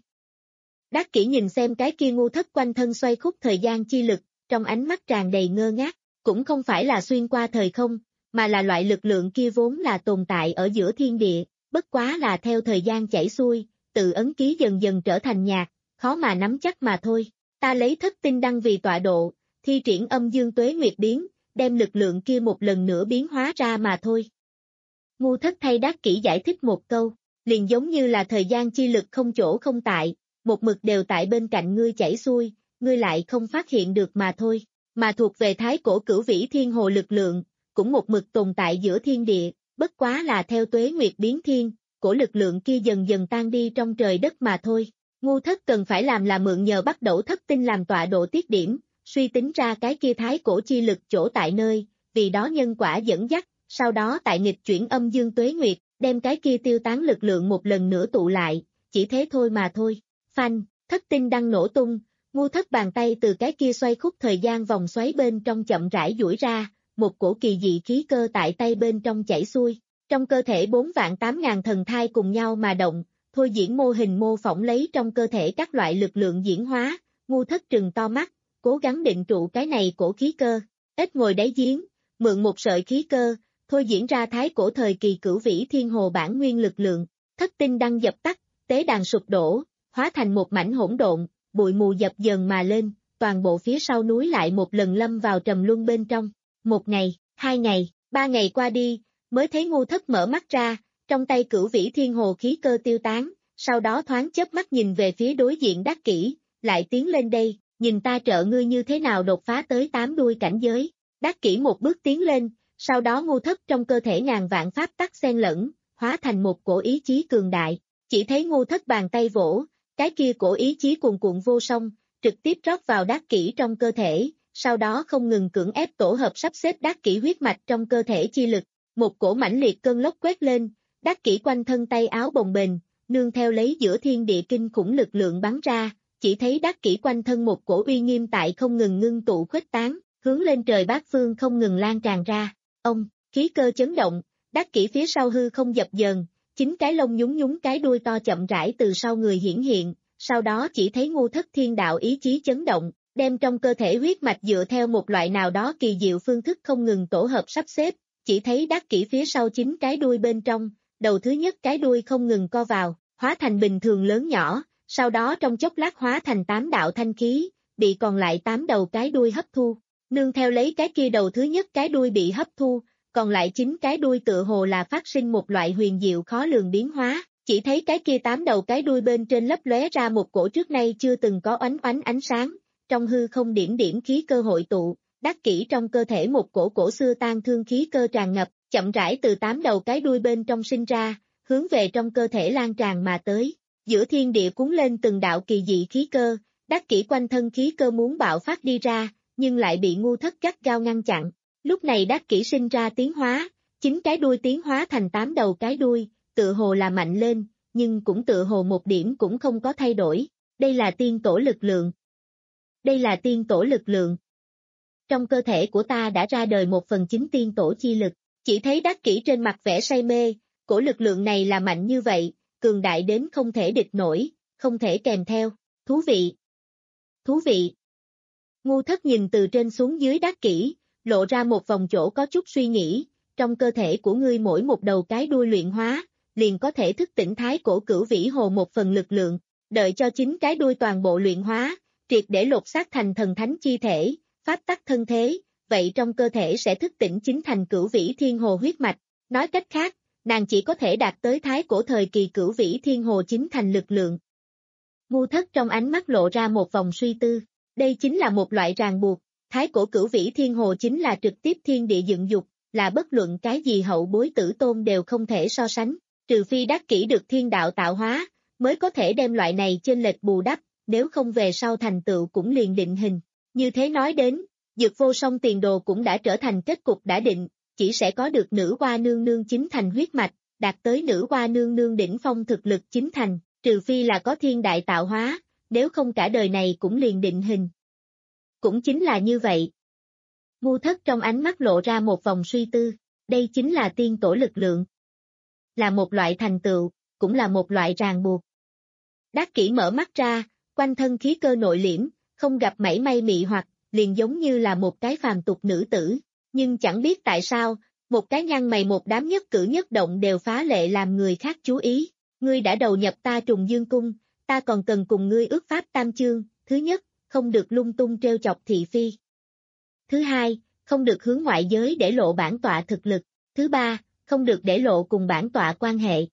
Đát Kỷ nhìn xem cái kia ngu thất quanh thân xoay khúc thời gian chi lực, trong ánh mắt tràn đầy ngơ ngác, cũng không phải là xuyên qua thời không, mà là loại lực lượng kia vốn là tồn tại ở giữa thiên địa, bất quá là theo thời gian chảy xuôi, tự ấn ký dần dần trở thành nhạt, khó mà nắm chắc mà thôi. Ta lấy thất tinh đăng vì tọa độ, thi triển âm dương tuế nguyệt biến, đem lực lượng kia một lần nữa biến hóa ra mà thôi. Ngu Thất thay Đắc Kỷ giải thích một câu, liền giống như là thời gian chi lực không chỗ không tại, một mực đều tại bên cạnh ngươi chảy xuôi, ngươi lại không phát hiện được mà thôi, mà thuộc về thái cổ cửu vĩ thiên hồ lực lượng, cũng một mực tồn tại giữa thiên địa, bất quá là theo tuế nguyệt biến thiên, cổ lực lượng kia dần dần tan đi trong trời đất mà thôi. Ngu Thất cần phải làm là mượn nhờ bắt đầu thất tinh làm tọa độ tiết điểm, suy tính ra cái kia thái cổ chi lực chỗ tại nơi, vì đó nhân quả dẫn dắt, sau đó tại nghịch chuyển âm dương tuế nguyệt, đem cái kia tiêu tán lực lượng một lần nữa tụ lại, chỉ thế thôi mà thôi. Phanh, thất tinh đang nổ tung, Ngu Thất bàn tay từ cái kia xoay khúc thời gian vòng xoáy bên trong chậm rãi duỗi ra, một cổ kỳ dị khí cơ tại tay bên trong chảy xuôi, trong cơ thể bốn vạn tám ngàn thần thai cùng nhau mà động, thôi diễn mô hình mô phỏng lấy trong cơ thể các loại lực lượng diễn hóa, Ngu Thất trừng to mắt, cố gắng định trụ cái này cổ khí cơ, ít ngồi đáy giếng, mượn một sợi khí cơ, thôi diễn ra thái cổ thời kỳ cửu vĩ thiên hồ bản nguyên lực lượng, thất tinh đăng dập tắt, tế đàn sụp đổ, hóa thành một mảnh hỗn độn, bụi mù dập dần mà lên, toàn bộ phía sau núi lại một lần lâm vào trầm luân bên trong. Một ngày, hai ngày, ba ngày qua đi, mới thấy Ngu Thất mở mắt ra, trong tay cửu vĩ thiên hồ khí cơ tiêu tán, sau đó thoáng chớp mắt nhìn về phía đối diện Đắc Kỷ, lại tiến lên đây, nhìn ta trợ ngươi như thế nào đột phá tới tám đuôi cảnh giới. Đắc Kỷ một bước tiến lên, sau đó Ngu Thất trong cơ thể ngàn vạn pháp tắc xen lẫn, hóa thành một cổ ý chí cường đại, chỉ thấy Ngu Thất bàn tay vỗ, cái kia cổ ý chí cuồn cuộn vô song, trực tiếp rót vào Đắc Kỷ trong cơ thể, sau đó không ngừng cưỡng ép tổ hợp sắp xếp Đắc Kỷ huyết mạch trong cơ thể chi lực, một cổ mãnh liệt cơn lốc quét lên, Đắc Kỷ quanh thân tay áo bồng bềnh, nương theo lấy giữa thiên địa kinh khủng lực lượng bắn ra, chỉ thấy Đắc Kỷ quanh thân một cổ uy nghiêm tại không ngừng ngưng tụ khuếch tán, hướng lên trời bát phương không ngừng lan tràn ra. Ông, khí cơ chấn động, Đắc Kỷ phía sau hư không dập dờn, chính cái lông nhúng nhúng cái đuôi to chậm rãi từ sau người hiển hiện, sau đó chỉ thấy Ngu Thất thiên đạo ý chí chấn động, đem trong cơ thể huyết mạch dựa theo một loại nào đó kỳ diệu phương thức không ngừng tổ hợp sắp xếp, chỉ thấy Đắc Kỷ phía sau chính cái đuôi bên trong, đầu thứ nhất cái đuôi không ngừng co vào, hóa thành bình thường lớn nhỏ, sau đó trong chốc lát hóa thành tám đạo thanh khí, bị còn lại tám đầu cái đuôi hấp thu. Nương theo lấy cái kia đầu thứ nhất cái đuôi bị hấp thu, còn lại chính cái đuôi tựa hồ là phát sinh một loại huyền diệu khó lường biến hóa, chỉ thấy cái kia tám đầu cái đuôi bên trên lấp lóe ra một cổ trước nay chưa từng có oánh oánh ánh sáng, trong hư không điểm điểm khí cơ hội tụ, Đắc Kỷ trong cơ thể một cổ cổ xưa tan thương khí cơ tràn ngập, chậm rãi từ tám đầu cái đuôi bên trong sinh ra, hướng về trong cơ thể lan tràn mà tới, giữa thiên địa cuốn lên từng đạo kỳ dị khí cơ, Đắc Kỷ quanh thân khí cơ muốn bạo phát đi ra, nhưng lại bị Ngu Thất gắt gao ngăn chặn. Lúc này Đắc Kỷ sinh ra tiến hóa, chính cái đuôi tiến hóa thành tám đầu cái đuôi, tựa hồ là mạnh lên, nhưng cũng tựa hồ một điểm cũng không có thay đổi. Đây là tiên tổ lực lượng. Đây là tiên tổ lực lượng. Trong cơ thể của ta đã ra đời một phần chính tiên tổ chi lực, chỉ thấy Đắc Kỷ trên mặt vẻ say mê, cổ lực lượng này là mạnh như vậy, cường đại đến không thể địch nổi, không thể kèm theo. Thú vị. Thú vị. Ngu Thất nhìn từ trên xuống dưới Đắc Kỷ, lộ ra một vòng chỗ có chút suy nghĩ, trong cơ thể của ngươi mỗi một đầu cái đuôi luyện hóa, liền có thể thức tỉnh thái cổ cửu vĩ hồ một phần lực lượng, đợi cho chính cái đuôi toàn bộ luyện hóa, triệt để lột xác thành thần thánh chi thể, pháp tắc thân thế, vậy trong cơ thể sẽ thức tỉnh chính thành cửu vĩ thiên hồ huyết mạch, nói cách khác, nàng chỉ có thể đạt tới thái cổ thời kỳ cửu vĩ thiên hồ chính thành lực lượng. Ngu Thất trong ánh mắt lộ ra một vòng suy tư. Đây chính là một loại ràng buộc, thái cổ cửu vĩ thiên hồ chính là trực tiếp thiên địa dựng dục, là bất luận cái gì hậu bối tử tôn đều không thể so sánh, trừ phi Đắc Kỷ được thiên đạo tạo hóa, mới có thể đem loại này chênh lệch bù đắp, nếu không về sau thành tựu cũng liền định hình. Như thế nói đến, Dược Vô Song tiền đồ cũng đã trở thành kết cục đã định, chỉ sẽ có được nữ hoa nương nương chính thành huyết mạch, đạt tới nữ hoa nương nương đỉnh phong thực lực chính thành, trừ phi là có thiên đại tạo hóa. Nếu không cả đời này cũng liền định hình. Cũng chính là như vậy. Ngu Thất trong ánh mắt lộ ra một vòng suy tư, đây chính là tiên tổ lực lượng. Là một loại thành tựu, cũng là một loại ràng buộc. Đắc Kỷ mở mắt ra, quanh thân khí cơ nội liễm, không gặp mảy may mị hoặc, liền giống như là một cái phàm tục nữ tử, nhưng chẳng biết tại sao, một cái nhăn mày một đám nhất cử nhất động đều phá lệ làm người khác chú ý. Ngươi đã đầu nhập ta Trùng Dương Cung, ta còn cần cùng ngươi ước pháp tam chương, thứ nhất, không được lung tung trêu chọc thị phi. Thứ hai, không được hướng ngoại giới để lộ bản tọa thực lực. Thứ ba, không được để lộ cùng bản tọa quan hệ.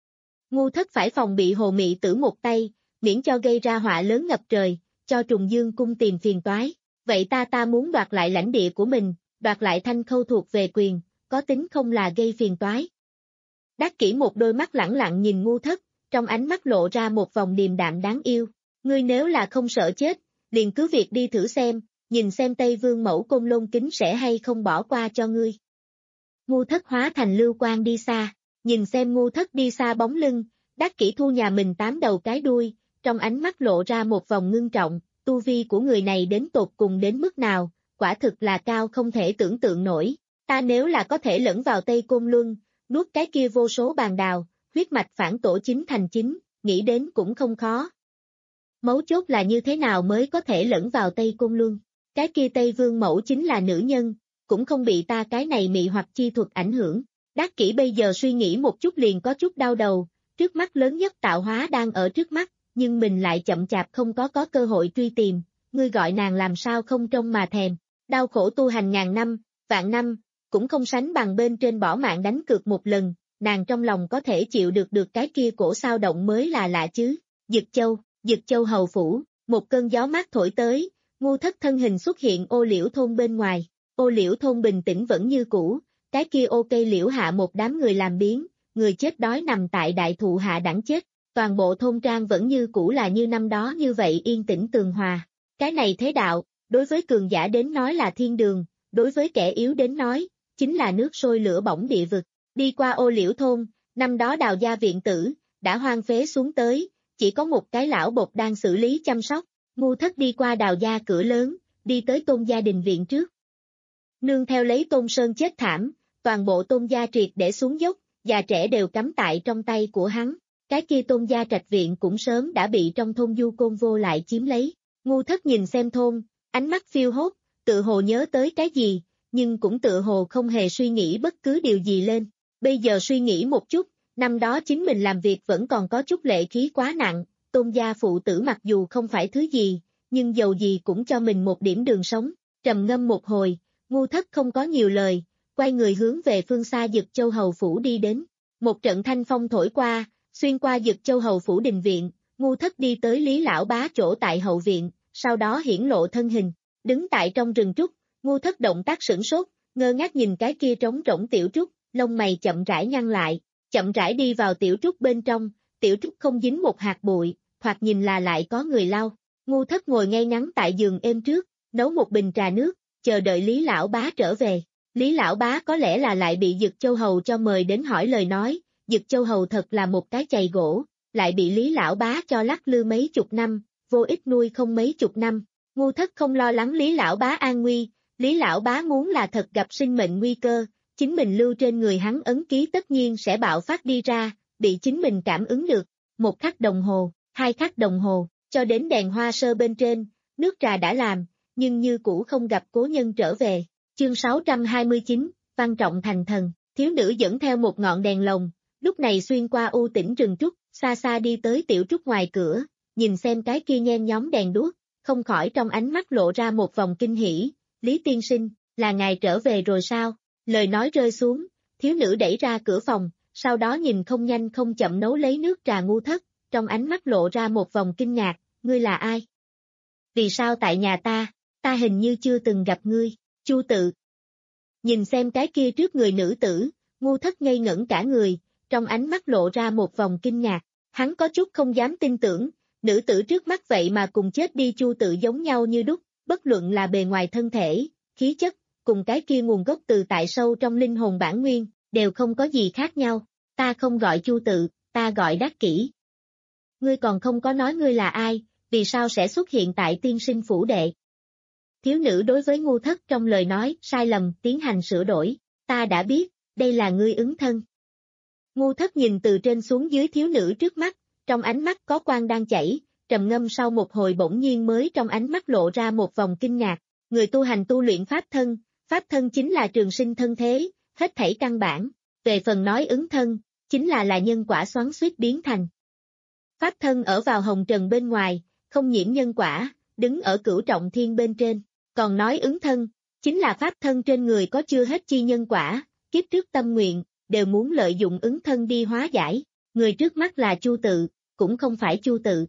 Ngu Thất phải phòng bị Hồ Mị Tử một tay, miễn cho gây ra họa lớn ngập trời, cho Trùng Dương Cung tìm phiền toái. Vậy ta ta muốn đoạt lại lãnh địa của mình, đoạt lại Thanh Khâu thuộc về quyền, có tính không là gây phiền toái. Đắc Kỷ một đôi mắt lẳng lặng nhìn Ngu Thất, trong ánh mắt lộ ra một vòng điềm đạm đáng yêu. Ngươi nếu là không sợ chết, liền cứ việc đi thử xem, nhìn xem Tây Vương mẫu Côn Lôn Kính sẽ hay không bỏ qua cho ngươi. Ngu Thất hóa thành lưu quang đi xa, nhìn xem Ngu Thất đi xa bóng lưng, Đắc Kỷ thu nhà mình tám đầu cái đuôi, trong ánh mắt lộ ra một vòng ngưng trọng, tu vi của người này đến tột cùng đến mức nào, quả thực là cao không thể tưởng tượng nổi. Ta nếu là có thể lẫn vào Tây Côn Luân, nuốt cái kia vô số bàn đào, huyết mạch phản tổ chính thành chính, nghĩ đến cũng không khó. Mấu chốt là như thế nào mới có thể lẫn vào Tây Côn Luân, cái kia Tây Vương mẫu chính là nữ nhân, cũng không bị ta cái này mị hoặc chi thuật ảnh hưởng. Đắc Kỷ bây giờ suy nghĩ một chút liền có chút đau đầu, trước mắt lớn nhất tạo hóa đang ở trước mắt, nhưng mình lại chậm chạp không có có cơ hội truy tìm, ngươi gọi nàng làm sao không trông mà thèm, đau khổ tu hành ngàn năm, vạn năm, cũng không sánh bằng bên trên bỏ mạng đánh cược một lần, nàng trong lòng có thể chịu được được cái kia cổ sao động mới là lạ chứ. Dực Châu, Dực Châu hầu phủ, một cơn gió mát thổi tới, Ngu Thất thân hình xuất hiện ô liễu thôn bên ngoài, ô liễu thôn bình tĩnh vẫn như cũ, cái kia ô cây liễu hạ một đám người làm biếng, người chết đói nằm tại đại thụ hạ đẳng chết, toàn bộ thôn trang vẫn như cũ là như năm đó như vậy yên tĩnh tường hòa. Cái này thế đạo, đối với cường giả đến nói là thiên đường, đối với kẻ yếu đến nói, chính là nước sôi lửa bỏng địa vực. Đi qua ô liễu thôn, năm đó Đào gia viện tử, đã hoang phế xuống tới, chỉ có một cái lão bột đang xử lý chăm sóc. Ngu Thất đi qua Đào gia cửa lớn, đi tới Tôn gia đình viện trước. Nương theo lấy Tôn Sơn chết thảm, toàn bộ Tôn gia triệt để xuống dốc, già trẻ đều cắm tại trong tay của hắn. Cái kia Tôn gia trạch viện cũng sớm đã bị trong thôn du côn vô lại chiếm lấy. Ngu Thất nhìn xem thôn, ánh mắt phiêu hốt, tự hồ nhớ tới cái gì, nhưng cũng tự hồ không hề suy nghĩ bất cứ điều gì lên. Bây giờ suy nghĩ một chút, năm đó chính mình làm việc vẫn còn có chút lệ khí quá nặng, Tôn gia phụ tử mặc dù không phải thứ gì, nhưng dầu gì cũng cho mình một điểm đường sống. Trầm ngâm một hồi, Ngu Thất không có nhiều lời, quay người hướng về phương xa Dực Châu hầu phủ đi đến. Một trận thanh phong thổi qua, xuyên qua Dực Châu hầu phủ đình viện, Ngu Thất đi tới Lý lão bá chỗ tại hậu viện, sau đó hiển lộ thân hình, đứng tại trong rừng trúc. Ngu Thất động tác sửng sốt, ngơ ngác nhìn cái kia trống rỗng tiểu trúc, lông mày chậm rãi nhăn lại, chậm rãi đi vào tiểu trúc bên trong, tiểu trúc không dính một hạt bụi, thoạt nhìn là lại có người lau. Ngu Thất ngồi ngay ngắn tại giường êm trước, nấu một bình trà nước, chờ đợi Lý lão bá trở về. Lý lão bá có lẽ là lại bị Dực Châu hầu cho mời đến hỏi lời nói, Dực Châu hầu thật là một cái chày gỗ, lại bị Lý lão bá cho lắc lư mấy chục năm, vô ích nuôi không mấy chục năm. Ngu Thất không lo lắng Lý lão bá an nguy, Lý lão bá muốn là thật gặp sinh mệnh nguy cơ, chính mình lưu trên người hắn ấn ký tất nhiên sẽ bạo phát đi ra, bị chính mình cảm ứng được. Một khắc đồng hồ, hai khắc đồng hồ, cho đến đèn hoa sơ bên trên, nước trà đã làm, nhưng như cũ không gặp cố nhân trở về. Chương sáu trăm hai mươi chín, Văn Trọng thành thần, thiếu nữ dẫn theo một ngọn đèn lồng, lúc này xuyên qua u tĩnh rừng trúc, xa xa đi tới tiểu trúc ngoài cửa, nhìn xem cái kia nhen nhóm đèn đuốc, không khỏi trong ánh mắt lộ ra một vòng kinh hỉ. Lý tiên sinh, là ngài trở về rồi sao? Lời nói rơi xuống, thiếu nữ đẩy ra cửa phòng, sau đó nhìn không nhanh không chậm nấu lấy nước trà Ngu Thất, trong ánh mắt lộ ra một vòng kinh ngạc, ngươi là ai? Vì sao tại nhà ta, ta hình như chưa từng gặp ngươi, Chu Tự. Nhìn xem cái kia trước người nữ tử, Ngu Thất ngây ngẩn cả người, trong ánh mắt lộ ra một vòng kinh ngạc, hắn có chút không dám tin tưởng, nữ tử trước mắt vậy mà cùng chết đi Chu Tự giống nhau như đúc, bất luận là bề ngoài thân thể, khí chất, cùng cái kia nguồn gốc từ tại sâu trong linh hồn bản nguyên, đều không có gì khác nhau. Ta không gọi Chu Tự, ta gọi Đắc Kỷ. Ngươi còn không có nói ngươi là ai, vì sao sẽ xuất hiện tại tiên sinh phủ đệ? Thiếu nữ đối với Ngu Thất trong lời nói sai lầm tiến hành sửa đổi, ta đã biết, đây là ngươi ứng thân. Ngu Thất nhìn từ trên xuống dưới thiếu nữ trước mắt, trong ánh mắt có quang đang chảy, trầm ngâm sau một hồi bỗng nhiên mới trong ánh mắt lộ ra một vòng kinh ngạc. Người tu hành tu luyện pháp thân, pháp thân chính là trường sinh thân thế, hết thảy căn bản, về phần nói ứng thân, chính là là nhân quả xoắn xuýt biến thành. Pháp thân ở vào hồng trần bên ngoài, không nhiễm nhân quả, đứng ở cửu trọng thiên bên trên, còn nói ứng thân, chính là pháp thân trên người có chưa hết chi nhân quả, kiếp trước tâm nguyện, đều muốn lợi dụng ứng thân đi hóa giải, người trước mắt là Chu Tự, cũng không phải Chu Tự.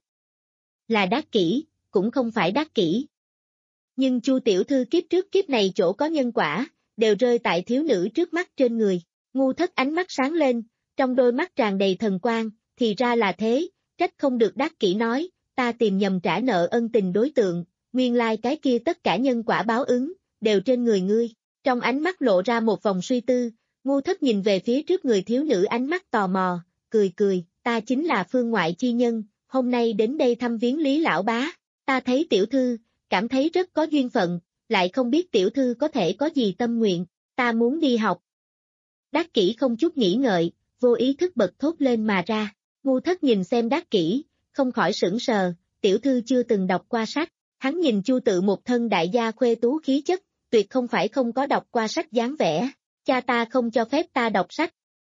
Là Đắc Kỷ, cũng không phải Đắc Kỷ. Nhưng Chu tiểu thư kiếp trước kiếp này chỗ có nhân quả, đều rơi tại thiếu nữ trước mắt trên người. Ngu Thất ánh mắt sáng lên, trong đôi mắt tràn đầy thần quang, thì ra là thế, trách không được Đắc Kỷ nói, ta tìm nhầm trả nợ ân tình đối tượng, nguyên lai cái kia tất cả nhân quả báo ứng, đều trên người ngươi. Trong ánh mắt lộ ra một vòng suy tư, Ngu Thất nhìn về phía trước người thiếu nữ ánh mắt tò mò, cười cười, ta chính là phương ngoại chi nhân, hôm nay đến đây thăm viếng Lý lão bá, ta thấy tiểu thư, cảm thấy rất có duyên phận, lại không biết tiểu thư có thể có gì tâm nguyện, ta muốn đi học. Đắc Kỷ không chút nghĩ ngợi, vô ý thức bật thốt lên mà ra, Ngu Thất nhìn xem Đắc Kỷ, không khỏi sững sờ, tiểu thư chưa từng đọc qua sách, hắn nhìn Chu Tự một thân đại gia khuê tú khí chất, tuyệt không phải không có đọc qua sách dáng vẻ, cha ta không cho phép ta đọc sách.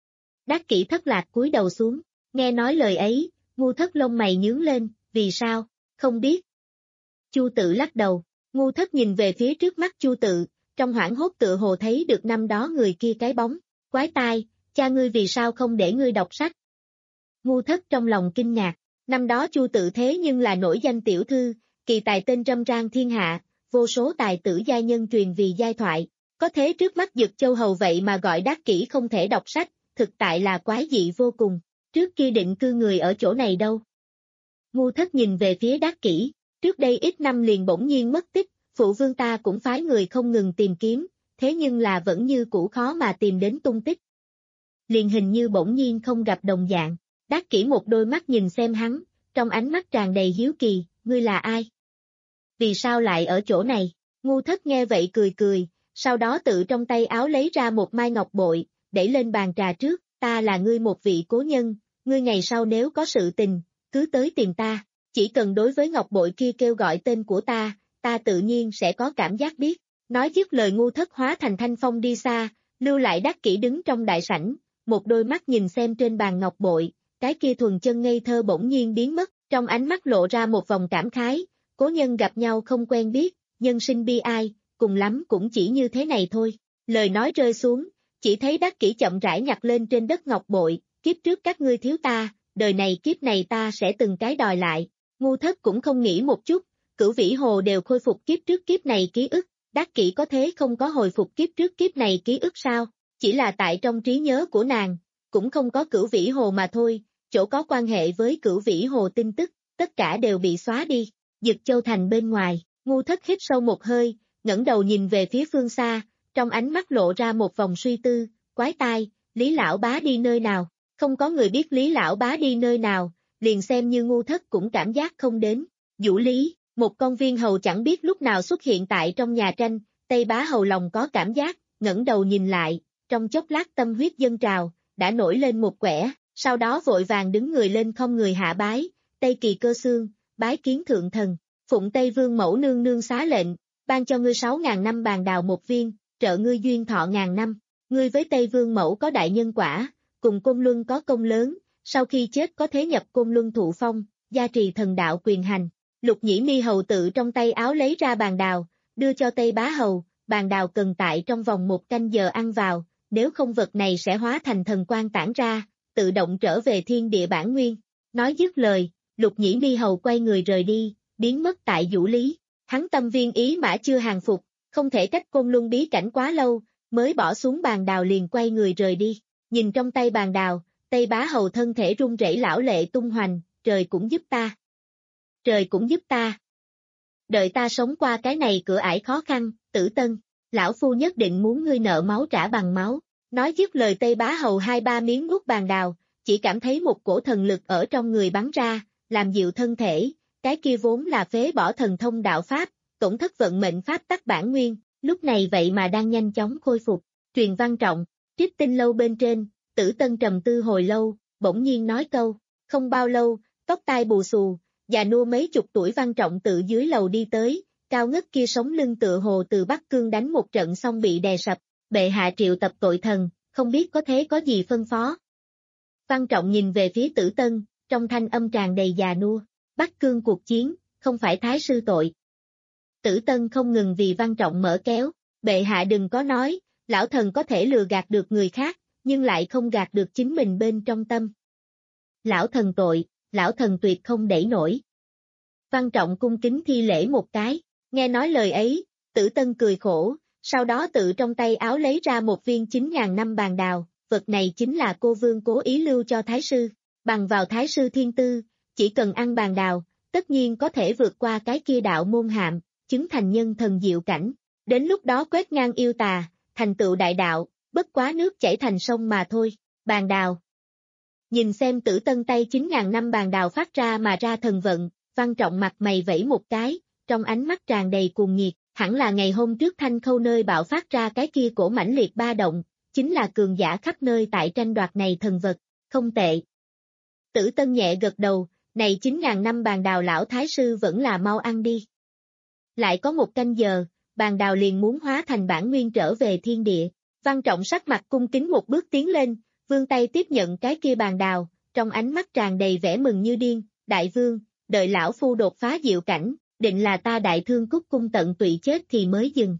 Đắc Kỷ thất lạc cúi đầu xuống, nghe nói lời ấy, Ngu Thất lông mày nhướng lên, vì sao, không biết. Chu Tự lắc đầu, Ngu Thất nhìn về phía trước mắt Chu Tự, trong hoảng hốt tựa hồ thấy được năm đó người kia cái bóng, quái tai, cha ngươi vì sao không để ngươi đọc sách. Ngu Thất trong lòng kinh ngạc, năm đó Chu Tự thế nhưng là nổi danh tiểu thư, kỳ tài tên râm ran thiên hạ, vô số tài tử giai nhân truyền vì giai thoại, có thế trước mắt Dực Châu hầu vậy mà gọi Đắc Kỷ không thể đọc sách, thực tại là quái dị vô cùng, trước kia định cư người ở chỗ này đâu. Ngu Thất nhìn về phía Đắc Kỷ, trước đây ít năm liền bỗng nhiên mất tích, phụ vương ta cũng phái người không ngừng tìm kiếm, thế nhưng là vẫn như cũ khó mà tìm đến tung tích. Liền hình như bỗng nhiên không gặp đồng dạng, Đắc Kỷ một đôi mắt nhìn xem hắn, trong ánh mắt tràn đầy hiếu kỳ, ngươi là ai? Vì sao lại ở chỗ này? Ngu Thất nghe vậy cười cười, sau đó tự trong tay áo lấy ra một mai ngọc bội, đẩy lên bàn trà trước, ta là ngươi một vị cố nhân, ngươi ngày sau nếu có sự tình, cứ tới tìm ta, chỉ cần đối với ngọc bội kia kêu gọi tên của ta, ta tự nhiên sẽ có cảm giác biết. Nói dứt lời Ngu Thất hóa thành thanh phong đi xa, lưu lại Đắc Kỷ đứng trong đại sảnh, một đôi mắt nhìn xem trên bàn ngọc bội, cái kia thuần chân ngây thơ bỗng nhiên biến mất, trong ánh mắt lộ ra một vòng cảm khái, cố nhân gặp nhau không quen biết, nhân sinh bi ai, cùng lắm cũng chỉ như thế này thôi. Lời nói rơi xuống, chỉ thấy Đắc Kỷ chậm rãi nhặt lên trên đất ngọc bội, kiếp trước các ngươi thiếu ta, đời này kiếp này ta sẽ từng cái đòi lại. Ngu Thất cũng không nghĩ một chút, Cửu Vĩ Hồ đều khôi phục kiếp trước kiếp này ký ức, Đắc Kỷ có thế không có hồi phục kiếp trước kiếp này ký ức sao? Chỉ là tại trong trí nhớ của nàng, cũng không có Cửu Vĩ Hồ mà thôi, chỗ có quan hệ với Cửu Vĩ Hồ tin tức, tất cả đều bị xóa đi. Dực Châu thành bên ngoài, Ngu Thất hít sâu một hơi, ngẩng đầu nhìn về phía phương xa, trong ánh mắt lộ ra một vòng suy tư, quái tai, Lý lão bá đi nơi nào? Không có người biết Lý lão bá đi nơi nào, liền xem như Ngu Thất cũng cảm giác không đến. Vũ Lý, một con viên hầu chẳng biết lúc nào xuất hiện tại trong nhà tranh, Tây Bá hầu lòng có cảm giác, ngẩng đầu nhìn lại, trong chốc lát tâm huyết dâng trào, đã nổi lên một quẻ, sau đó vội vàng đứng người lên không người hạ bái, Tây Kỳ Cơ Xương, bái kiến thượng thần, phụng Tây Vương mẫu nương nương xá lệnh, ban cho ngươi sáu ngàn năm bàn đào một viên, trợ ngươi duyên thọ ngàn năm, ngươi với Tây Vương mẫu có đại nhân quả, cùng Côn Luân có công lớn, sau khi chết có thế nhập Côn Luân thụ phong, gia trì thần đạo quyền hành. Lục Nhĩ Mi hầu tự trong tay áo lấy ra bàn đào, đưa cho Tây Bá hầu, bàn đào cần tại trong vòng một canh giờ ăn vào, nếu không vật này sẽ hóa thành thần quang tản ra, tự động trở về thiên địa bản nguyên. Nói dứt lời, Lục Nhĩ Mi hầu quay người rời đi, biến mất tại Vũ Lý. Hắn tâm viên ý mã chưa hàng phục, không thể cách Côn Luân bí cảnh quá lâu, mới bỏ xuống bàn đào liền quay người rời đi. Nhìn trong tay bàn đào, Tây Bá hầu thân thể run rẩy lão lệ tung hoành, trời cũng giúp ta. Trời cũng giúp ta. Đợi ta sống qua cái này cửa ải khó khăn, Tử Tân, lão phu nhất định muốn ngươi nợ máu trả bằng máu. Nói dứt lời Tây Bá hầu hai ba miếng nuốt bàn đào, chỉ cảm thấy một cổ thần lực ở trong người bắn ra, làm dịu thân thể, cái kia vốn là phế bỏ thần thông đạo pháp, tổn thất vận mệnh pháp tắc bản nguyên, lúc này vậy mà đang nhanh chóng khôi phục. Truyền văn trọng, Trích Tinh lâu bên trên, Tử Tân trầm tư hồi lâu, bỗng nhiên nói câu, không bao lâu, tóc tai bù xù, già nua mấy chục tuổi Văn Trọng tự dưới lầu đi tới, cao ngất kia sống lưng tựa hồ từ Bắc Cương đánh một trận xong bị đè sập, Bệ hạ triệu tập tội thần, không biết có thế có gì phân phó. Văn Trọng nhìn về phía Tử Tân, trong thanh âm tràn đầy già nua. Bắc Cương cuộc chiến, không phải thái sư tội. Tử Tân không ngừng vì Văn Trọng mở kéo. Bệ hạ đừng có nói, lão thần có thể lừa gạt được người khác, nhưng lại không gạt được chính mình bên trong tâm. Lão thần tội, lão thần tuyệt không đẩy nổi. Văn Trọng cung kính thi lễ một cái, nghe nói lời ấy, Tử Tân cười khổ, sau đó tự trong tay áo lấy ra một viên chín ngàn năm bàn đào, vật này chính là cô vương cố ý lưu cho thái sư, bằng vào thái sư thiên tư, chỉ cần ăn bàn đào, tất nhiên có thể vượt qua cái kia đạo môn hạm, chứng thành nhân thần diệu cảnh, đến lúc đó quét ngang yêu tà, thành tựu đại đạo, bất quá nước chảy thành sông mà thôi, bàn đào. Nhìn xem Tử Tân tay chín ngàn năm bàn đào phát ra mà ra thần vận, Văn Trọng mặt mày vẫy một cái, trong ánh mắt tràn đầy cuồng nhiệt, hẳn là ngày hôm trước Thanh Khâu nơi bạo phát ra cái kia cổ mãnh liệt ba động, chính là cường giả khắp nơi tại tranh đoạt này thần vật, không tệ. Tử Tân nhẹ gật đầu, này chín ngàn năm bàn đào lão thái sư vẫn là mau ăn đi. Lại có một canh giờ, bàn đào liền muốn hóa thành bản nguyên trở về thiên địa, Văn Trọng sắc mặt cung kính một bước tiến lên, vươn tay tiếp nhận cái kia bàn đào, trong ánh mắt tràn đầy vẻ mừng như điên, đại vương, đợi lão phu đột phá diệu cảnh, định là ta đại thương cúc cung tận tụy chết thì mới dừng.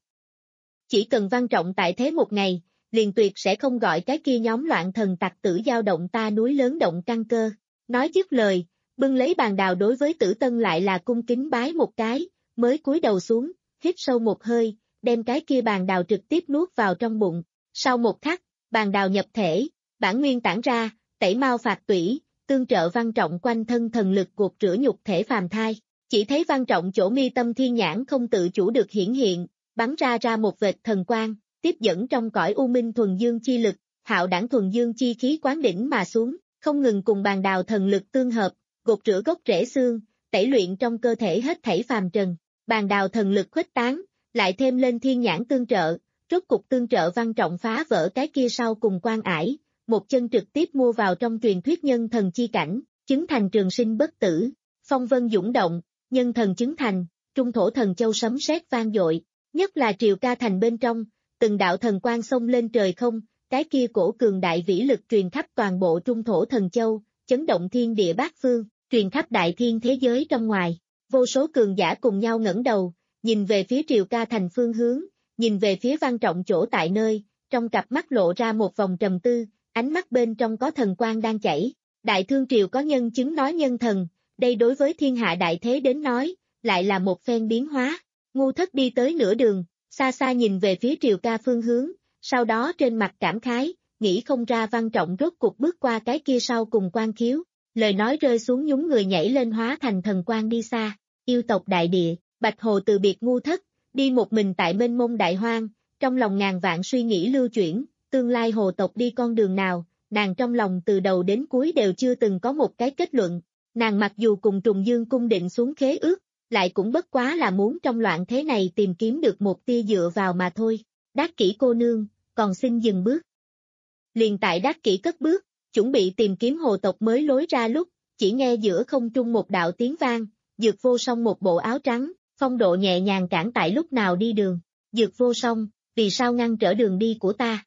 Chỉ cần Văn Trọng tại thế một ngày, liền tuyệt sẽ không gọi cái kia nhóm loạn thần tặc tử giao động ta núi lớn động căn cơ. Nói dứt lời, bưng lấy bàn đào đối với Tử Tân lại là cung kính bái một cái, mới cúi đầu xuống, hít sâu một hơi, đem cái kia bàn đào trực tiếp nuốt vào trong bụng. Sau một khắc, bàn đào nhập thể, bản nguyên tản ra, tẩy mau phạt tủy, tương trợ Văn Trọng quanh thân thần lực gột rửa nhục thể phàm thai. Chỉ thấy Văn Trọng chỗ mi tâm thiên nhãn không tự chủ được hiển hiện, bắn ra ra một vệt thần quang, tiếp dẫn trong cõi u minh thuần dương chi lực, hạo đẳng thuần dương chi khí quán đỉnh mà xuống, không ngừng cùng bàn đào thần lực tương hợp, gột rửa gốc rễ xương, tẩy luyện trong cơ thể hết thảy phàm trần. Bàn đào thần lực khuếch tán, lại thêm lên thiên nhãn tương trợ, rốt cục tương trợ Văn Trọng phá vỡ cái kia sau cùng quan ải, một chân trực tiếp mua vào trong truyền thuyết nhân thần chi cảnh, chứng thành trường sinh bất tử, phong vân dũng động, nhân thần chứng thành, trung thổ thần châu sấm sét vang dội, nhất là Triều Ca thành bên trong, từng đạo thần quang xông lên trời không, cái kia cổ cường đại vĩ lực truyền khắp toàn bộ trung thổ thần châu, chấn động thiên địa bát phương, truyền khắp đại thiên thế giới trong ngoài, vô số cường giả cùng nhau ngẩng đầu, nhìn về phía Triều Ca thành phương hướng, nhìn về phía Văn Trọng chỗ tại nơi, trong cặp mắt lộ ra một vòng trầm tư, ánh mắt bên trong có thần quang đang chảy, đại thương triều có nhân chứng nói nhân thần, đây đối với thiên hạ đại thế đến nói, lại là một phen biến hóa, Ngu Thất đi tới nửa đường, xa xa nhìn về phía Triều Ca phương hướng, sau đó trên mặt cảm khái, nghĩ không ra Văn Trọng rốt cuộc bước qua cái kia sau cùng quan khiếu, lời nói rơi xuống nhúng người nhảy lên hóa thành thần quang đi xa, yêu tộc đại địa, Bạch Hồ từ biệt Ngu Thất, đi một mình tại mênh mông đại hoang, trong lòng ngàn vạn suy nghĩ lưu chuyển, tương lai hồ tộc đi con đường nào, nàng trong lòng từ đầu đến cuối đều chưa từng có một cái kết luận, nàng mặc dù cùng Trùng Dương cung định xuống khế ước, lại cũng bất quá là muốn trong loạn thế này tìm kiếm được một tia dựa vào mà thôi, Đát Kỷ cô nương, còn xin dừng bước. Liền tại Đát Kỷ cất bước, chuẩn bị tìm kiếm hồ tộc mới lối ra lúc, chỉ nghe giữa không trung một đạo tiếng vang, Dược Vô Song một bộ áo trắng, phong độ nhẹ nhàng cản tại lúc nào đi đường, Dược Vô Song, vì sao ngăn trở đường đi của ta?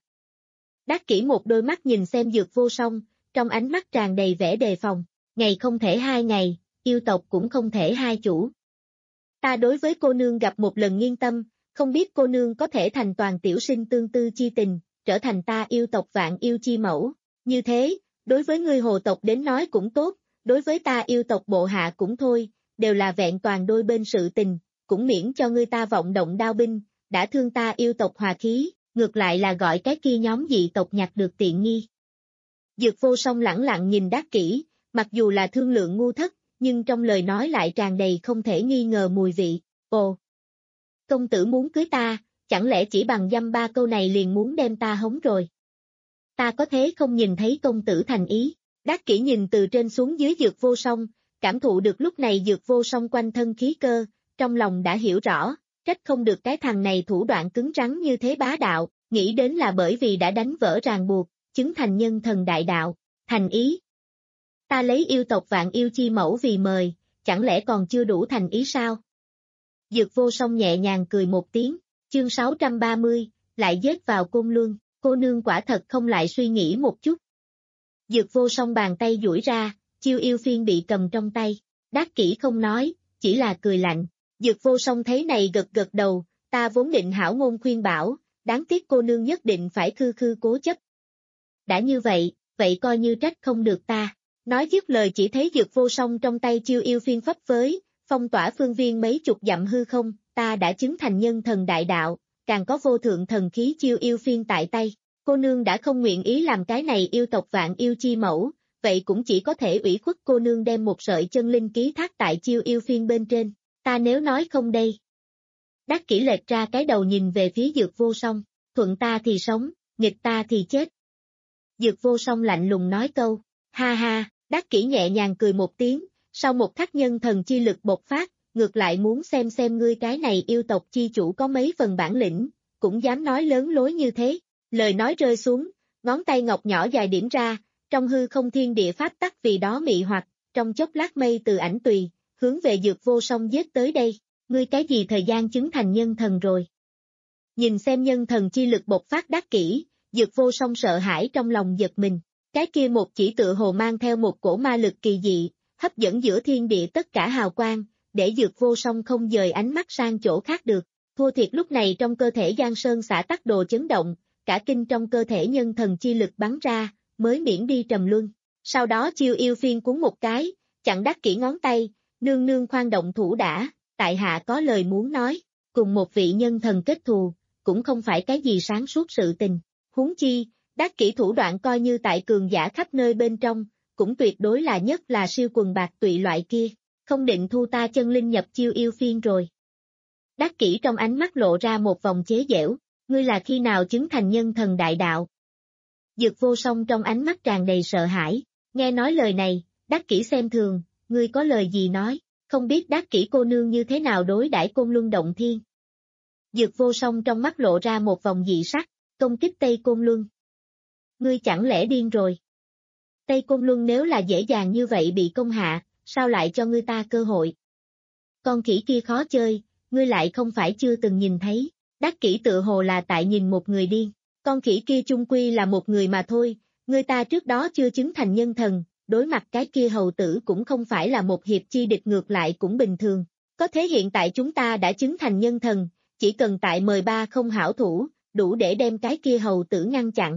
Đát Kỷ một đôi mắt nhìn xem Dược Vô Song, trong ánh mắt tràn đầy vẻ đề phòng, ngày không thể hai ngày, yêu tộc cũng không thể hai chủ. Ta đối với cô nương gặp một lần nghiêng tâm, không biết cô nương có thể thành toàn tiểu sinh tương tư chi tình, trở thành ta yêu tộc vạn yêu chi mẫu, như thế, đối với ngươi hồ tộc đến nói cũng tốt, đối với ta yêu tộc bộ hạ cũng thôi, đều là vẹn toàn đôi bên sự tình, cũng miễn cho ngươi ta vọng động đao binh, đã thương ta yêu tộc hòa khí, ngược lại là gọi cái kia nhóm dị tộc nhặt được tiện nghi. Dược Vô Song lẳng lặng nhìn Đát Kỷ, mặc dù là thương lượng Ngu Thất, nhưng trong lời nói lại tràn đầy không thể nghi ngờ mùi vị, ồ, công tử muốn cưới ta, chẳng lẽ chỉ bằng dăm ba câu này liền muốn đem ta hống rồi? Ta có thế không nhìn thấy công tử thành ý? Đát Kỷ nhìn từ trên xuống dưới Dược Vô Song, cảm thụ được lúc này Dược Vô Song quanh thân khí cơ, trong lòng đã hiểu rõ, trách không được cái thằng này thủ đoạn cứng rắn như thế bá đạo, nghĩ đến là bởi vì đã đánh vỡ ràng buộc, chứng thành nhân thần đại đạo, thành ý. Ta lấy yêu tộc vạn yêu chi mẫu vì mời, chẳng lẽ còn chưa đủ thành ý sao? Dược Vô Song nhẹ nhàng cười một tiếng, chương sáu trăm ba mươi, lại giết vào Côn Luân, cô nương quả thật không lại suy nghĩ một chút. Dược Vô Song bàn tay duỗi ra, chiêu yêu phiên bị cầm trong tay, Đắc Kỷ không nói, chỉ là cười lạnh. Dược Vô Song thấy này gật gật đầu, ta vốn định hảo ngôn khuyên bảo, đáng tiếc cô nương nhất định phải khư khư cố chấp. Đã như vậy, vậy coi như trách không được ta. Nói dứt lời chỉ thấy Dược Vô Song trong tay chiêu yêu phiên phấp phới, phong tỏa phương viên mấy chục dặm hư không, ta đã chứng thành nhân thần đại đạo, càng có vô thượng thần khí chiêu yêu phiên tại tay. Cô nương đã không nguyện ý làm cái này yêu tộc vạn yêu chi mẫu, vậy cũng chỉ có thể ủy khuất cô nương đem một sợi chân linh ký thác tại chiêu yêu phiên bên trên, ta nếu nói không đây. Đắc Kỷ lệch ra cái đầu nhìn về phía Dược Vô Song, thuận ta thì sống, nghịch ta thì chết. Dược Vô Song lạnh lùng nói câu, ha ha, Đắc Kỷ nhẹ nhàng cười một tiếng, sau một khắc nhân thần chi lực bộc phát, ngược lại muốn xem xem ngươi cái này yêu tộc chi chủ có mấy phần bản lĩnh, cũng dám nói lớn lối như thế. Lời nói rơi xuống, ngón tay ngọc nhỏ dài điểm ra, trong hư không thiên địa pháp tắc vì đó mị hoặc, trong chốc lát mây từ ảnh tùy, hướng về Dược Vô Song giết tới đây, ngươi cái gì thời gian chứng thành nhân thần rồi. Nhìn xem nhân thần chi lực bộc phát Đắc Kỷ, Dược Vô Song sợ hãi trong lòng giật mình, cái kia một chỉ tựa hồ mang theo một cổ ma lực kỳ dị, hấp dẫn giữa thiên địa tất cả hào quang, để Dược Vô Song không dời ánh mắt sang chỗ khác được, thua thiệt lúc này trong cơ thể Giang Sơn xả tắc đồ chấn động, cả kinh trong cơ thể nhân thần chi lực bắn ra, mới miễn đi trầm luân. Sau đó chiêu yêu phiên cuốn một cái, chặn Đắc Kỷ ngón tay, nương nương khoan động thủ đã, tại hạ có lời muốn nói, cùng một vị nhân thần kết thù, cũng không phải cái gì sáng suốt sự tình. Huống chi, Đắc Kỷ thủ đoạn coi như tại cường giả khắp nơi bên trong, cũng tuyệt đối là nhất là siêu quần bạc tụy loại kia, không định thu ta chân linh nhập chiêu yêu phiên rồi. Đắc Kỷ trong ánh mắt lộ ra một vòng chế giễu, ngươi là khi nào chứng thành nhân thần đại đạo? Dược Vô Song trong ánh mắt tràn đầy sợ hãi, nghe nói lời này, Đắc Kỷ xem thường, ngươi có lời gì nói, không biết Đắc Kỷ cô nương như thế nào đối đãi Côn Luân động thiên. Dược Vô Song trong mắt lộ ra một vòng dị sắc, công kích Tây Côn Luân. Ngươi chẳng lẽ điên rồi? Tây Côn Luân nếu là dễ dàng như vậy bị công hạ, sao lại cho ngươi ta cơ hội? Con khỉ kia khó chơi, ngươi lại không phải chưa từng nhìn thấy, Đắc Kỷ tự hồ là tại nhìn một người điên, con khỉ kia chung quy là một người mà thôi, ngươi ta trước đó chưa chứng thành nhân thần, đối mặt cái kia hầu tử cũng không phải là một hiệp chi địch ngược lại cũng bình thường, có thế hiện tại chúng ta đã chứng thành nhân thần, chỉ cần tại mời ba không hảo thủ, đủ để đem cái kia hầu tử ngăn chặn.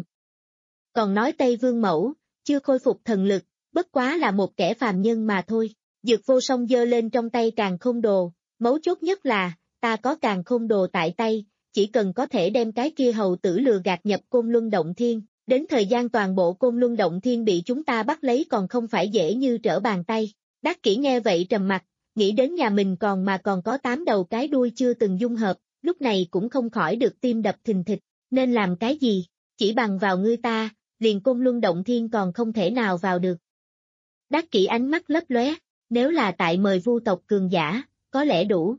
Còn nói Tây Vương Mẫu, chưa khôi phục thần lực, bất quá là một kẻ phàm nhân mà thôi. Dược Vô Song giơ lên trong tay Càn Khôn Đồ, mấu chốt nhất là, ta có Càn Khôn Đồ tại tay, chỉ cần có thể đem cái kia hầu tử lừa gạt nhập Côn Luân Động Thiên, đến thời gian toàn bộ Côn Luân Động Thiên bị chúng ta bắt lấy còn không phải dễ như trở bàn tay. Đắc Kỷ nghe vậy trầm mặt, nghĩ đến nhà mình còn mà còn có tám đầu cái đuôi chưa từng dung hợp, lúc này cũng không khỏi được tim đập thình thịch, nên làm cái gì, chỉ bằng vào ngươi ta, liền Côn Luân Động Thiên còn không thể nào vào được. Đắc Kỷ ánh mắt lấp lóe, nếu là tại mời vu tộc cường giả, có lẽ đủ.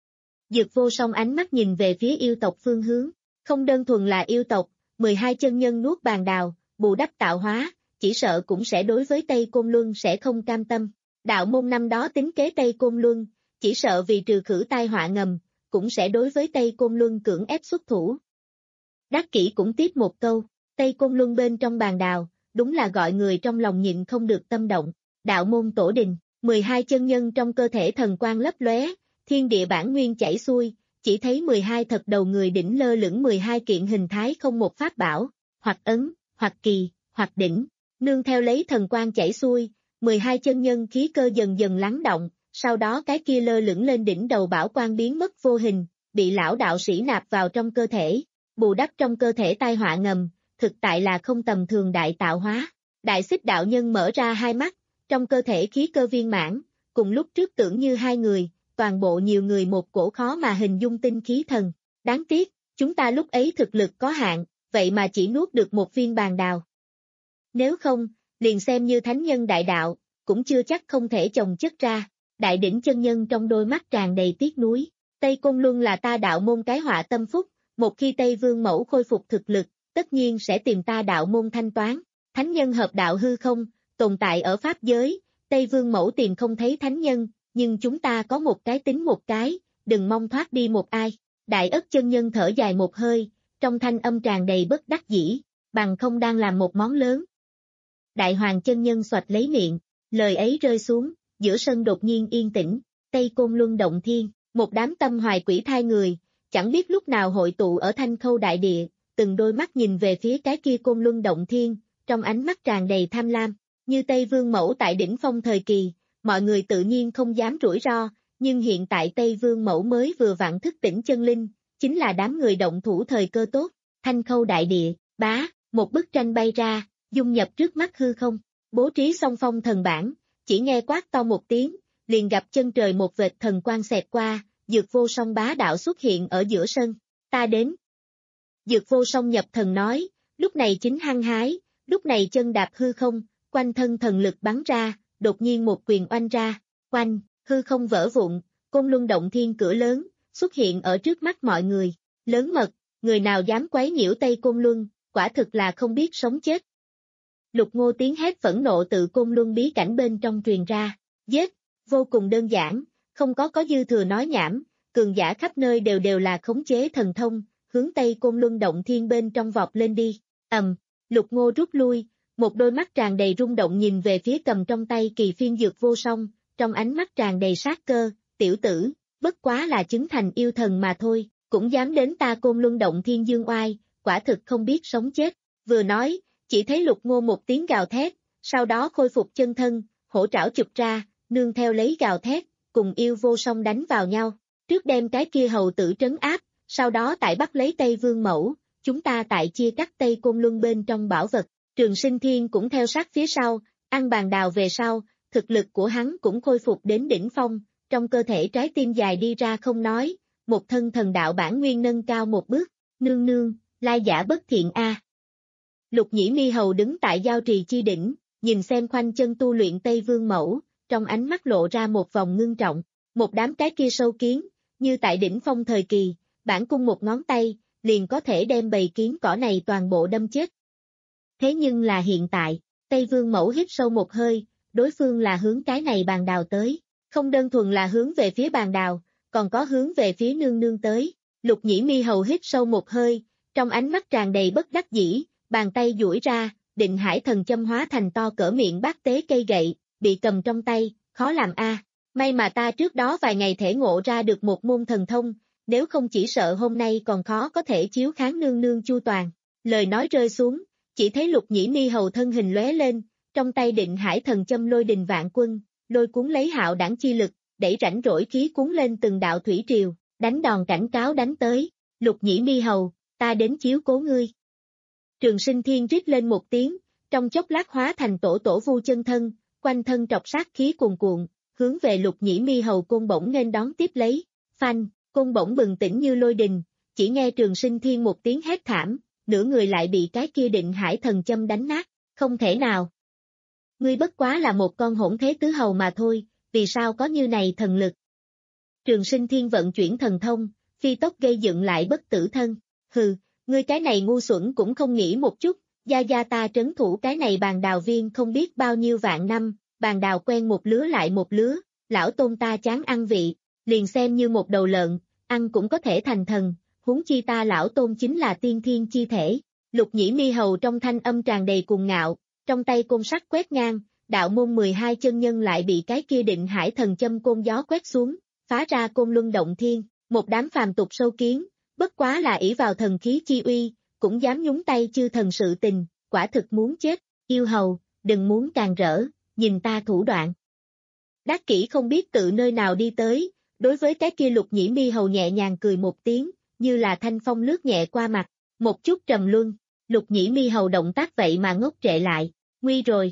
Dược Vô Song ánh mắt nhìn về phía yêu tộc phương hướng, không đơn thuần là yêu tộc, mười hai chân nhân nuốt bàn đào, bù đắp tạo hóa, chỉ sợ cũng sẽ đối với Tây Côn Luân sẽ không cam tâm. Đạo môn năm đó tính kế Tây Côn Luân, chỉ sợ vì trừ khử tai họa ngầm, cũng sẽ đối với Tây Côn Luân cưỡng ép xuất thủ. Đắc Kỷ cũng tiếp một câu, Tây Côn Luân bên trong bàn đào, đúng là gọi người trong lòng nhịn không được tâm động. Đạo môn tổ đình, mười hai chân nhân trong cơ thể thần quang lấp lóe, thiên địa bản nguyên chảy xuôi, chỉ thấy mười hai thật đầu người đỉnh lơ lửng mười hai kiện hình thái không một pháp bảo, hoặc ấn, hoặc kỳ, hoặc đỉnh, nương theo lấy thần quang chảy xuôi, mười hai chân nhân khí cơ dần dần lắng động, sau đó cái kia lơ lửng lên đỉnh đầu bảo quang biến mất vô hình, bị lão đạo sĩ nạp vào trong cơ thể, bù đắp trong cơ thể tai họa ngầm, thực tại là không tầm thường đại tạo hóa. Đại Xích đạo nhân mở ra hai mắt, trong cơ thể khí cơ viên mãn, cùng lúc trước tưởng như hai người, toàn bộ nhiều người một cổ khó mà hình dung tinh khí thần. Đáng tiếc, chúng ta lúc ấy thực lực có hạn, vậy mà chỉ nuốt được một viên bàn đào. Nếu không, liền xem như thánh nhân đại đạo, cũng chưa chắc không thể chồng chất ra. Đại đỉnh chân nhân trong đôi mắt tràn đầy tiếc nuối. Tây Côn Luân là ta đạo môn cái họa tâm phúc, một khi Tây Vương Mẫu khôi phục thực lực, tất nhiên sẽ tìm ta đạo môn thanh toán. Thánh nhân hợp đạo hư không, tồn tại ở pháp giới, Tây Vương Mẫu tìm không thấy thánh nhân, nhưng chúng ta có một cái tính một cái, đừng mong thoát đi một ai. Đại Ất chân nhân thở dài một hơi, trong thanh âm tràn đầy bất đắc dĩ, bằng không đang làm một món lớn. Đại hoàng chân nhân xoạch lấy miệng, lời ấy rơi xuống, giữa sân đột nhiên yên tĩnh, Tây Côn Luân động thiên, một đám tâm hoài quỷ thai người, chẳng biết lúc nào hội tụ ở Thanh Khâu đại địa, từng đôi mắt nhìn về phía cái kia Côn Luân động thiên, trong ánh mắt tràn đầy tham lam, như Tây Vương Mẫu tại đỉnh phong thời kỳ, mọi người tự nhiên không dám rủi ro, nhưng hiện tại Tây Vương Mẫu mới vừa vặn thức tỉnh chân linh, chính là đám người động thủ thời cơ tốt, Thanh Khâu đại địa, bá, một bức tranh bay ra, dung nhập trước mắt hư không, bố trí song phong thần bản, chỉ nghe quát to một tiếng, liền gặp chân trời một vệt thần quang xẹt qua, Dược Vô Song bá đạo xuất hiện ở giữa sân, ta đến. Dược Vô Song nhập thần nói, lúc này chính hăng hái, lúc này chân đạp hư không, quanh thân thần lực bắn ra, đột nhiên một quyền oanh ra, oanh, hư không vỡ vụn, Côn Luân động thiên cửa lớn, xuất hiện ở trước mắt mọi người, lớn mật, người nào dám quấy nhiễu Tây Côn Luân, quả thực là không biết sống chết. Lục Ngô tiếng hét phẫn nộ tự Côn Luân bí cảnh bên trong truyền ra, giết, vô cùng đơn giản, không có có dư thừa nói nhảm, cường giả khắp nơi đều đều là khống chế thần thông, hướng Tây Côn Luân động thiên bên trong vọt lên đi, ầm, Lục Ngô rút lui, một đôi mắt tràn đầy rung động nhìn về phía cầm trong tay kỳ phiên Dược Vô Song, trong ánh mắt tràn đầy sát cơ, tiểu tử, bất quá là chứng thành yêu thần mà thôi, cũng dám đến ta Côn Luân động thiên dương oai, quả thực không biết sống chết, vừa nói, chỉ thấy Lục Ngô một tiếng gào thét, sau đó khôi phục chân thân, hổ trảo chụp ra, nương theo lấy gào thét, cùng yêu vô song đánh vào nhau, trước đem cái kia hầu tử trấn áp, sau đó tại bắt lấy Tây Vương Mẫu, chúng ta tại chia cắt Tây Côn Luân bên trong bảo vật, Trường Sinh Thiên cũng theo sát phía sau, ăn bàn đào về sau, thực lực của hắn cũng khôi phục đến đỉnh phong, trong cơ thể trái tim dài đi ra không nói, một thân thần đạo bản nguyên nâng cao một bước, nương nương, lai giả bất thiện a. Lục Nhĩ Mi Hầu đứng tại giao trì chi đỉnh, nhìn xem khoanh chân tu luyện Tây Vương Mẫu, trong ánh mắt lộ ra một vòng ngưng trọng, một đám cái kia sâu kiến, như tại đỉnh phong thời kỳ, bản cung một ngón tay, liền có thể đem bầy kiến cỏ này toàn bộ đâm chết. Thế nhưng là hiện tại, Tây Vương Mẫu hít sâu một hơi, đối phương là hướng cái này bàn đào tới, không đơn thuần là hướng về phía bàn đào, còn có hướng về phía nương nương tới. Lục Nhĩ Mi Hầu hít sâu một hơi, trong ánh mắt tràn đầy bất đắc dĩ, bàn tay duỗi ra, Định Hải Thần Châm hóa thành to cỡ miệng bát tế cây gậy, bị cầm trong tay, khó làm a. May mà ta trước đó vài ngày thể ngộ ra được một môn thần thông, nếu không chỉ sợ hôm nay còn khó có thể chiếu kháng nương nương chu toàn. Lời nói rơi xuống, chỉ thấy Lục Nhĩ Mi Hầu thân hình lóe lên, trong tay Định Hải Thần Châm lôi đình vạn quân, lôi cuốn lấy hạo đảng chi lực, đẩy rảnh rỗi khí cuốn lên từng đạo thủy triều, đánh đòn cảnh cáo đánh tới. Lục Nhĩ Mi Hầu, ta đến chiếu cố ngươi. Trường Sinh Thiên rít lên một tiếng, trong chốc lát hóa thành tổ tổ vu chân thân, quanh thân trọc sát khí cuồn cuộn, hướng về Lục Nhĩ Mi Hầu côn bổng nên đón tiếp lấy. Phanh, côn bổng bừng tỉnh như lôi đình, chỉ nghe Trường Sinh Thiên một tiếng hét thảm, nửa người lại bị cái kia Định Hải Thần Châm đánh nát, không thể nào. Ngươi bất quá là một con hỗn thế tứ hầu mà thôi, vì sao có như này thần lực? Trường Sinh Thiên vận chuyển thần thông, phi tốc gây dựng lại bất tử thân, hừ, ngươi cái này ngu xuẩn cũng không nghĩ một chút, gia gia ta trấn thủ cái này bàn đào viên không biết bao nhiêu vạn năm, bàn đào quen một lứa lại một lứa, lão tôn ta chán ăn vị, liền xem như một đầu lợn, ăn cũng có thể thành thần, huống chi ta lão tôn chính là tiên thiên chi thể. Lục Nhĩ Mi Hầu trong thanh âm tràn đầy cuồng ngạo, trong tay côn sắt quét ngang, đạo môn mười hai chân nhân lại bị cái kia Định Hải Thần Châm côn gió quét xuống, phá ra Côn Luân động thiên, một đám phàm tục sâu kiến, bất quá là ỷ vào thần khí chi uy, cũng dám nhúng tay chư thần sự tình, quả thực muốn chết, yêu hầu, đừng muốn càng rỡ, nhìn ta thủ đoạn. Đắc Kỷ không biết tự nơi nào đi tới, đối với cái kia Lục Nhĩ Mi Hầu nhẹ nhàng cười một tiếng, như là thanh phong lướt nhẹ qua mặt, một chút trầm luân, Lục Nhĩ Mi Hầu động tác vậy mà ngốc trệ lại, nguy rồi.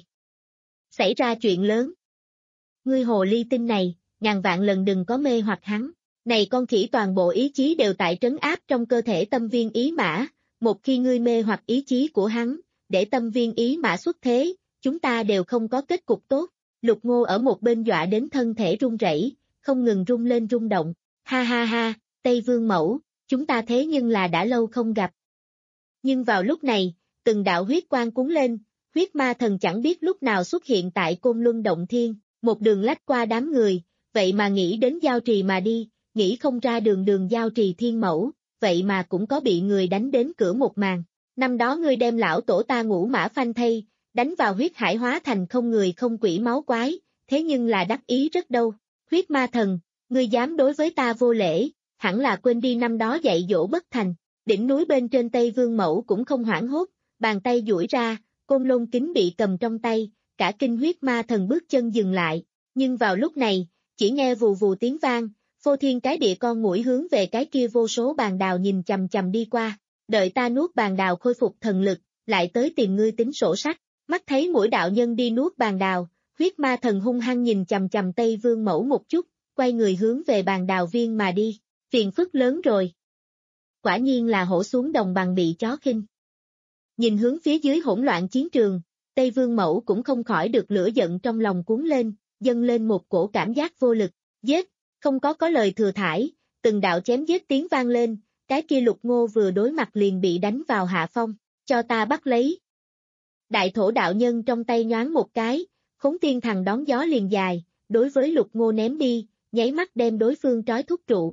Xảy ra chuyện lớn. Ngươi hồ ly tinh này, ngàn vạn lần đừng có mê hoặc hắn, này con khỉ toàn bộ ý chí đều tại trấn áp trong cơ thể tâm viên ý mã, một khi ngươi mê hoặc ý chí của hắn, để tâm viên ý mã xuất thế, chúng ta đều không có kết cục tốt. Lục Ngô ở một bên dọa đến thân thể run rẩy, không ngừng rung lên rung động, ha ha ha, Tây Vương Mẫu, chúng ta thế nhưng là đã lâu không gặp. Nhưng vào lúc này, từng đạo huyết quang cuốn lên, huyết ma thần chẳng biết lúc nào xuất hiện tại Côn Luân động thiên, một đường lách qua đám người, vậy mà nghĩ đến giao trì mà đi, nghĩ không ra đường đường giao trì thiên mẫu, vậy mà cũng có bị người đánh đến cửa một màn. Năm đó ngươi đem lão tổ ta Ngũ Mã Phanh thây, đánh vào huyết hải hóa thành không người không quỷ máu quái, thế nhưng là đắc ý rất đâu. Huyết ma thần, ngươi dám đối với ta vô lễ, hẳn là quên đi năm đó dạy dỗ bất thành. Đỉnh núi bên trên Tây Vương Mẫu cũng không hoảng hốt, bàn tay duỗi ra, côn lôn kính bị cầm trong tay, cả kinh huyết ma thần bước chân dừng lại. Nhưng vào lúc này, chỉ nghe vù vù tiếng vang, phô thiên cái địa con muỗi hướng về cái kia vô số bàn đào nhìn chầm chầm đi qua. Đợi ta nuốt bàn đào khôi phục thần lực, lại tới tìm ngươi tính sổ sách. Mắt thấy muỗi đạo nhân đi nuốt bàn đào, huyết ma thần hung hăng nhìn chầm chầm Tây Vương Mẫu một chút, quay người hướng về bàn đào viên mà đi. Phiền phức lớn rồi. Quả nhiên là hổ xuống đồng bằng bị chó khinh. Nhìn hướng phía dưới hỗn loạn chiến trường, Tây Vương Mẫu cũng không khỏi được lửa giận trong lòng cuốn lên, dâng lên một cổ cảm giác vô lực. Giết, không có có lời thừa thãi, từng đạo chém giết tiếng vang lên, cái kia Lục Ngô vừa đối mặt liền bị đánh vào hạ phong, cho ta bắt lấy. Đại thổ đạo nhân trong tay nhoáng một cái, khốn tiên thằng đón gió liền dài, đối với Lục Ngô ném đi, nháy mắt đem đối phương trói thúc trụ.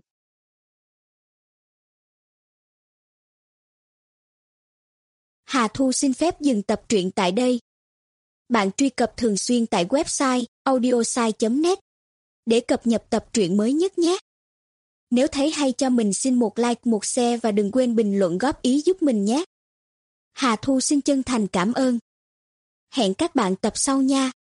Hà Thu xin phép dừng tập truyện tại đây. Bạn truy cập thường xuyên tại website audiosai chấm net để cập nhật tập truyện mới nhất nhé. Nếu thấy hay cho mình xin một like, một share và đừng quên bình luận góp ý giúp mình nhé. Hà Thu xin chân thành cảm ơn. Hẹn các bạn tập sau nha.